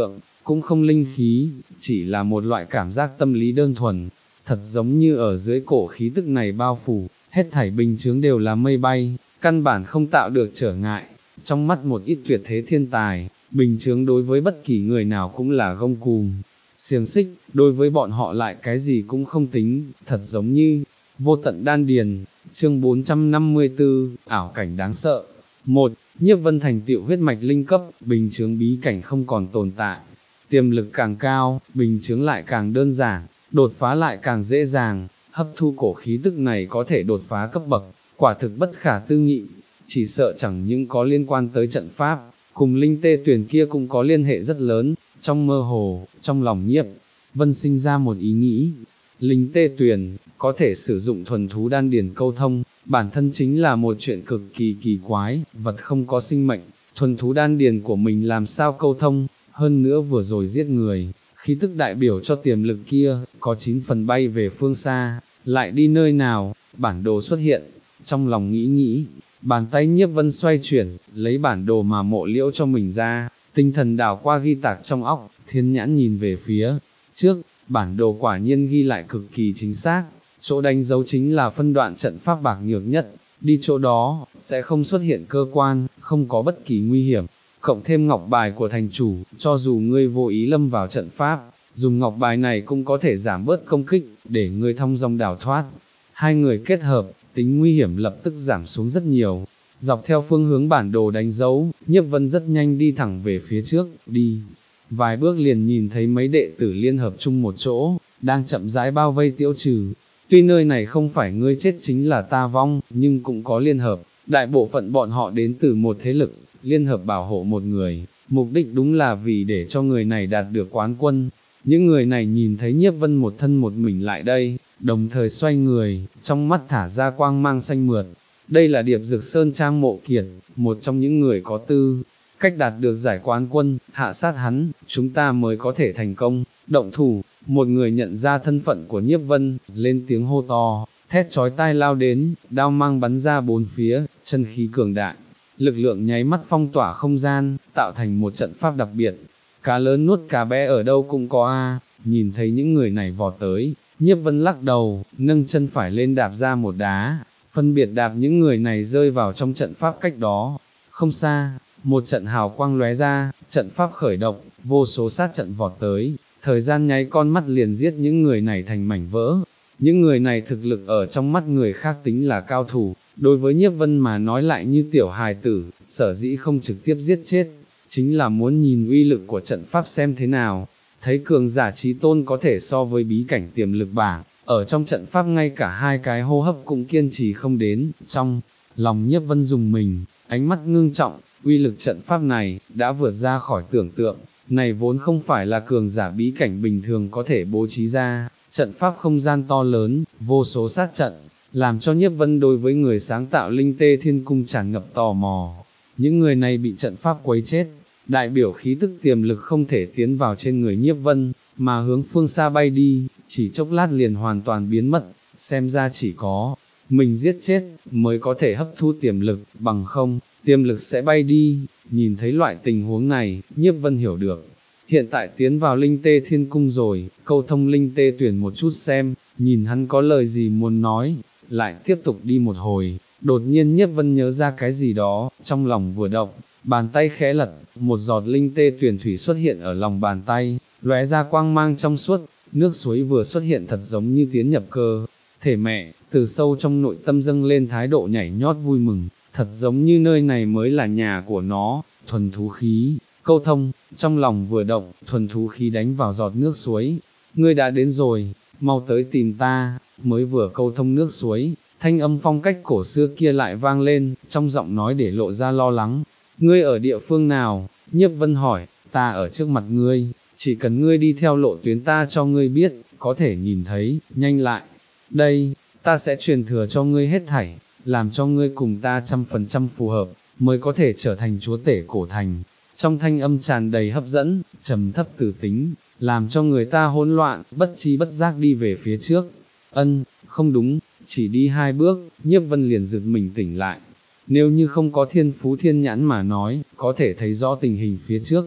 cũng không linh khí, chỉ là một loại cảm giác tâm lý đơn thuần, thật giống như ở dưới cổ khí tức này bao phủ, hết thảy bình chướng đều là mây bay, căn bản không tạo được trở ngại. Trong mắt một ít tuyệt thế thiên tài, bình chướng đối với bất kỳ người nào cũng là gông cùm, xiềng xích, đối với bọn họ lại cái gì cũng không tính, thật giống như vô tận đan điền. Chương bốn trăm năm mươi tư, ảo cảnh đáng sợ. Một, Nhiếp Vân thành tựu huyết mạch linh cấp, bình chướng bí cảnh không còn tồn tại. Tiềm lực càng cao, bình chướng lại càng đơn giản, đột phá lại càng dễ dàng, hấp thu cổ khí tức này có thể đột phá cấp bậc, quả thực bất khả tư nghị, chỉ sợ chẳng những có liên quan tới trận pháp, cùng linh tê tuyển kia cũng có liên hệ rất lớn. Trong mơ hồ, trong lòng Nhiếp Vân sinh ra một ý nghĩ, linh tê tuyển, có thể sử dụng thuần thú đan điền câu thông, bản thân chính là một chuyện cực kỳ kỳ quái, vật không có sinh mệnh, thuần thú đan điền của mình làm sao câu thông, hơn nữa vừa rồi giết người, khí tức đại biểu cho tiềm lực kia, có chín phần bay về phương xa, lại đi nơi nào, bản đồ xuất hiện, trong lòng nghĩ nghĩ, bàn tay Nhiếp Vân xoay chuyển, lấy bản đồ mà Mộ Liễu cho mình ra, tinh thần đảo qua ghi tạc trong óc, thiên nhãn nhìn về phía trước, bản đồ quả nhiên ghi lại cực kỳ chính xác, chỗ đánh dấu chính là phân đoạn trận pháp bạc nhược nhất, đi chỗ đó, sẽ không xuất hiện cơ quan, không có bất kỳ nguy hiểm, cộng thêm ngọc bài của thành chủ, cho dù ngươi vô ý lâm vào trận pháp, dùng ngọc bài này cũng có thể giảm bớt công kích, để ngươi thong dong đào thoát. Hai người kết hợp, tính nguy hiểm lập tức giảm xuống rất nhiều. Dọc theo phương hướng bản đồ đánh dấu, Nhiếp Vân rất nhanh đi thẳng về phía trước, đi. Vài bước liền nhìn thấy mấy đệ tử liên hợp chung một chỗ, đang chậm rãi bao vây Tiễu Trừ. Tuy nơi này không phải ngươi chết chính là ta vong, nhưng cũng có liên hợp, đại bộ phận bọn họ đến từ một thế lực, liên hợp bảo hộ một người, mục đích đúng là vì để cho người này đạt được quán quân. Những người này nhìn thấy Nhiếp Vân một thân một mình lại đây, đồng thời xoay người, trong mắt thả ra quang mang xanh mượt. Đây là Điệp Dực Sơn Trang Mộ Kiệt, một trong những người có tư cách đạt được giải quán quân, hạ sát hắn, chúng ta mới có thể thành công, động thủ. Một người nhận ra thân phận của Nhiếp Vân, lên tiếng hô to, thét chói tai lao đến, đao mang bắn ra bốn phía, chân khí cường đại, lực lượng nháy mắt phong tỏa không gian, tạo thành một trận pháp đặc biệt. Cá lớn nuốt cá bé ở đâu cũng có a. Nhìn thấy những người này vọt tới, Nhiếp Vân lắc đầu, nâng chân phải lên đạp ra một đá, phân biệt đạp những người này rơi vào trong trận pháp cách đó. Không xa, một trận hào quang lóe ra, trận pháp khởi động, vô số sát trận vọt tới, thời gian nháy con mắt liền giết những người này thành mảnh vỡ. Những người này thực lực ở trong mắt người khác tính là cao thủ, đối với Nhiếp Vân mà nói lại như tiểu hài tử, sở dĩ không trực tiếp giết chết, chính là muốn nhìn uy lực của trận pháp xem thế nào. Thấy cường giả chí tôn có thể so với bí cảnh tiềm lực bảng, ở trong trận pháp ngay cả hai cái hô hấp cũng kiên trì không đến. Trong lòng Nhiếp Vân dùng mình, ánh mắt ngưng trọng, uy lực trận pháp này đã vượt ra khỏi tưởng tượng, này vốn không phải là cường giả bí cảnh bình thường có thể bố trí ra. Trận pháp không gian to lớn, vô số sát trận, làm cho Nhiếp Vân đối với người sáng tạo Linh Tê Thiên Cung tràn ngập tò mò. Những người này bị trận pháp quấy chết, đại biểu khí tức tiềm lực không thể tiến vào trên người Nhiếp Vân, mà hướng phương xa bay đi, chỉ chốc lát liền hoàn toàn biến mất, xem ra chỉ có mình giết chết, mới có thể hấp thu tiềm lực, bằng không, tiềm lực sẽ bay đi. Nhìn thấy loại tình huống này, Nhiếp Vân hiểu được, hiện tại tiến vào Linh Tê Thiên Cung rồi, câu thông Linh Tê tuyển một chút xem, nhìn hắn có lời gì muốn nói, lại tiếp tục đi một hồi, đột nhiên Nhiếp Vân nhớ ra cái gì đó, trong lòng vừa động, bàn tay khẽ lật, một giọt Linh Tê tuyển thủy xuất hiện ở lòng bàn tay, lóe ra quang mang trong suốt, nước suối vừa xuất hiện thật giống như tiến nhập cơ thể mẹ, từ sâu trong nội tâm dâng lên thái độ nhảy nhót vui mừng, thật giống như nơi này mới là nhà của nó. Thuần thú khí, câu thông, trong lòng vừa động, thuần thú khí đánh vào giọt nước suối, ngươi đã đến rồi, mau tới tìm ta. Mới vừa câu thông nước suối, thanh âm phong cách cổ xưa kia lại vang lên, trong giọng nói để lộ ra lo lắng. Ngươi ở địa phương nào? Nhiếp Vân hỏi. Ta ở trước mặt ngươi, chỉ cần ngươi đi theo lộ tuyến ta cho ngươi biết, có thể nhìn thấy, nhanh lại. Đây, ta sẽ truyền thừa cho ngươi hết thảy, làm cho ngươi cùng ta trăm phần trăm phù hợp, mới có thể trở thành chúa tể cổ thành. Trong thanh âm tràn đầy hấp dẫn, trầm thấp tử tính, làm cho người ta hỗn loạn, bất trí bất giác đi về phía trước. Ân, không đúng, chỉ đi hai bước, Nhiếp Vân liền giật mình tỉnh lại. Nếu như không có thiên phú thiên nhãn mà nói, có thể thấy rõ tình hình phía trước,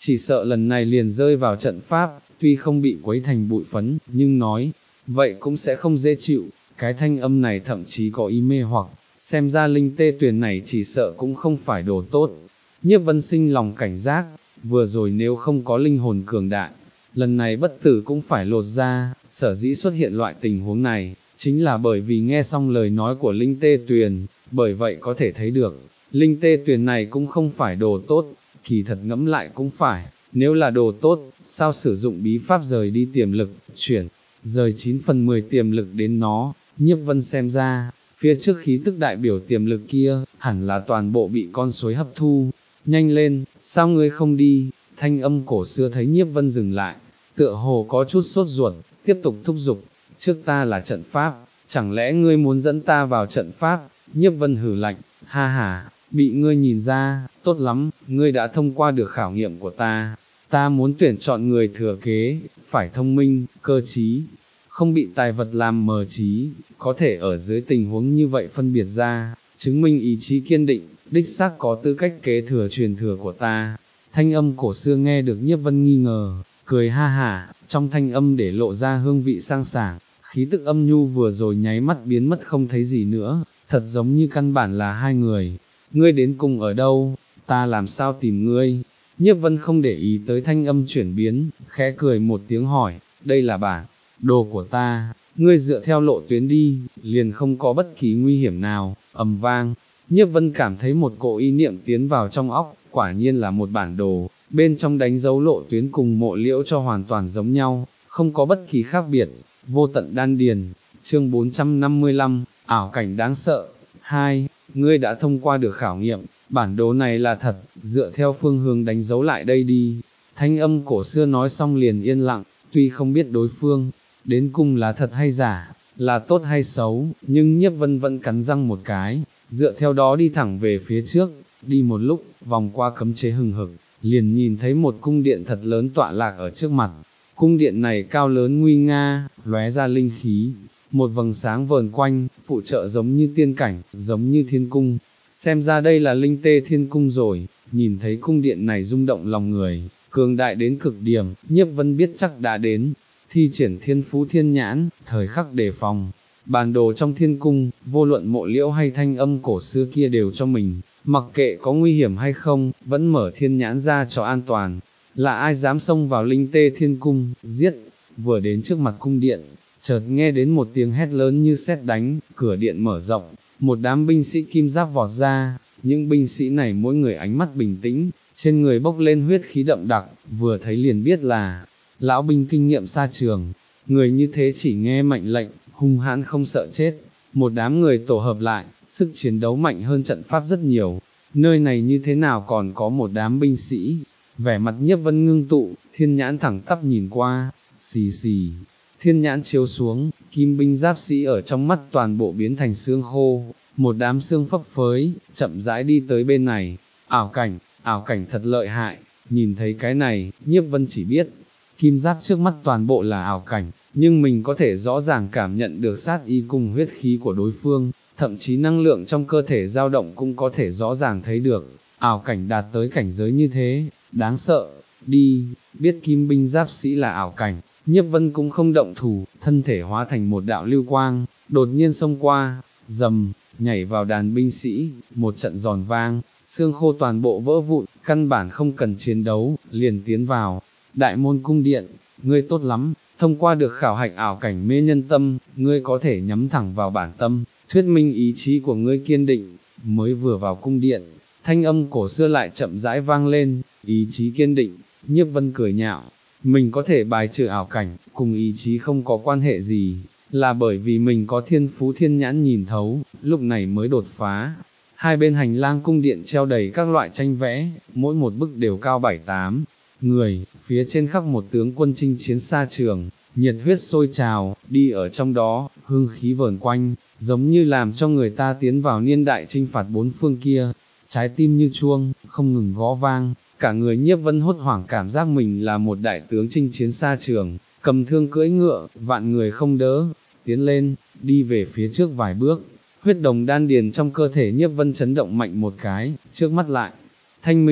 chỉ sợ lần này liền rơi vào trận pháp, tuy không bị quấy thành bụi phấn, nhưng nói, vậy cũng sẽ không dễ chịu, cái thanh âm này thậm chí có ý mê hoặc, xem ra linh tê tuyền này chỉ sợ cũng không phải đồ tốt. Nhiếp Vân sinh lòng cảnh giác, vừa rồi nếu không có linh hồn cường đại, lần này bất tử cũng phải lột ra, sở dĩ xuất hiện loại tình huống này, chính là bởi vì nghe xong lời nói của linh tê tuyền, bởi vậy có thể thấy được, linh tê tuyền này cũng không phải đồ tốt, kỳ thật ngẫm lại cũng phải, nếu là đồ tốt, sao sử dụng bí pháp rời đi tiềm lực, chuyển, rời chín phần mười tiềm lực đến nó. Nhiếp Vân xem ra, phía trước khí tức đại biểu tiềm lực kia, hẳn là toàn bộ bị con suối hấp thu. Nhanh lên, sao ngươi không đi? Thanh âm cổ xưa thấy Nhiếp Vân dừng lại, tựa hồ có chút sốt ruột, tiếp tục thúc giục, trước ta là trận pháp, chẳng lẽ ngươi muốn dẫn ta vào trận pháp? Nhiếp Vân hừ lạnh, ha ha, bị ngươi nhìn ra, tốt lắm, ngươi đã thông qua được khảo nghiệm của ta, ta muốn tuyển chọn người thừa kế, phải thông minh, cơ trí, không bị tài vật làm mờ trí, có thể ở dưới tình huống như vậy phân biệt ra, chứng minh ý chí kiên định, đích xác có tư cách kế thừa truyền thừa của ta. Thanh âm cổ xưa nghe được Nhiếp Vân nghi ngờ, cười ha hả, trong thanh âm để lộ ra hương vị sang sảng, khí tức âm nhu vừa rồi nháy mắt biến mất không thấy gì nữa, thật giống như căn bản là hai người. Ngươi đến cùng ở đâu, ta làm sao tìm ngươi? Nhiếp Vân không để ý tới thanh âm chuyển biến, khẽ cười một tiếng hỏi, đây là bản đồ của ta, ngươi dựa theo lộ tuyến đi, liền không có bất kỳ nguy hiểm nào. Ầm vang, Nhiếp Vân cảm thấy một cỗ ý niệm tiến vào trong óc, quả nhiên là một bản đồ, bên trong đánh dấu lộ tuyến cùng mộ liễu cho hoàn toàn giống nhau, không có bất kỳ khác biệt. Vô tận đan điền, chương bốn trăm năm mươi lăm, ảo cảnh đáng sợ. Hai, ngươi đã thông qua được khảo nghiệm, bản đồ này là thật, dựa theo phương hướng đánh dấu lại đây đi. Thanh âm cổ xưa nói xong liền yên lặng, tuy không biết đối phương, đến cùng là thật hay giả, là tốt hay xấu, nhưng Nhiếp Vân vẫn cắn răng một cái, dựa theo đó đi thẳng về phía trước, đi một lúc, vòng qua cấm chế hừng hực, liền nhìn thấy một cung điện thật lớn tọa lạc ở trước mặt. Cung điện này cao lớn nguy nga, lóe ra linh khí, một vầng sáng vờn quanh, phụ trợ giống như tiên cảnh, giống như thiên cung. Xem ra đây là linh tê thiên cung rồi, nhìn thấy cung điện này rung động lòng người, cường đại đến cực điểm, Nhiếp Vân biết chắc đã đến, thi triển thiên phú thiên nhãn, thời khắc đề phòng. Bản đồ trong thiên cung, vô luận mộ liễu hay thanh âm cổ xưa kia đều cho mình, mặc kệ có nguy hiểm hay không, vẫn mở thiên nhãn ra cho an toàn. Là ai dám xông vào linh tê thiên cung, giết, vừa đến trước mặt cung điện, chợt nghe đến một tiếng hét lớn như sét đánh, cửa điện mở rộng, một đám binh sĩ kim giáp vọt ra, những binh sĩ này mỗi người ánh mắt bình tĩnh, trên người bốc lên huyết khí đậm đặc, vừa thấy liền biết là lão binh kinh nghiệm xa trường, người như thế chỉ nghe mệnh lệnh, hung hãn không sợ chết. Một đám người tổ hợp lại, sức chiến đấu mạnh hơn trận pháp rất nhiều, nơi này như thế nào còn có một đám binh sĩ. Vẻ mặt Nhiếp Vân ngưng tụ, thiên nhãn thẳng tắp nhìn qua, xì xì, thiên nhãn chiếu xuống, kim binh giáp sĩ ở trong mắt toàn bộ biến thành xương khô, một đám xương phấp phới, chậm rãi đi tới bên này. Ảo cảnh, ảo cảnh thật lợi hại, nhìn thấy cái này, Nhiếp Vân chỉ biết, kim giáp trước mắt toàn bộ là ảo cảnh, nhưng mình có thể rõ ràng cảm nhận được sát ý cùng huyết khí của đối phương, thậm chí năng lượng trong cơ thể dao động cũng có thể rõ ràng thấy được. Ảo cảnh đạt tới cảnh giới như thế, đáng sợ. Đi, biết kim binh giáp sĩ là ảo cảnh, Nhiếp Vân cũng không động thủ, thân thể hóa thành một đạo lưu quang, đột nhiên xông qua, dầm, nhảy vào đàn binh sĩ, một trận giòn vang, xương khô toàn bộ vỡ vụn, căn bản không cần chiến đấu, liền tiến vào. Đại môn cung điện, ngươi tốt lắm, thông qua được khảo hạch ảo cảnh mê nhân tâm, ngươi có thể nhắm thẳng vào bản tâm, thuyết minh ý chí của ngươi kiên định. Mới vừa vào cung điện, thanh âm cổ xưa lại chậm rãi vang lên, ý chí kiên định. Nhiếp Vân cười nhạo, mình có thể bài trừ ảo cảnh, cùng ý chí không có quan hệ gì, là bởi vì mình có thiên phú thiên nhãn nhìn thấu, lúc này mới đột phá. Hai bên hành lang cung điện treo đầy các loại tranh vẽ, mỗi một bức đều cao bảy tám người, phía trên khắc một tướng quân chinh chiến xa trường, nhiệt huyết sôi trào, đi ở trong đó, hương khí vờn quanh, giống như làm cho người ta tiến vào niên đại chinh phạt bốn phương kia. Trái tim như chuông, không ngừng gõ vang, cả người Nhiếp Vân hốt hoảng cảm giác mình là một đại tướng chinh chiến xa trường, cầm thương cưỡi ngựa, vạn người không đỡ, tiến lên, đi về phía trước vài bước, huyết đồng đan điền trong cơ thể Nhiếp Vân chấn động mạnh một cái, trước mắt lại, thanh minh,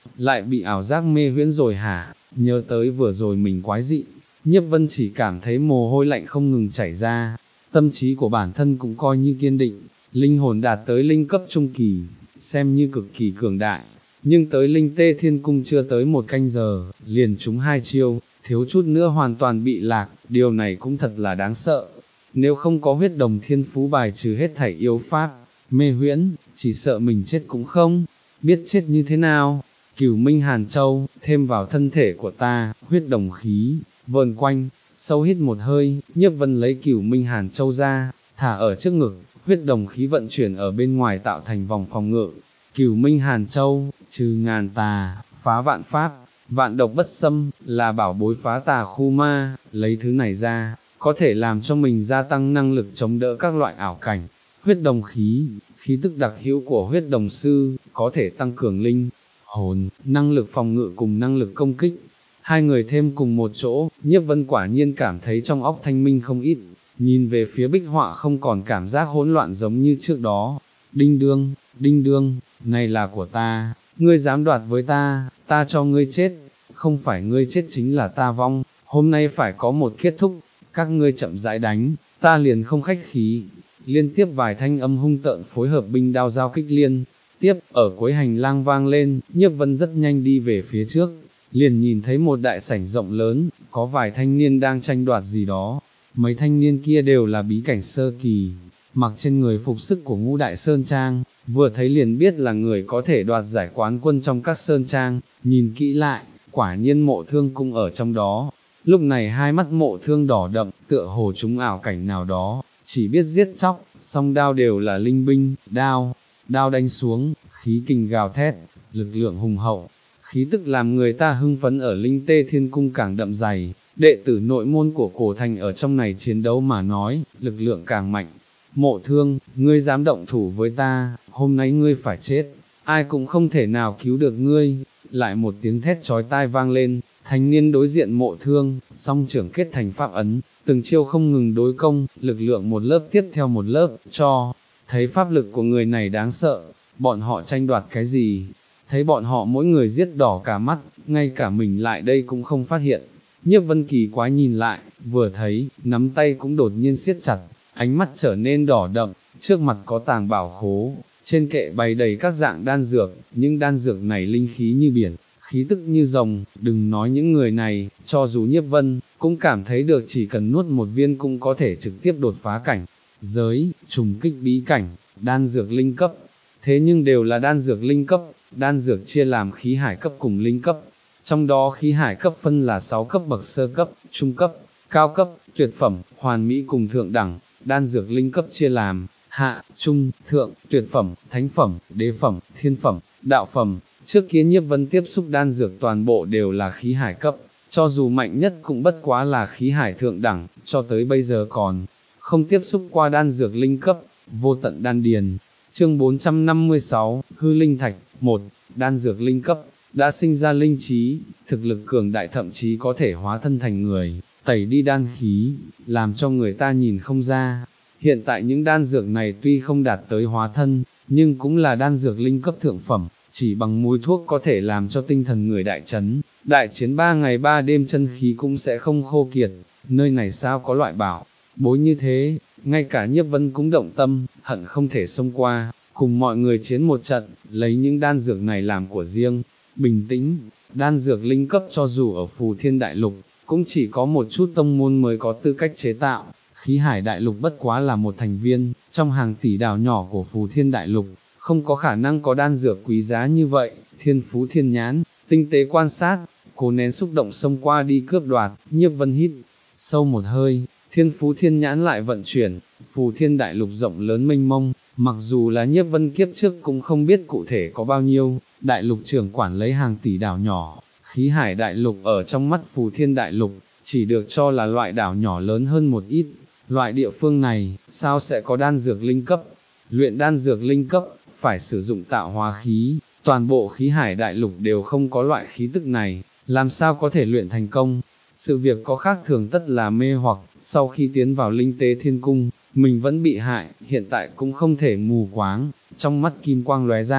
lại bị ảo giác mê huyễn rồi hả, nhớ tới vừa rồi mình quái dị, Nhiếp Vân chỉ cảm thấy mồ hôi lạnh không ngừng chảy ra, tâm trí của bản thân cũng coi như kiên định, linh hồn đạt tới linh cấp trung kỳ, xem như cực kỳ cường đại, nhưng tới linh tê thiên cung chưa tới một canh giờ, liền trúng hai chiêu, thiếu chút nữa hoàn toàn bị lạc, điều này cũng thật là đáng sợ. Nếu không có huyết đồng thiên phú bài trừ hết thảy yêu pháp, mê huyễn, chỉ sợ mình chết cũng không, biết chết như thế nào. Cửu Minh Hàn Châu, thêm vào thân thể của ta, huyết đồng khí, vờn quanh, sâu hít một hơi, Nhiếp Vân lấy Cửu Minh Hàn Châu ra, thả ở trước ngực, huyết đồng khí vận chuyển ở bên ngoài tạo thành vòng phòng ngự. Cửu Minh Hàn Châu, trừ ngàn tà, phá vạn pháp, vạn độc bất xâm, là bảo bối phá tà khu ma, lấy thứ này ra, có thể làm cho mình gia tăng năng lực chống đỡ các loại ảo cảnh. Huyết đồng khí, khí tức đặc hữu của huyết đồng sư, có thể tăng cường linh, hồn, năng lực phòng ngự cùng năng lực công kích. Hai người thêm cùng một chỗ, Nhiếp Vân quả nhiên cảm thấy trong óc thanh minh không ít, nhìn về phía bích họa không còn cảm giác hỗn loạn giống như trước đó. Đinh đương, đinh đương, này là của ta, ngươi dám đoạt với ta, ta cho ngươi chết, không phải ngươi chết chính là ta vong, hôm nay phải có một kết thúc, các ngươi chậm rãi đánh, ta liền không khách khí. Liên tiếp vài thanh âm hung tợn phối hợp binh đao giao kích liên tiếp, ở cuối hành lang vang lên, Nhiếp Vân rất nhanh đi về phía trước, liền nhìn thấy một đại sảnh rộng lớn, có vài thanh niên đang tranh đoạt gì đó, mấy thanh niên kia đều là bí cảnh sơ kỳ, mặc trên người phục sức của Ngũ Đại Sơn Trang, vừa thấy liền biết là người có thể đoạt giải quán quân trong các sơn trang, nhìn kỹ lại, quả nhiên Mộ Thương cũng ở trong đó. Lúc này hai mắt Mộ Thương đỏ đậm, tựa hồ chúng ảo cảnh nào đó, chỉ biết giết chóc, song đao đều là linh binh, đao, đao đánh xuống, khí kình gào thét, lực lượng hùng hậu, khí tức làm người ta hưng phấn ở linh tê thiên cung càng đậm dày, đệ tử nội môn của cổ thành ở trong này chiến đấu mà nói, lực lượng càng mạnh. Mộ Thương, ngươi dám động thủ với ta, hôm nay ngươi phải chết, ai cũng không thể nào cứu được ngươi. Lại một tiếng thét chói tai vang lên, thanh niên đối diện Mộ Thương, song trưởng kết thành pháp ấn, từng chiêu không ngừng đối công, lực lượng một lớp tiếp theo một lớp, cho thấy pháp lực của người này đáng sợ. Bọn họ tranh đoạt cái gì? Thấy bọn họ mỗi người giết đỏ cả mắt, ngay cả mình lại đây cũng không phát hiện. Nhiếp Vân kỳ quái nhìn lại, vừa thấy, nắm tay cũng đột nhiên siết chặt, ánh mắt trở nên đỏ đậm, trước mặt có tàng bảo khố, trên kệ bày đầy các dạng đan dược, những đan dược này linh khí như biển, khí tức như rồng, đừng nói những người này, cho dù Nhiếp Vân, cũng cảm thấy được chỉ cần nuốt một viên cũng có thể trực tiếp đột phá cảnh, giới, trùng kích bí cảnh, đan dược linh cấp, thế nhưng đều là đan dược linh cấp, đan dược chia làm khí hải cấp cùng linh cấp, trong đó khí hải cấp phân là sáu cấp bậc sơ cấp, trung cấp, cao cấp, tuyệt phẩm, hoàn mỹ cùng thượng đẳng, đan dược linh cấp chia làm hạ, trung, thượng, tuyệt phẩm, thánh phẩm, đế phẩm, thiên phẩm, đạo phẩm. Trước kia Nhiếp Vân tiếp xúc đan dược toàn bộ đều là khí hải cấp, cho dù mạnh nhất cũng bất quá là khí hải thượng đẳng, cho tới bây giờ còn không tiếp xúc qua đan dược linh cấp. Vô tận đan điền. Chương bốn trăm năm mươi sáu, hư linh thạch. Một, đan dược linh cấp, đã sinh ra linh trí, thực lực cường đại thậm chí có thể hóa thân thành người, tẩy đi đan khí, làm cho người ta nhìn không ra. Hiện tại những đan dược này tuy không đạt tới hóa thân, nhưng cũng là đan dược linh cấp thượng phẩm, chỉ bằng mùi thuốc có thể làm cho tinh thần người đại chấn, đại chiến ba ngày ba đêm chân khí cũng sẽ không khô kiệt, nơi này sao có loại bảo bối như thế, ngay cả Nhiếp Vân cũng động tâm, hận không thể xông qua, cùng mọi người chiến một trận, lấy những đan dược này làm của riêng. Bình tĩnh, đan dược linh cấp cho dù ở Phù Thiên Đại Lục, cũng chỉ có một chút tông môn mới có tư cách chế tạo, khí hải đại lục bất quá là một thành viên, trong hàng tỷ đảo nhỏ của Phù Thiên Đại Lục, không có khả năng có đan dược quý giá như vậy. Thiên Phú Thiên Nhãn, tinh tế quan sát, cố nén xúc động xông qua đi cướp đoạt. Nhiếp Vân hít sâu một hơi, Thiên Phú Thiên Nhãn lại vận chuyển, Phù Thiên Đại Lục rộng lớn mênh mông, mặc dù là Nhiếp Vân kiếp trước cũng không biết cụ thể có bao nhiêu, đại lục trưởng quản lấy hàng tỷ đảo nhỏ, khí hải đại lục ở trong mắt Phù Thiên Đại Lục, chỉ được cho là loại đảo nhỏ lớn hơn một ít. Loại địa phương này, sao sẽ có đan dược linh cấp? Luyện đan dược linh cấp, phải sử dụng tạo hóa khí, toàn bộ khí hải đại lục đều không có loại khí tức này, làm sao có thể luyện thành công? Sự việc có khác thường tất là mê hoặc, sau khi tiến vào linh tế thiên cung, mình vẫn bị hại, hiện tại cũng không thể mù quáng, trong mắt kim quang lóe ra,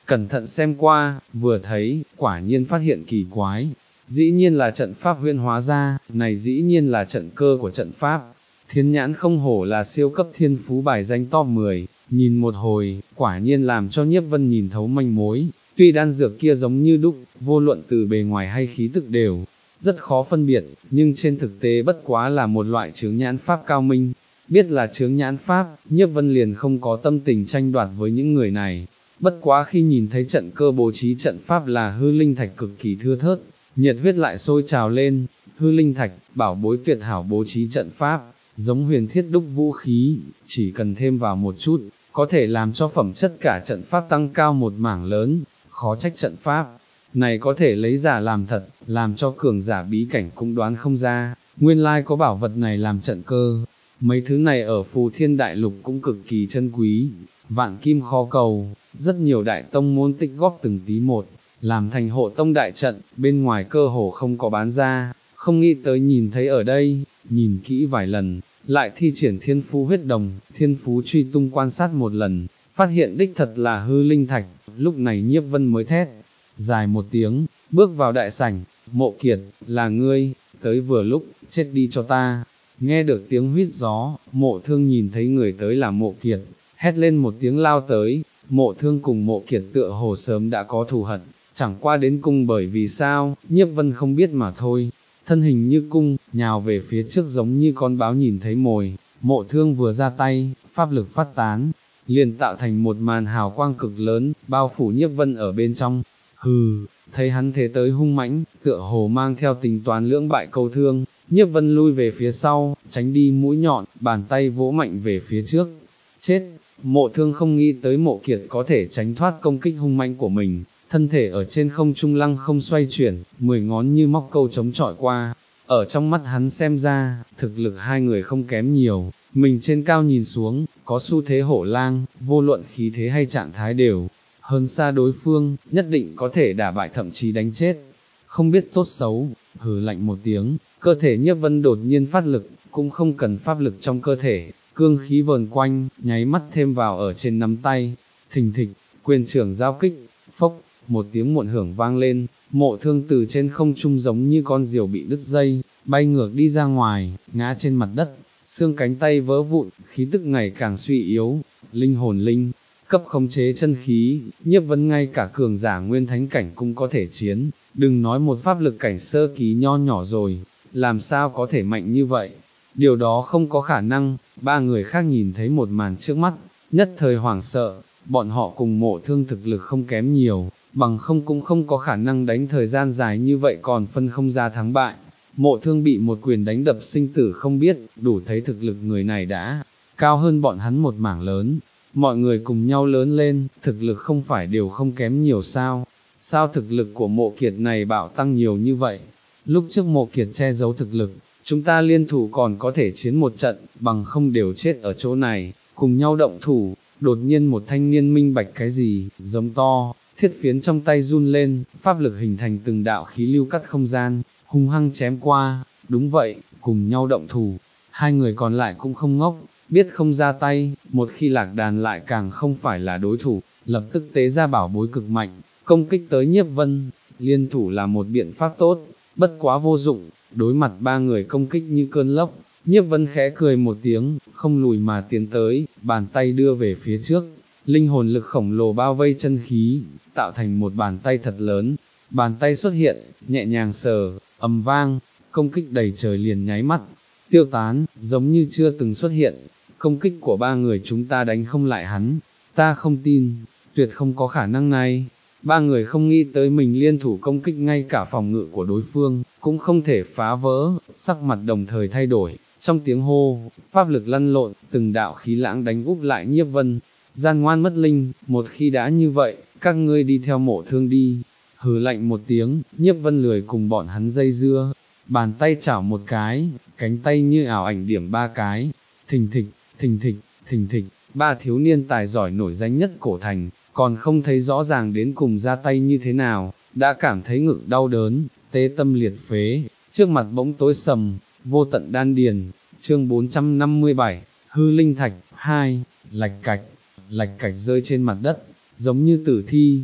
cẩn thận xem qua, vừa thấy, quả nhiên phát hiện kỳ quái, dĩ nhiên là trận pháp huyễn hóa ra, này dĩ nhiên là trận cơ của trận pháp. Thiên nhãn không hổ là siêu cấp thiên phú bài danh top mười, nhìn một hồi, quả nhiên làm cho Nhiếp Vân nhìn thấu manh mối, tuy đan dược kia giống như đúc, vô luận từ bề ngoài hay khí tức đều, rất khó phân biệt, nhưng trên thực tế bất quá là một loại chướng nhãn pháp cao minh. Biết là chướng nhãn pháp, Nhiếp Vân liền không có tâm tình tranh đoạt với những người này. Bất quá khi nhìn thấy trận cơ bố trí trận pháp là hư linh thạch cực kỳ thưa thớt, nhiệt huyết lại sôi trào lên, hư linh thạch, bảo bối tuyệt hảo bố trí trận pháp, giống huyền thiết đúc vũ khí, chỉ cần thêm vào một chút, có thể làm cho phẩm chất cả trận pháp tăng cao một mảng lớn, khó trách trận pháp này có thể lấy giả làm thật, làm cho cường giả bí cảnh cũng đoán không ra, nguyên lai có bảo vật này làm trận cơ. Mấy thứ này ở Phù Thiên Đại Lục cũng cực kỳ chân quý, vạn kim khó cầu, rất nhiều đại tông môn tích góp từng tí một, làm thành hộ tông đại trận, bên ngoài cơ hồ không có bán ra, không nghĩ tới nhìn thấy ở đây, nhìn kỹ vài lần, lại thi triển thiên phú huyết đồng, thiên phú truy tung quan sát một lần, phát hiện đích thật là hư linh thạch, lúc này Nhiếp Vân mới thét, dài một tiếng, bước vào đại sảnh, Mộ Kiệt, là ngươi, tới vừa lúc, chết đi cho ta. Nghe được tiếng huýt gió, Mộ Thương nhìn thấy người tới là Mộ Kiệt, hét lên một tiếng lao tới, Mộ Thương cùng Mộ Kiệt tựa hồ sớm đã có thù hận, chẳng qua đến cung bởi vì sao, Nhiếp Vân không biết mà thôi. Thân hình như cung, nhào về phía trước giống như con báo nhìn thấy mồi, Mộ Thương vừa ra tay, pháp lực phát tán, liền tạo thành một màn hào quang cực lớn, bao phủ Nhiếp Vân ở bên trong. Hừ, thấy hắn thế tới hung mãnh, tựa hồ mang theo tính toán lưỡng bại câu thương, Nhiếp Vân lui về phía sau, tránh đi mũi nhọn, bàn tay vỗ mạnh về phía trước. Chết, Mộ Thương không nghĩ tới Mộ Kiệt có thể tránh thoát công kích hung mãnh của mình, thân thể ở trên không trung lăng không xoay chuyển, mười ngón như móc câu chống chọi qua. Ở trong mắt hắn xem ra, thực lực hai người không kém nhiều, mình trên cao nhìn xuống, có xu thế hổ lang, vô luận khí thế hay trạng thái đều hơn xa đối phương, nhất định có thể đả bại thậm chí đánh chết. Không biết tốt xấu, hừ lạnh một tiếng, cơ thể Nhiếp Vân đột nhiên phát lực, cũng không cần pháp lực trong cơ thể, cương khí vờn quanh, nháy mắt thêm vào ở trên nắm tay, thình thịch, quyền trưởng giao kích, phốc, một tiếng muộn hưởng vang lên, Mộ Thương từ trên không trung giống như con diều bị đứt dây, bay ngược đi ra ngoài, ngã trên mặt đất, xương cánh tay vỡ vụn, khí tức ngày càng suy yếu, linh hồn linh cấp khống chế chân khí, Nhiếp Vân ngay cả cường giả nguyên thánh cảnh cũng có thể chiến, đừng nói một pháp lực cảnh sơ kỳ nho nhỏ rồi, làm sao có thể mạnh như vậy, điều đó không có khả năng. Ba người khác nhìn thấy một màn trước mắt, nhất thời hoảng sợ, bọn họ cùng Mộ Thương thực lực không kém nhiều, bằng không cũng không có khả năng đánh thời gian dài như vậy còn phân không ra thắng bại. Mộ Thương bị một quyền đánh đập sinh tử không biết, đủ thấy thực lực người này đã cao hơn bọn hắn một mảng lớn. Mọi người cùng nhau lớn lên, thực lực không phải đều không kém nhiều sao, sao thực lực của Mộ Kiệt này bạo tăng nhiều như vậy. Lúc trước Mộ Kiệt che giấu thực lực, chúng ta liên thủ còn có thể chiến một trận, bằng không đều chết ở chỗ này, cùng nhau động thủ. Đột nhiên một thanh niên minh bạch cái gì, giống to, thiết phiến trong tay run lên, pháp lực hình thành từng đạo khí lưu cắt không gian, hung hăng chém qua. Đúng vậy, cùng nhau động thủ, hai người còn lại cũng không ngốc, biết không ra tay, một khi lạc đàn lại càng không phải là đối thủ, lập tức tế ra bảo bối cực mạnh, công kích tới Nhiếp Vân. Liên thủ là một biện pháp tốt, bất quá vô dụng, đối mặt ba người công kích như cơn lốc, Nhiếp Vân khẽ cười một tiếng, không lùi mà tiến tới, bàn tay đưa về phía trước, linh hồn lực khổng lồ bao vây chân khí, tạo thành một bàn tay thật lớn, bàn tay xuất hiện, nhẹ nhàng sờ, ầm vang, công kích đầy trời liền nháy mắt tiêu tán, giống như chưa từng xuất hiện. Công kích của ba người chúng ta đánh không lại hắn, ta không tin, tuyệt không có khả năng này. Ba người không nghĩ tới mình liên thủ công kích ngay cả phòng ngự của đối phương, cũng không thể phá vỡ, sắc mặt đồng thời thay đổi, trong tiếng hô, pháp lực lăn lộn, từng đạo khí lãng đánh úp lại Nhiếp Vân. Gian ngoan mất linh, một khi đã như vậy, các ngươi đi theo Mộ Thương đi. Hừ lạnh một tiếng, Nhiếp Vân lười cùng bọn hắn dây dưa, bàn tay chảo một cái, cánh tay như ảo ảnh điểm ba cái, thình thịch, thình thịch, thình thịch, ba thiếu niên tài giỏi nổi danh nhất cổ thành, còn không thấy rõ ràng đến cùng ra tay như thế nào, đã cảm thấy ngực đau đớn, tê tâm liệt phế, trước mặt bỗng tối sầm, vô tận đan điền. Chương bốn trăm năm mươi bảy, hư linh thạch, hai, lạch cạch, lạch cạch rơi trên mặt đất, giống như tử thi,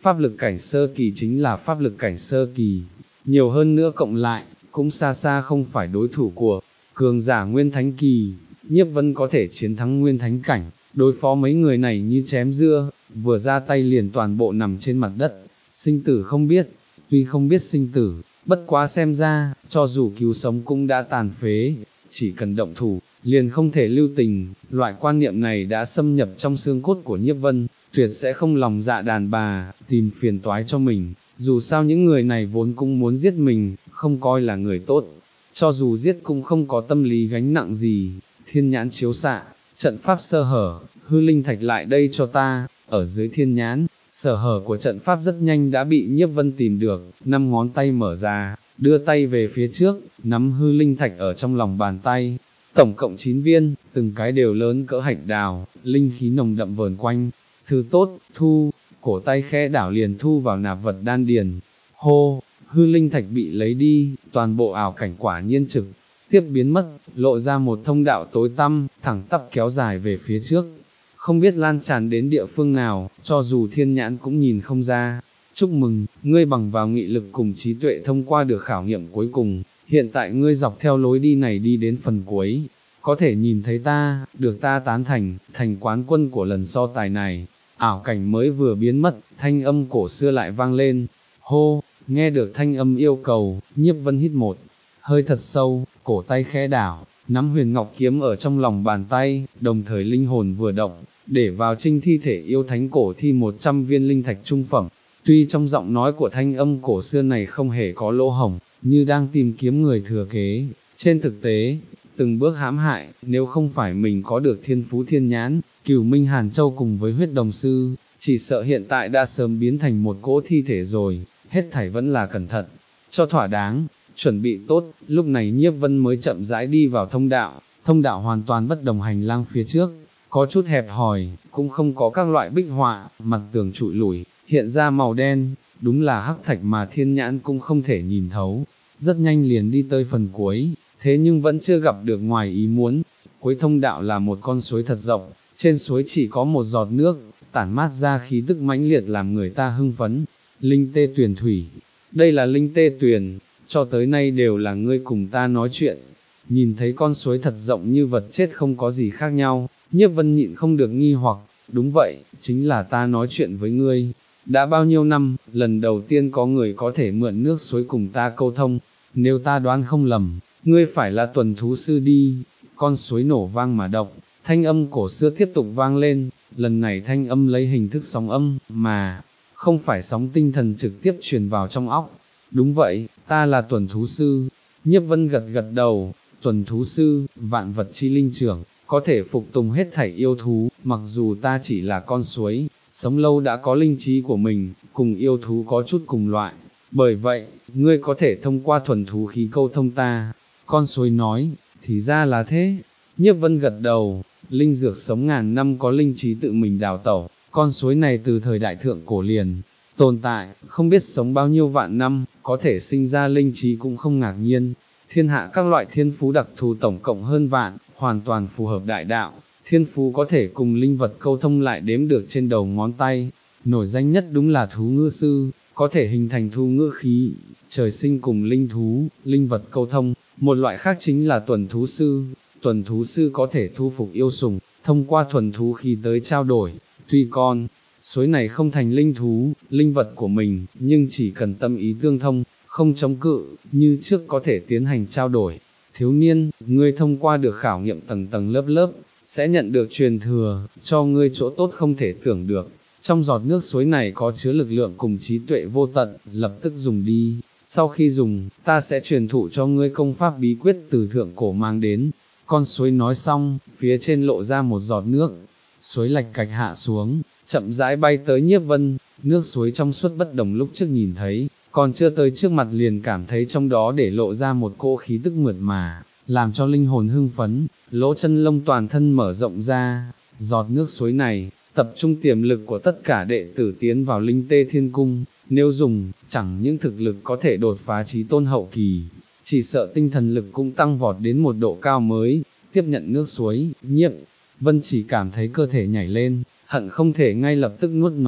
pháp lực cảnh sơ kỳ chính là pháp lực cảnh sơ kỳ, nhiều hơn nữa cộng lại, cũng xa xa không phải đối thủ của cường giả nguyên thánh kỳ. Nhiếp Vân có thể chiến thắng nguyên thánh cảnh, đối phó mấy người này như chém dưa, vừa ra tay liền toàn bộ nằm trên mặt đất, sinh tử không biết, tuy không biết sinh tử, bất quá xem ra, cho dù cứu sống cũng đã tàn phế, chỉ cần động thủ, liền không thể lưu tình, loại quan niệm này đã xâm nhập trong xương cốt của Nhiếp Vân, tuyệt sẽ không lòng dạ đàn bà, tìm phiền toái cho mình, dù sao những người này vốn cũng muốn giết mình, không coi là người tốt, cho dù giết cũng không có tâm lý gánh nặng gì. Thiên nhãn chiếu xạ, trận pháp sơ hở, hư linh thạch lại đây cho ta, ở dưới thiên nhãn, sở hở của trận pháp rất nhanh đã bị Nhiếp Vân tìm được, năm ngón tay mở ra, đưa tay về phía trước, nắm hư linh thạch ở trong lòng bàn tay, tổng cộng chín viên, từng cái đều lớn cỡ hạch đào, linh khí nồng đậm vờn quanh, thứ tốt, thu, cổ tay khẽ đảo liền thu vào nạp vật đan điền, hô, hư linh thạch bị lấy đi, toàn bộ ảo cảnh quả nhiên trực tiếp biến mất, lộ ra một thông đạo tối tăm, thẳng tắp kéo dài về phía trước, không biết lan tràn đến địa phương nào, cho dù thiên nhãn cũng nhìn không ra. Chúc mừng, ngươi bằng vào nghị lực cùng trí tuệ thông qua được khảo nghiệm cuối cùng, hiện tại ngươi dọc theo lối đi này đi đến phần cuối, có thể nhìn thấy ta, được ta tán thành, thành quán quân của lần so tài này. Ảo cảnh mới vừa biến mất, thanh âm cổ xưa lại vang lên, hô, nghe được thanh âm yêu cầu, Nhiếp Vân hít một hơi thật sâu, cổ tay khẽ đảo, nắm huyền ngọc kiếm ở trong lòng bàn tay, đồng thời linh hồn vừa động, để vào trinh thi thể yêu thánh cổ thi một trăm viên linh thạch trung phẩm. Tuy trong giọng nói của thanh âm cổ xưa này không hề có lỗ hổng, như đang tìm kiếm người thừa kế, trên thực tế, từng bước hãm hại, nếu không phải mình có được thiên phú thiên nhãn, Cửu Minh Hàn Châu cùng với huyết đồng sư, chỉ sợ hiện tại đã sớm biến thành một cỗ thi thể rồi, hết thảy vẫn là cẩn thận, cho thỏa đáng. Chuẩn bị tốt, lúc này Nhiếp Vân mới chậm rãi đi vào thông đạo, thông đạo hoàn toàn bất đồng hành lang phía trước, có chút hẹp hòi, cũng không có các loại bích họa, mặt tường trụi lủi, hiện ra màu đen, đúng là hắc thạch mà thiên nhãn cũng không thể nhìn thấu. Rất nhanh liền đi tới phần cuối, thế nhưng vẫn chưa gặp được ngoài ý muốn, cuối thông đạo là một con suối thật rộng, trên suối chỉ có một giọt nước, tản mát ra khí tức mãnh liệt làm người ta hưng phấn. Linh tê tuyền thủy, đây là linh tê tuyền, cho tới nay đều là ngươi cùng ta nói chuyện. Nhìn thấy con suối thật rộng như vật chết không có gì khác nhau, Nhiếp Vân nhịn không được nghi hoặc, đúng vậy, chính là ta nói chuyện với ngươi. Đã bao nhiêu năm, lần đầu tiên có người có thể mượn nước suối cùng ta câu thông, nếu ta đoán không lầm, ngươi phải là tuần thú sư đi. Con suối nổ vang mà động, thanh âm cổ xưa tiếp tục vang lên, lần này thanh âm lấy hình thức sóng âm, mà không phải sóng tinh thần trực tiếp truyền vào trong óc. Đúng vậy, ta là tuần thú sư. Nhiếp Vân gật gật đầu, tuần thú sư, vạn vật chi linh trưởng, có thể phục tùng hết thảy yêu thú, mặc dù ta chỉ là con suối, sống lâu đã có linh trí của mình, cùng yêu thú có chút cùng loại. Bởi vậy, ngươi có thể thông qua thuần thú khí câu thông ta. Con suối nói, thì ra là thế. Nhiếp Vân gật đầu, linh dược sống ngàn năm có linh trí tự mình đào tẩu, con suối này từ thời đại thượng cổ liền tồn tại, không biết sống bao nhiêu vạn năm, có thể sinh ra linh trí cũng không ngạc nhiên. Thiên hạ các loại thiên phú đặc thù tổng cộng hơn vạn, hoàn toàn phù hợp đại đạo, thiên phú có thể cùng linh vật câu thông lại đếm được trên đầu ngón tay. Nổi danh nhất đúng là thú ngữ sư, có thể hình thành thu ngữ khí, trời sinh cùng linh thú, linh vật câu thông. Một loại khác chính là tuần thú sư, tuần thú sư có thể thu phục yêu sủng, thông qua thuần thú khí tới trao đổi. Tuy con suối này không thành linh thú, linh vật của mình, nhưng chỉ cần tâm ý tương thông, không chống cự, như trước có thể tiến hành trao đổi. Thiếu niên, ngươi thông qua được khảo nghiệm tầng tầng lớp lớp, sẽ nhận được truyền thừa, cho ngươi chỗ tốt không thể tưởng được. Trong giọt nước suối này có chứa lực lượng cùng trí tuệ vô tận, lập tức dùng đi. Sau khi dùng, ta sẽ truyền thụ cho ngươi công pháp bí quyết từ thượng cổ mang đến. Con suối nói xong, phía trên lộ ra một giọt nước, suối lạch cạch hạ xuống, chậm rãi bay tới Nhiếp Vân, nước suối trong suốt bất đồng lúc trước nhìn thấy, còn chưa tới trước mặt liền cảm thấy trong đó để lộ ra một cỗ khí tức mượt mà, làm cho linh hồn hưng phấn, lỗ chân lông toàn thân mở rộng ra. Giọt nước suối này, tập trung tiềm lực của tất cả đệ tử tiến vào linh tê thiên cung, nếu dùng, chẳng những thực lực có thể đột phá chí tôn hậu kỳ, chỉ sợ tinh thần lực cũng tăng vọt đến một độ cao mới. Tiếp nhận nước suối, Nhiếp Vân chỉ cảm thấy cơ thể nhảy lên, hận không thể ngay lập tức nuốt nó,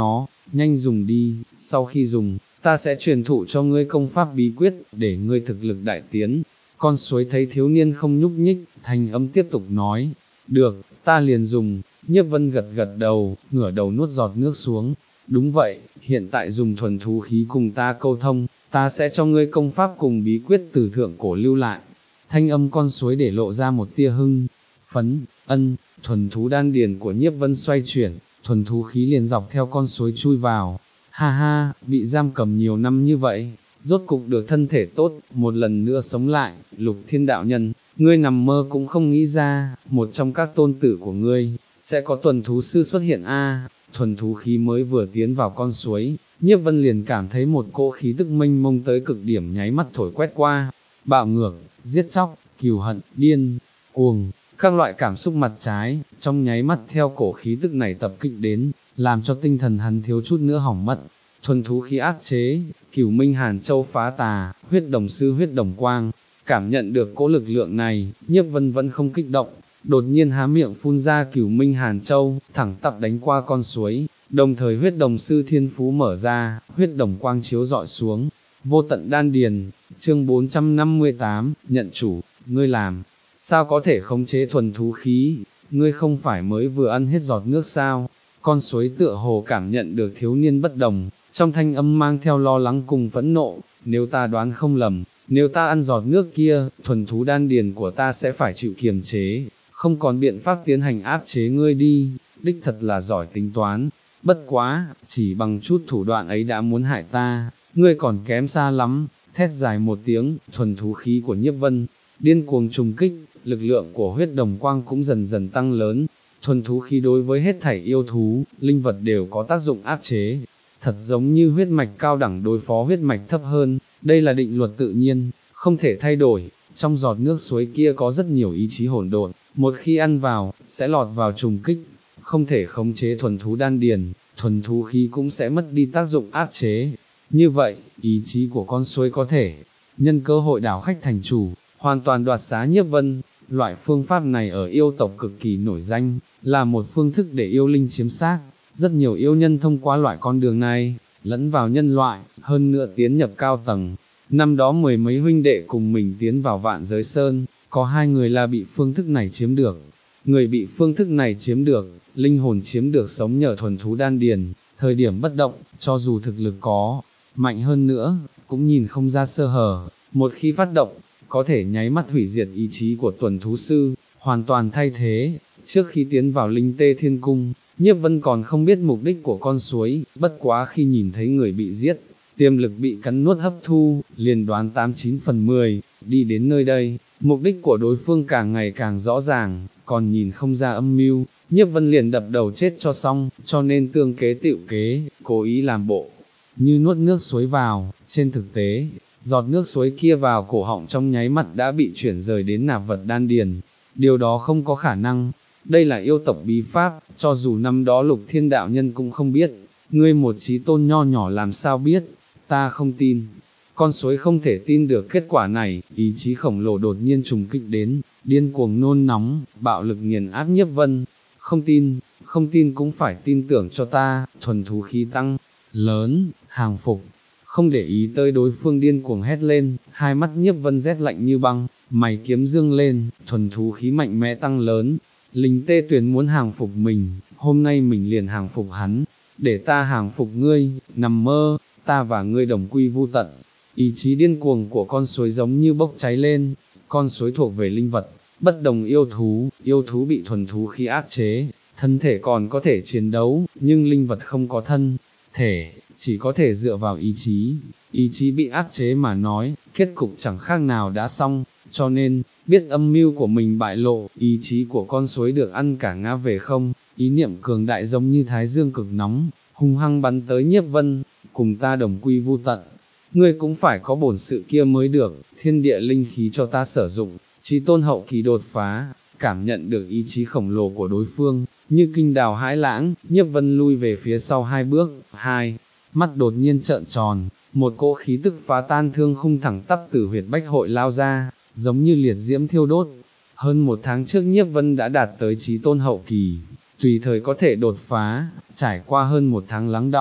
nhanh dùng đi, sau khi dùng, ta sẽ truyền thụ cho ngươi công pháp bí quyết, để ngươi thực lực đại tiến. Con suối thấy thiếu niên không nhúc nhích, thanh âm tiếp tục nói, được, ta liền dùng. Nhiếp Vân gật gật đầu, ngửa đầu nuốt giọt nước xuống. Đúng vậy, hiện tại dùng thuần thú khí cùng ta câu thông, ta sẽ cho ngươi công pháp cùng bí quyết từ thượng cổ lưu lại. Thanh âm con suối để lộ ra một tia hưng phấn. Ân, thuần thú đan điền của Nhiếp Vân xoay chuyển, thuần thú khí liền dọc theo con suối chui vào. Ha ha, bị giam cầm nhiều năm như vậy, rốt cục được thân thể tốt, một lần nữa sống lại. Lục Thiên đạo nhân, ngươi nằm mơ cũng không nghĩ ra, một trong các tôn tử của ngươi, sẽ có tuần thú sư xuất hiện a. Thuần thú khí mới vừa tiến vào con suối, Nhiếp Vân liền cảm thấy một cỗ khí tức mênh mông tới cực điểm nháy mắt thổi quét qua, bạo ngược, giết chóc, cừu hận, điên, cuồng, các loại cảm xúc mặt trái, trong nháy mắt theo cổ khí tức này tập kích đến, làm cho tinh thần hắn thiếu chút nữa hỏng mất. Thuần thú khí áp chế, Cửu Minh Hàn Châu phá tà, huyết đồng sư huyết đồng quang, cảm nhận được cỗ lực lượng này, Nhiếp Vân vẫn không kích động, đột nhiên há miệng phun ra Cửu Minh Hàn Châu, thẳng tắp đánh qua con suối, đồng thời huyết đồng sư thiên phú mở ra, huyết đồng quang chiếu dọi xuống, vô tận đan điền. Chương bốn trăm năm mươi tám, nhận chủ, ngươi làm, sao có thể khống chế thuần thú khí, ngươi không phải mới vừa ăn hết giọt nước sao? Con suối tựa hồ cảm nhận được thiếu niên bất đồng, trong thanh âm mang theo lo lắng cùng phẫn nộ, nếu ta đoán không lầm, nếu ta ăn giọt nước kia, thuần thú đan điền của ta sẽ phải chịu kiềm chế, không còn biện pháp tiến hành áp chế ngươi đi, đích thật là giỏi tính toán, bất quá, chỉ bằng chút thủ đoạn ấy đã muốn hại ta, ngươi còn kém xa lắm. Thét dài một tiếng, thuần thú khí của Nhiếp Vân điên cuồng trùng kích, lực lượng của huyết đồng quang cũng dần dần tăng lớn. Thuần thú khí đối với hết thảy yêu thú, linh vật đều có tác dụng áp chế, thật giống như huyết mạch cao đẳng đối phó huyết mạch thấp hơn, đây là định luật tự nhiên, không thể thay đổi. Trong giọt nước suối kia có rất nhiều ý chí hỗn độn, một khi ăn vào, sẽ lọt vào trùng kích, không thể khống chế thuần thú đan điền, thuần thú khí cũng sẽ mất đi tác dụng áp chế. Như vậy, ý chí của con suối có thể nhân cơ hội đảo khách thành chủ, hoàn toàn đoạt xá Nhiếp Vân. Loại phương pháp này ở yêu tộc cực kỳ nổi danh, là một phương thức để yêu linh chiếm xác, rất nhiều yêu nhân thông qua loại con đường này, lẫn vào nhân loại, hơn nữa tiến nhập cao tầng. Năm đó mười mấy huynh đệ cùng mình tiến vào Vạn Giới Sơn, có hai người là bị phương thức này chiếm được. Người bị phương thức này chiếm được, linh hồn chiếm được sống nhờ thuần thú đan điền, thời điểm bất động, cho dù thực lực có mạnh hơn nữa, cũng nhìn không ra sơ hở, một khi phát động, có thể nháy mắt hủy diệt ý chí của tuần thú sư, hoàn toàn thay thế. Trước khi tiến vào Linh Tê Thiên Cung, Nhiếp Vân còn không biết mục đích của con suối, bất quá khi nhìn thấy người bị giết, tiềm lực bị cắn nuốt hấp thu, liền đoán tám chín phần mười, đi đến nơi đây, mục đích của đối phương càng ngày càng rõ ràng, còn nhìn không ra âm mưu, Nhiếp Vân liền đập đầu chết cho xong, cho nên tương kế tựu kế, cố ý làm bộ như nuốt nước suối vào. Trên thực tế, giọt nước suối kia vào cổ họng trong nháy mắt đã bị chuyển rời đến nạp vật đan điền, điều đó không có khả năng, đây là yêu tộc bí pháp, cho dù năm đó Lục Thiên đạo nhân cũng không biết, ngươi một chí tôn nho nhỏ làm sao biết, ta không tin. Con suối không thể tin được kết quả này, ý chí khổng lồ đột nhiên trùng kích đến, điên cuồng nôn nóng, bạo lực nghiền áp Nhiếp Vân. Không tin, không tin cũng phải tin tưởng cho ta. Thuần thú khí tăng lớn, hàng phục, không để ý tới đối phương điên cuồng hét lên, hai mắt Nhiếp Vân rét lạnh như băng, mày kiếm dương lên, thuần thú khí mạnh mẽ tăng lớn. Linh Tê Tuyền muốn hàng phục mình, hôm nay mình liền hàng phục hắn, để ta hàng phục ngươi, nằm mơ, ta và ngươi đồng quy vu tận. Ý chí điên cuồng của con suối giống như bốc cháy lên, con suối thuộc về linh vật, bất đồng yêu thú, yêu thú bị thuần thú khí áp chế, thân thể còn có thể chiến đấu, nhưng linh vật không có thân thể, chỉ có thể dựa vào ý chí. Ý chí bị áp chế mà nói, kết cục chẳng khác nào đã xong, cho nên, biết âm mưu của mình bại lộ, ý chí của con suối được ăn cả ngã về không, ý niệm cường đại giống như thái dương cực nóng, hung hăng bắn tới Nhiếp Vân, cùng ta đồng quy vu tận. Ngươi cũng phải có bổn sự kia mới được, thiên địa linh khí cho ta sử dụng, chí tôn hậu kỳ đột phá. Cảm nhận được ý chí khổng lồ của đối phương, như kinh đào hãi lãng, Nhiếp Vân lui về phía sau hai bước, hai mắt đột nhiên trợn tròn, một cỗ khí tức phá tan thương khung thẳng tắp từ huyệt bách hội lao ra, giống như liệt diễm thiêu đốt. Hơn một tháng trước Nhiếp Vân đã đạt tới chí tôn hậu kỳ, tùy thời có thể đột phá. Trải qua hơn một tháng lắng đọng,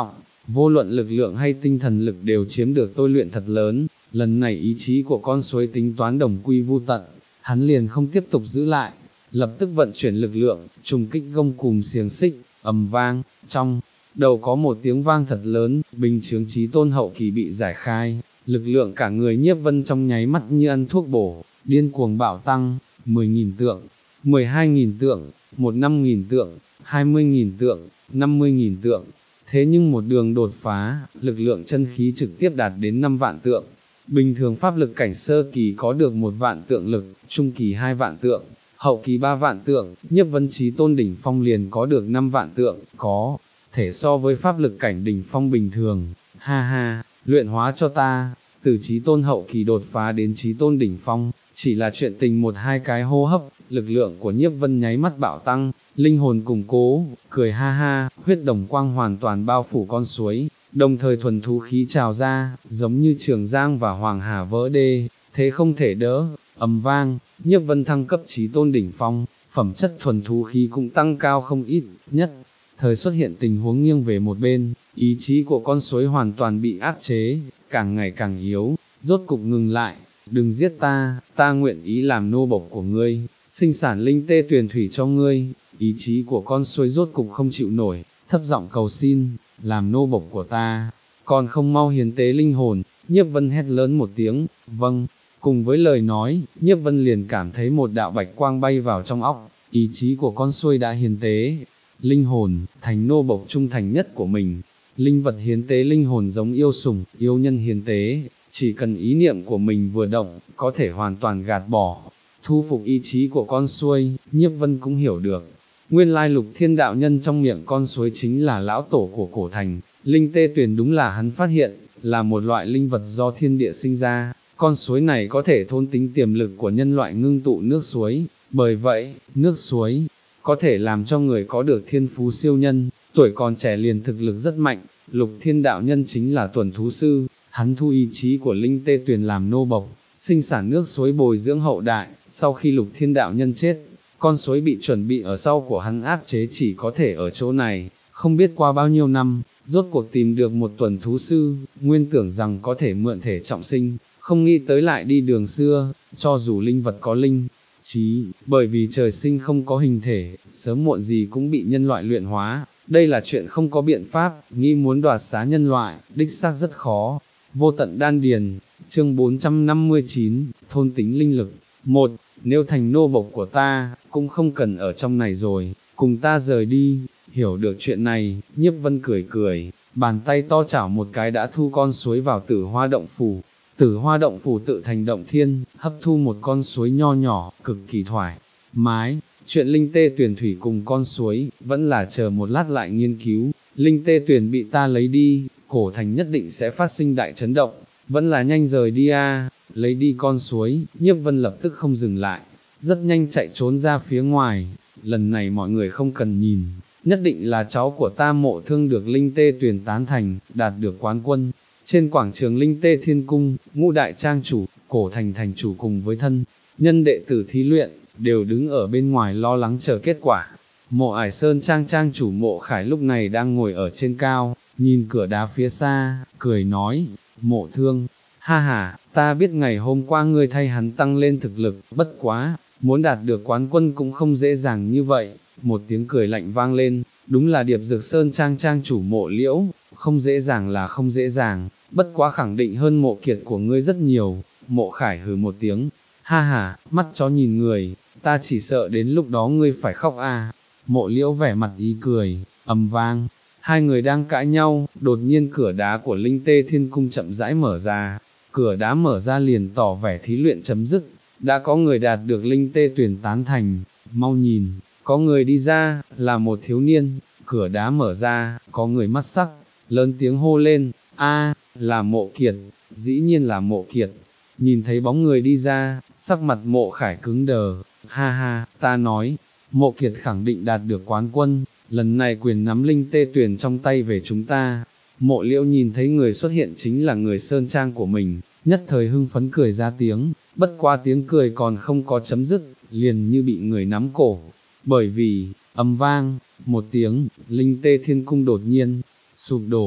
vô luận lực lượng hay tinh thần lực đều chiếm được tôi luyện thật lớn, lần này ý chí của con suối tính toán đồng quy vu tận, hắn liền không tiếp tục giữ lại, lập tức vận chuyển lực lượng, trùng kích gông cùm xiềng xích, ầm vang, trong đầu có một tiếng vang thật lớn, bình chướng chí tôn hậu kỳ bị giải khai, lực lượng cả người Nhiếp Vân trong nháy mắt như ăn thuốc bổ, điên cuồng bạo tăng, mười nghìn tượng, mười hai nghìn tượng, một năm nghìn tượng, hai mươi nghìn tượng, năm mươi nghìn tượng, thế nhưng một đường đột phá, lực lượng chân khí trực tiếp đạt đến năm vạn tượng. Bình thường pháp lực cảnh sơ kỳ có được một vạn tượng lực, trung kỳ hai vạn tượng, hậu kỳ ba vạn tượng, Nhiếp Vân chí tôn đỉnh phong liền có được năm vạn tượng, có thể so với pháp lực cảnh đỉnh phong bình thường, ha ha, luyện hóa cho ta, từ chí tôn hậu kỳ đột phá đến chí tôn đỉnh phong, chỉ là chuyện tình một hai cái hô hấp, lực lượng của Nhiếp Vân nháy mắt bạo tăng, linh hồn củng cố, cười ha ha, huyết đồng quang hoàn toàn bao phủ con suối, đồng thời thuần thú khí trào ra, giống như Trường Giang và Hoàng Hà vỡ đê, thế không thể đỡ, ầm vang, Nhiếp Vân thăng cấp chí tôn đỉnh phong, phẩm chất thuần thú khí cũng tăng cao không ít, nhất thời xuất hiện tình huống nghiêng về một bên, ý chí của con suối hoàn toàn bị áp chế, càng ngày càng yếu, rốt cục ngừng lại, đừng giết ta, ta nguyện ý làm nô bộc của ngươi, sinh sản linh tê tuyền thủy cho ngươi, ý chí của con suối rốt cục không chịu nổi, thấp giọng cầu xin, làm nô bộc của ta, còn không mau hiến tế linh hồn, Nhiếp Vân hét lớn một tiếng, vâng, cùng với lời nói, Nhiếp Vân liền cảm thấy một đạo bạch quang bay vào trong óc, ý chí của con suối đã hiến tế, linh hồn, thành nô bộc trung thành nhất của mình, linh vật hiến tế linh hồn giống yêu sủng, yêu nhân hiến tế, chỉ cần ý niệm của mình vừa động, có thể hoàn toàn gạt bỏ, thu phục ý chí của con suối, Nhiếp Vân cũng hiểu được. Nguyên lai Lục Thiên đạo nhân trong miệng con suối chính là lão tổ của cổ thành, linh tê tuyền đúng là hắn phát hiện, là một loại linh vật do thiên địa sinh ra, con suối này có thể thôn tính tiềm lực của nhân loại ngưng tụ nước suối, bởi vậy, nước suối có thể làm cho người có được thiên phú siêu nhân, tuổi còn trẻ liền thực lực rất mạnh, Lục Thiên đạo nhân chính là tuần thú sư, hắn thu ý chí của linh tê tuyền làm nô bộc, sinh sản nước suối bồi dưỡng hậu đại, sau khi Lục Thiên đạo nhân chết, con suối bị chuẩn bị ở sau của hắn áp chế chỉ có thể ở chỗ này, không biết qua bao nhiêu năm, rốt cuộc tìm được một tuần thú sư, nguyên tưởng rằng có thể mượn thể trọng sinh, không nghĩ tới lại đi đường xưa, cho dù linh vật có linh trí, bởi vì trời sinh không có hình thể, sớm muộn gì cũng bị nhân loại luyện hóa, đây là chuyện không có biện pháp, nghĩ muốn đoạt xá nhân loại, đích xác rất khó. Vô tận đan điền, chương bốn trăm năm mươi chín, thôn tính linh lực. Một, nếu thành nô bộc của ta, cũng không cần ở trong này rồi, cùng ta rời đi. Hiểu được chuyện này, Nhiếp Vân cười cười, bàn tay to chảo một cái đã thu con suối vào Tử Hoa động phủ. Tử Hoa động phủ tự thành động thiên, hấp thu một con suối nho nhỏ, cực kỳ thoải mái. Chuyện linh tê tuyển thủy cùng con suối, vẫn là chờ một lát lại nghiên cứu. Linh tê tuyển bị ta lấy đi, cổ thành nhất định sẽ phát sinh đại chấn động, vẫn là nhanh rời đi a. Lấy đi con suối, Nhiếp Vân lập tức không dừng lại, rất nhanh chạy trốn ra phía ngoài. Lần này mọi người không cần nhìn, nhất định là cháu của ta Mộ Thương được linh tê tuyển tán thành, đạt được quán quân. Trên quảng trường linh tê thiên cung, ngũ đại trang chủ, cổ thành thành chủ cùng với thân nhân đệ tử thí luyện, đều đứng ở bên ngoài lo lắng chờ kết quả. Mộ Ải Sơn trang trang chủ Mộ Khải lúc này đang ngồi ở trên cao, nhìn cửa đá phía xa, cười nói, Mộ Thương, ha ha, ta biết ngày hôm qua ngươi thay hắn tăng lên thực lực, bất quá, muốn đạt được quán quân cũng không dễ dàng như vậy. Một tiếng cười lạnh vang lên, đúng là Điệp Dược Sơn trang trang chủ Mộ Liễu, không dễ dàng là không dễ dàng, bất quá khẳng định hơn Mộ Kiệt của ngươi rất nhiều. Mộ Khải hừ một tiếng, ha ha, mắt chó nhìn người, ta chỉ sợ đến lúc đó ngươi phải khóc a. Mộ Liễu vẻ mặt ý cười, ầm vang, hai người đang cãi nhau, đột nhiên cửa đá của linh tê thiên cung chậm rãi mở ra, cửa đá mở ra liền tỏ vẻ thí luyện chấm dứt, đã có người đạt được linh tê tuyển tán thành, mau nhìn, có người đi ra, là một thiếu niên, cửa đá mở ra, có người mắt sắc, lớn tiếng hô lên, a, là Mộ Kiệt, dĩ nhiên là Mộ Kiệt. Nhìn thấy bóng người đi ra, sắc mặt Mộ Khải cứng đờ, ha ha, ta nói, Mộ Kiệt khẳng định đạt được quán quân, lần này quyền nắm linh tê tuyển trong tay về chúng ta. Mộ Liễu nhìn thấy người xuất hiện chính là người sơn trang của mình, nhất thời hưng phấn cười ra tiếng, bất qua tiếng cười còn không có chấm dứt, liền như bị người nắm cổ, bởi vì, ầm vang, một tiếng, linh tê thiên cung đột nhiên sụp đổ,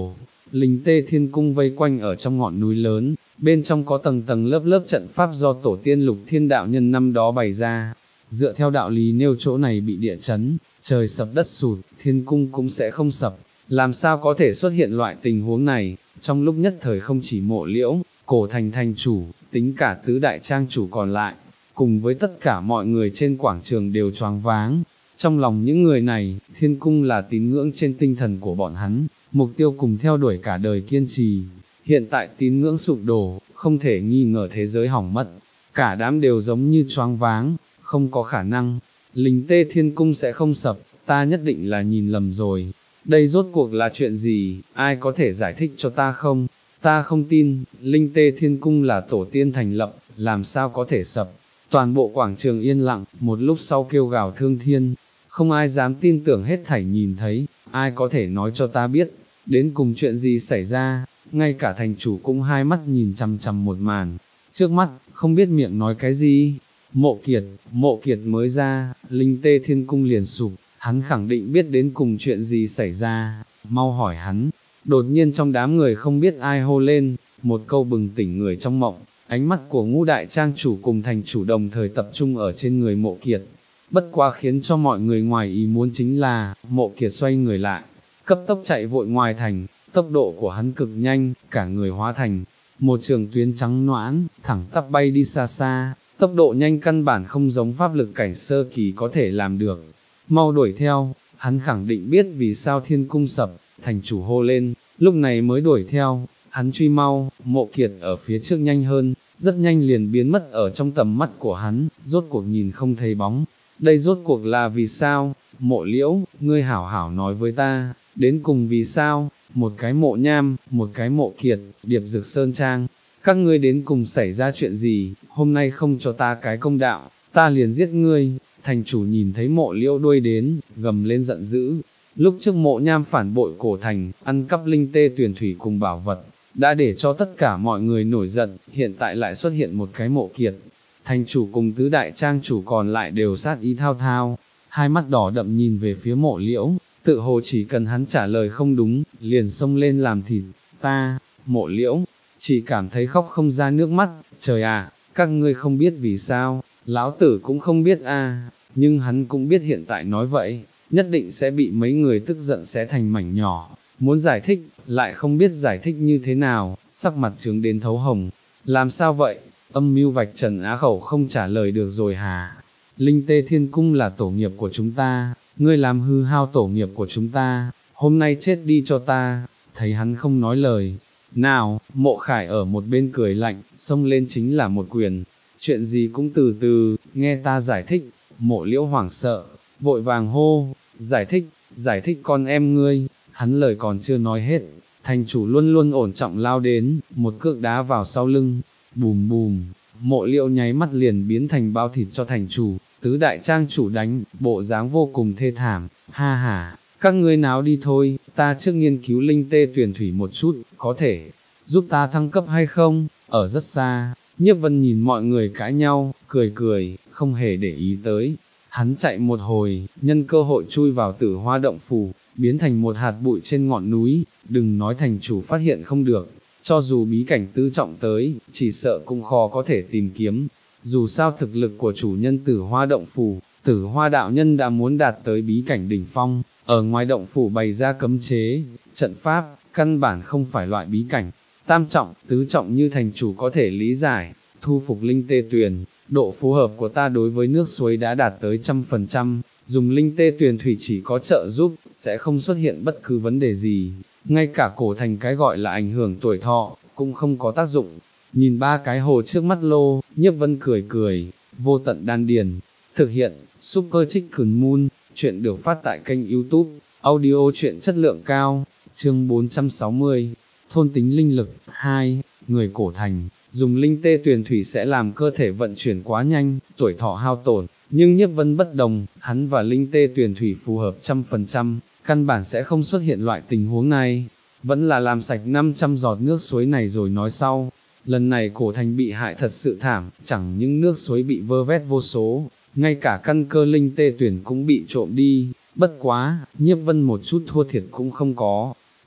Linh Tê Thiên Cung vây quanh ở trong ngọn núi lớn, bên trong có tầng tầng lớp lớp trận pháp do tổ tiên Lục Thiên đạo nhân năm đó bày ra. Dựa theo đạo lý nêu chỗ này bị địa chấn, trời sập đất sụt, Thiên Cung cũng sẽ không sập, làm sao có thể xuất hiện loại tình huống này. Trong lúc nhất thời không chỉ Mộ Liễu, Cổ Thành thành chủ, tính cả tứ đại trang chủ còn lại, cùng với tất cả mọi người trên quảng trường đều choáng váng. Trong lòng những người này, Thiên Cung là tín ngưỡng trên tinh thần của bọn hắn, mục tiêu cùng theo đuổi cả đời kiên trì. Hiện tại tín ngưỡng sụp đổ, không thể nghi ngờ thế giới hỏng mất, cả đám đều giống như choáng váng, không có khả năng, Linh Tê Thiên Cung sẽ không sập, ta nhất định là nhìn lầm rồi. Đây rốt cuộc là chuyện gì, ai có thể giải thích cho ta không? Ta không tin, Linh Tê Thiên Cung là tổ tiên thành lập, làm sao có thể sập? Toàn bộ quảng trường yên lặng, một lúc sau kêu gào thương thiên, không ai dám tin tưởng hết thảy nhìn thấy, ai có thể nói cho ta biết, đến cùng chuyện gì xảy ra, ngay cả thành chủ cũng hai mắt nhìn chằm chằm một màn, trước mắt, không biết miệng nói cái gì. Mộ Kiệt, Mộ Kiệt mới ra, Linh Tê Thiên Cung liền sụp, hắn khẳng định biết đến cùng chuyện gì xảy ra, mau hỏi hắn. Đột nhiên trong đám người không biết ai hô lên, một câu bừng tỉnh người trong mộng, ánh mắt của ngũ đại trang chủ cùng thành chủ đồng thời tập trung ở trên người Mộ Kiệt. Bất quá khiến cho mọi người ngoài ý muốn chính là, Mộ Kiệt xoay người lại, cấp tốc chạy vội ngoài thành, tốc độ của hắn cực nhanh, cả người hóa thành một trường tuyến trắng noãn, thẳng tắp bay đi xa xa, tốc độ nhanh căn bản không giống pháp lực cảnh sơ kỳ có thể làm được. Mau đuổi theo, hắn khẳng định biết vì sao Thiên Cung sập, thành chủ hô lên, lúc này mới đuổi theo, hắn truy mau, Mộ Kiệt ở phía trước nhanh hơn, rất nhanh liền biến mất ở trong tầm mắt của hắn, rốt cuộc nhìn không thấy bóng. Đây rốt cuộc là vì sao? Mộ Liễu, ngươi hảo hảo nói với ta, đến cùng vì sao? Một cái Mộ Nham, một cái Mộ Kiệt, Điệp Dực Sơn Trang, các ngươi đến cùng xảy ra chuyện gì? Hôm nay không cho ta cái công đạo, ta liền giết ngươi. Thành chủ nhìn thấy Mộ Liễu đuôi đến, gầm lên giận dữ. Lúc trước Mộ Nham phản bội cổ thành, ăn cắp linh tê tuyển thủy cùng bảo vật, đã để cho tất cả mọi người nổi giận, hiện tại lại xuất hiện một cái Mộ Kiệt. Thành chủ cùng tứ đại trang chủ còn lại đều sát ý thao thao, hai mắt đỏ đậm nhìn về phía Mộ Liễu, tự hồ chỉ cần hắn trả lời không đúng, liền xông lên làm thịt. Ta, Mộ Liễu, chỉ cảm thấy khóc không ra nước mắt, trời à, các ngươi không biết vì sao, lão tử cũng không biết a, nhưng hắn cũng biết hiện tại nói vậy, nhất định sẽ bị mấy người tức giận xé thành mảnh nhỏ, muốn giải thích, lại không biết giải thích như thế nào, sắc mặt trướng đến thấu hồng, làm sao vậy, âm mưu vạch trần Á Khẩu không trả lời được rồi hả, Linh Tê Thiên Cung là tổ nghiệp của chúng ta, ngươi làm hư hao tổ nghiệp của chúng ta, hôm nay chết đi cho ta, thấy hắn không nói lời. Nào, Mộ Khải ở một bên cười lạnh, xông lên chính là một quyền, chuyện gì cũng từ từ, nghe ta giải thích. Mộ Liễu hoảng sợ, vội vàng hô, giải thích, giải thích con em ngươi. Hắn lời còn chưa nói hết, thành chủ luôn luôn ổn trọng lao đến, một cước đá vào sau lưng, bùm bùm, Mộ Liễu nháy mắt liền biến thành bao thịt cho thành chủ. Tứ đại trang chủ đánh, bộ dáng vô cùng thê thảm, ha ha. Các ngươi náo đi thôi, ta trước nghiên cứu linh tê tuyển thủy một chút, có thể giúp ta thăng cấp hay không? Ở rất xa, Nhiếp Vân nhìn mọi người cãi nhau, cười cười, không hề để ý tới. Hắn chạy một hồi, nhân cơ hội chui vào Tử Hoa động phủ, biến thành một hạt bụi trên ngọn núi, đừng nói thành chủ phát hiện không được, cho dù bí cảnh tứ trọng tới, chỉ sợ cũng khó có thể tìm kiếm. Dù sao thực lực của chủ nhân Tử Hoa động phủ, Tử Hoa đạo nhân đã muốn đạt tới bí cảnh đỉnh phong, ở ngoài động phủ bày ra cấm chế, trận pháp, căn bản không phải loại bí cảnh, tam trọng, tứ trọng như thành chủ có thể lý giải, thu phục linh tê tuyền, độ phù hợp của ta đối với nước suối đã đạt tới trăm phần trăm, dùng linh tê tuyền thủy chỉ có trợ giúp, sẽ không xuất hiện bất cứ vấn đề gì, ngay cả cổ thành cái gọi là ảnh hưởng tuổi thọ, cũng không có tác dụng. Nhìn ba cái hồ trước mắt lô, Nhiếp Vân cười cười, vô tận đan điền, thực hiện, Super Chicken Moon, chuyện được phát tại kênh YouTube, audio chuyện chất lượng cao, chương bốn trăm sáu mươi, thôn tính linh lực, hai, người cổ thành, dùng linh tê tuyền thủy sẽ làm cơ thể vận chuyển quá nhanh, tuổi thọ hao tổn, nhưng Nhiếp Vân bất đồng, hắn và linh tê tuyền thủy phù hợp trăm phần trăm, căn bản sẽ không xuất hiện loại tình huống này, vẫn là làm sạch năm trăm giọt nước suối này rồi nói sau. Lần này cổ thành bị hại thật sự thảm, chẳng những nước suối bị vơ vét vô số, ngay cả căn cơ linh tê tuyển cũng bị trộm đi, bất quá, Nhiếp Vân một chút thua thiệt cũng không có,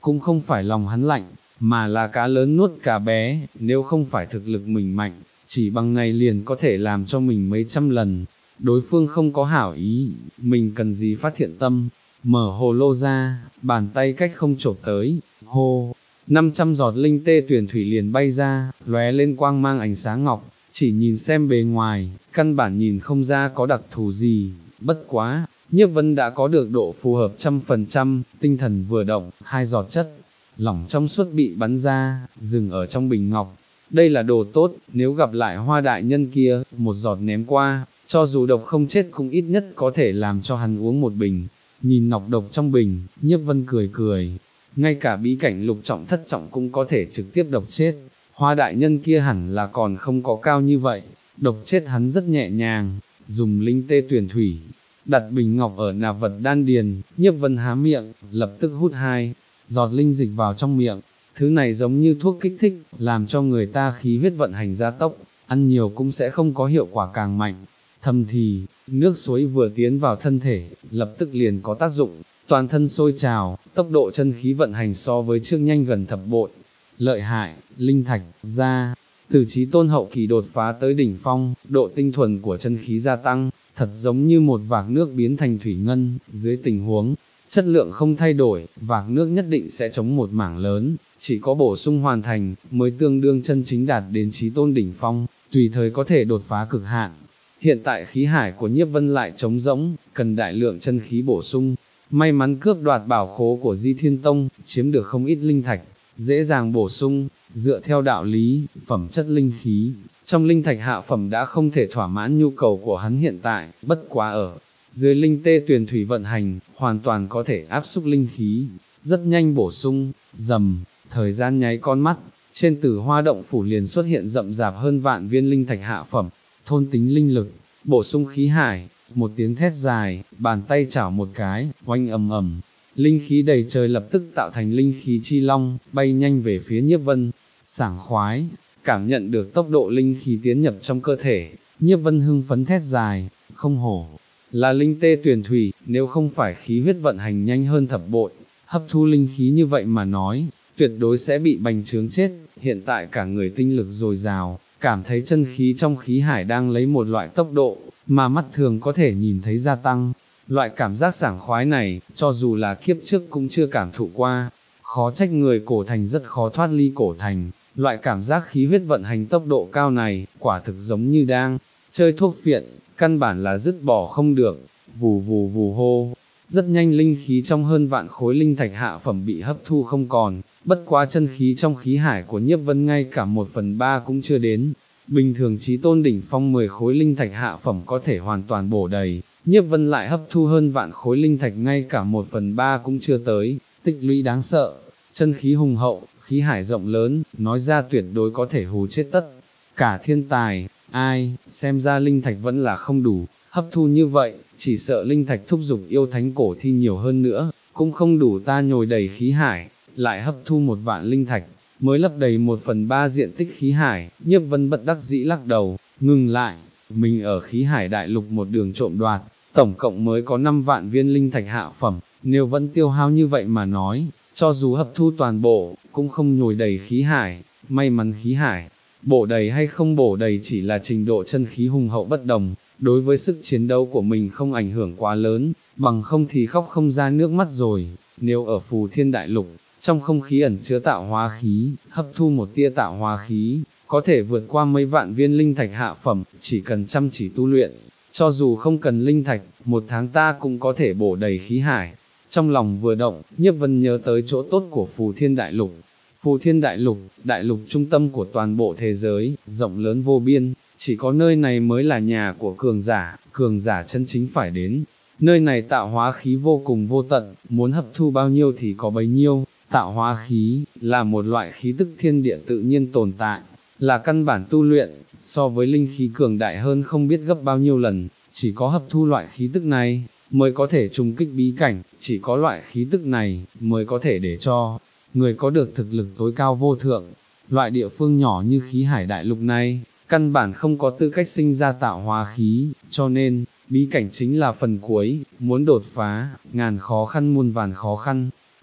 cũng không phải lòng hắn lạnh, mà là cá lớn nuốt cá bé, nếu không phải thực lực mình mạnh, chỉ bằng này liền có thể làm cho mình mấy trăm lần. Đối phương không có hảo ý, mình cần gì phát thiện tâm, mở hồ lô ra, bàn tay cách không chộp tới, hô, năm trăm giọt linh tê tuyển thủy liền bay ra, lóe lên quang mang ánh sáng ngọc, chỉ nhìn xem bề ngoài, căn bản nhìn không ra có đặc thù gì, bất quá, Nhiếp Vân đã có được độ phù hợp trăm phần trăm, tinh thần vừa động, hai giọt chất lỏng trong suốt bị bắn ra, dừng ở trong bình ngọc. Đây là đồ tốt, nếu gặp lại Hoa đại nhân kia, một giọt ném qua, cho dù độc không chết cũng ít nhất có thể làm cho hắn uống một bình. Nhìn nọc độc trong bình, Nhiếp Vân cười cười, ngay cả bí cảnh lục trọng thất trọng cũng có thể trực tiếp độc chết. Hoa đại nhân kia hẳn là còn không có cao như vậy, độc chết hắn rất nhẹ nhàng, dùng linh tê tuyển thủy, đặt bình ngọc ở nạp vật đan điền, Nhiếp Vân há miệng, lập tức hút hai giọt linh dịch vào trong miệng, thứ này giống như thuốc kích thích, làm cho người ta khí huyết vận hành gia tốc, ăn nhiều cũng sẽ không có hiệu quả càng mạnh. Thầm thì, nước suối vừa tiến vào thân thể, lập tức liền có tác dụng, toàn thân sôi trào, tốc độ chân khí vận hành so với trước nhanh gần thập bội. Lợi hại, linh thạch, ra, từ chí tôn hậu kỳ đột phá tới đỉnh phong, độ tinh thuần của chân khí gia tăng, thật giống như một vạc nước biến thành thủy ngân, dưới tình huống, chất lượng không thay đổi, vạc nước nhất định sẽ chống một mảng lớn, chỉ có bổ sung hoàn thành, mới tương đương chân chính đạt đến chí tôn đỉnh phong, tùy thời có thể đột phá cực hạn. Hiện tại khí hải của Nhiếp Vân lại trống rỗng, cần đại lượng chân khí bổ sung, may mắn cướp đoạt bảo khố của Di Thiên Tông, chiếm được không ít linh thạch, dễ dàng bổ sung, dựa theo đạo lý, phẩm chất linh khí, trong linh thạch hạ phẩm đã không thể thỏa mãn nhu cầu của hắn hiện tại, bất quá ở dưới linh tê tuyển thủy vận hành, hoàn toàn có thể áp xúc linh khí, rất nhanh bổ sung, dầm, thời gian nháy con mắt, trên Tử Hoa động phủ liền xuất hiện rậm rạp hơn vạn viên linh thạch hạ phẩm, thôn tính linh lực, bổ sung khí hải, một tiếng thét dài, bàn tay chảo một cái, oanh ầm ầm, linh khí đầy trời lập tức tạo thành linh khí chi long, bay nhanh về phía Nhiếp Vân, sảng khoái, cảm nhận được tốc độ linh khí tiến nhập trong cơ thể, Nhiếp Vân hưng phấn thét dài, không hổ là linh tê tuyển thủy, nếu không phải khí huyết vận hành nhanh hơn thập bội, hấp thu linh khí như vậy mà nói, tuyệt đối sẽ bị bành trướng chết, hiện tại cả người tinh lực dồi dào, cảm thấy chân khí trong khí hải đang lấy một loại tốc độ, mà mắt thường có thể nhìn thấy gia tăng. Loại cảm giác sảng khoái này, cho dù là kiếp trước cũng chưa cảm thụ qua, khó trách người cổ thành rất khó thoát ly cổ thành, loại cảm giác khí huyết vận hành tốc độ cao này, quả thực giống như đang chơi thuốc phiện, căn bản là dứt bỏ không được, vù vù vù hô. Rất nhanh linh khí trong hơn vạn khối linh thạch hạ phẩm bị hấp thu không còn, bất quá chân khí trong khí hải của Nhiếp Vân ngay cả một phần ba cũng chưa đến. Bình thường chí tôn đỉnh phong mười khối linh thạch hạ phẩm có thể hoàn toàn bổ đầy, Nhiếp Vân lại hấp thu hơn vạn khối linh thạch ngay cả một phần ba cũng chưa tới, tích lũy đáng sợ, chân khí hùng hậu, khí hải rộng lớn, nói ra tuyệt đối có thể hù chết tất cả thiên tài. Ai, xem ra linh thạch vẫn là không đủ, hấp thu như vậy, chỉ sợ linh thạch thúc giục yêu thánh cổ thi nhiều hơn nữa, cũng không đủ ta nhồi đầy khí hải, lại hấp thu một vạn linh thạch, mới lấp đầy một phần ba diện tích khí hải. Nhiếp Vân bất đắc dĩ lắc đầu, ngừng lại, mình ở khí hải đại lục một đường trộm đoạt, tổng cộng mới có năm vạn viên linh thạch hạ phẩm, nếu vẫn tiêu hao như vậy mà nói, cho dù hấp thu toàn bộ, cũng không nhồi đầy khí hải, may mắn khí hải bổ đầy hay không bổ đầy chỉ là trình độ chân khí hùng hậu bất đồng, đối với sức chiến đấu của mình không ảnh hưởng quá lớn, bằng không thì khóc không ra nước mắt rồi. Nếu ở Phù Thiên Đại Lục, trong không khí ẩn chứa tạo hóa khí, hấp thu một tia tạo hóa khí, có thể vượt qua mấy vạn viên linh thạch hạ phẩm, chỉ cần chăm chỉ tu luyện, cho dù không cần linh thạch, một tháng ta cũng có thể bổ đầy khí hải. Trong lòng vừa động, Nhiếp Vân nhớ tới chỗ tốt của Phù Thiên Đại Lục. Phù Thiên Đại Lục, đại lục trung tâm của toàn bộ thế giới, rộng lớn vô biên, chỉ có nơi này mới là nhà của cường giả, cường giả chân chính phải đến. Nơi này tạo hóa khí vô cùng vô tận, muốn hấp thu bao nhiêu thì có bấy nhiêu. Tạo hóa khí, là một loại khí tức thiên địa tự nhiên tồn tại, là căn bản tu luyện, so với linh khí cường đại hơn không biết gấp bao nhiêu lần, chỉ có hấp thu loại khí tức này, mới có thể trùng kích bí cảnh, chỉ có loại khí tức này, mới có thể để cho người có được thực lực tối cao vô thượng. Loại địa phương nhỏ như khí hải đại lục này, căn bản không có tư cách sinh ra tạo hóa khí, cho nên, bí cảnh chính là phần cuối, muốn đột phá, ngàn khó khăn muôn vàn khó khăn.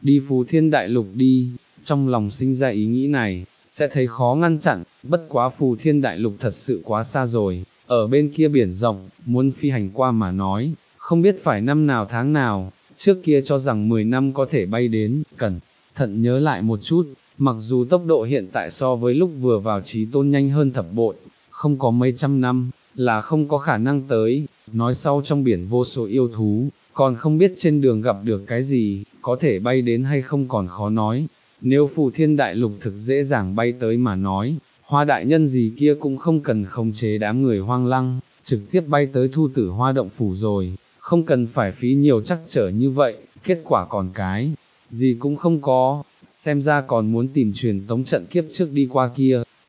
đi phù thiên đại lục đi, trong lòng sinh ra ý nghĩ này, sẽ thấy khó ngăn chặn, bất quá phù thiên đại lục thật sự quá xa rồi, ở bên kia biển rộng, muốn phi hành qua mà nói, không biết phải năm nào tháng nào, trước kia cho rằng mười năm có thể bay đến, cẩn thận nhớ lại một chút, mặc dù tốc độ hiện tại so với lúc vừa vào trí tôn nhanh hơn thập bội, không có mấy trăm năm, là không có khả năng tới, nói sau trong biển vô số yêu thú, còn không biết trên đường gặp được cái gì, có thể bay đến hay không còn khó nói, nếu phù thiên đại lục thực dễ dàng bay tới mà nói, hoa đại nhân gì kia cũng không cần khống chế đám người hoang lăng, trực tiếp bay tới thu tử hoa động phủ rồi, không cần phải phí nhiều trắc trở như vậy, kết quả còn cái, gì cũng không có, xem ra còn muốn tìm truyền tống trận kiếp trước đi qua kia,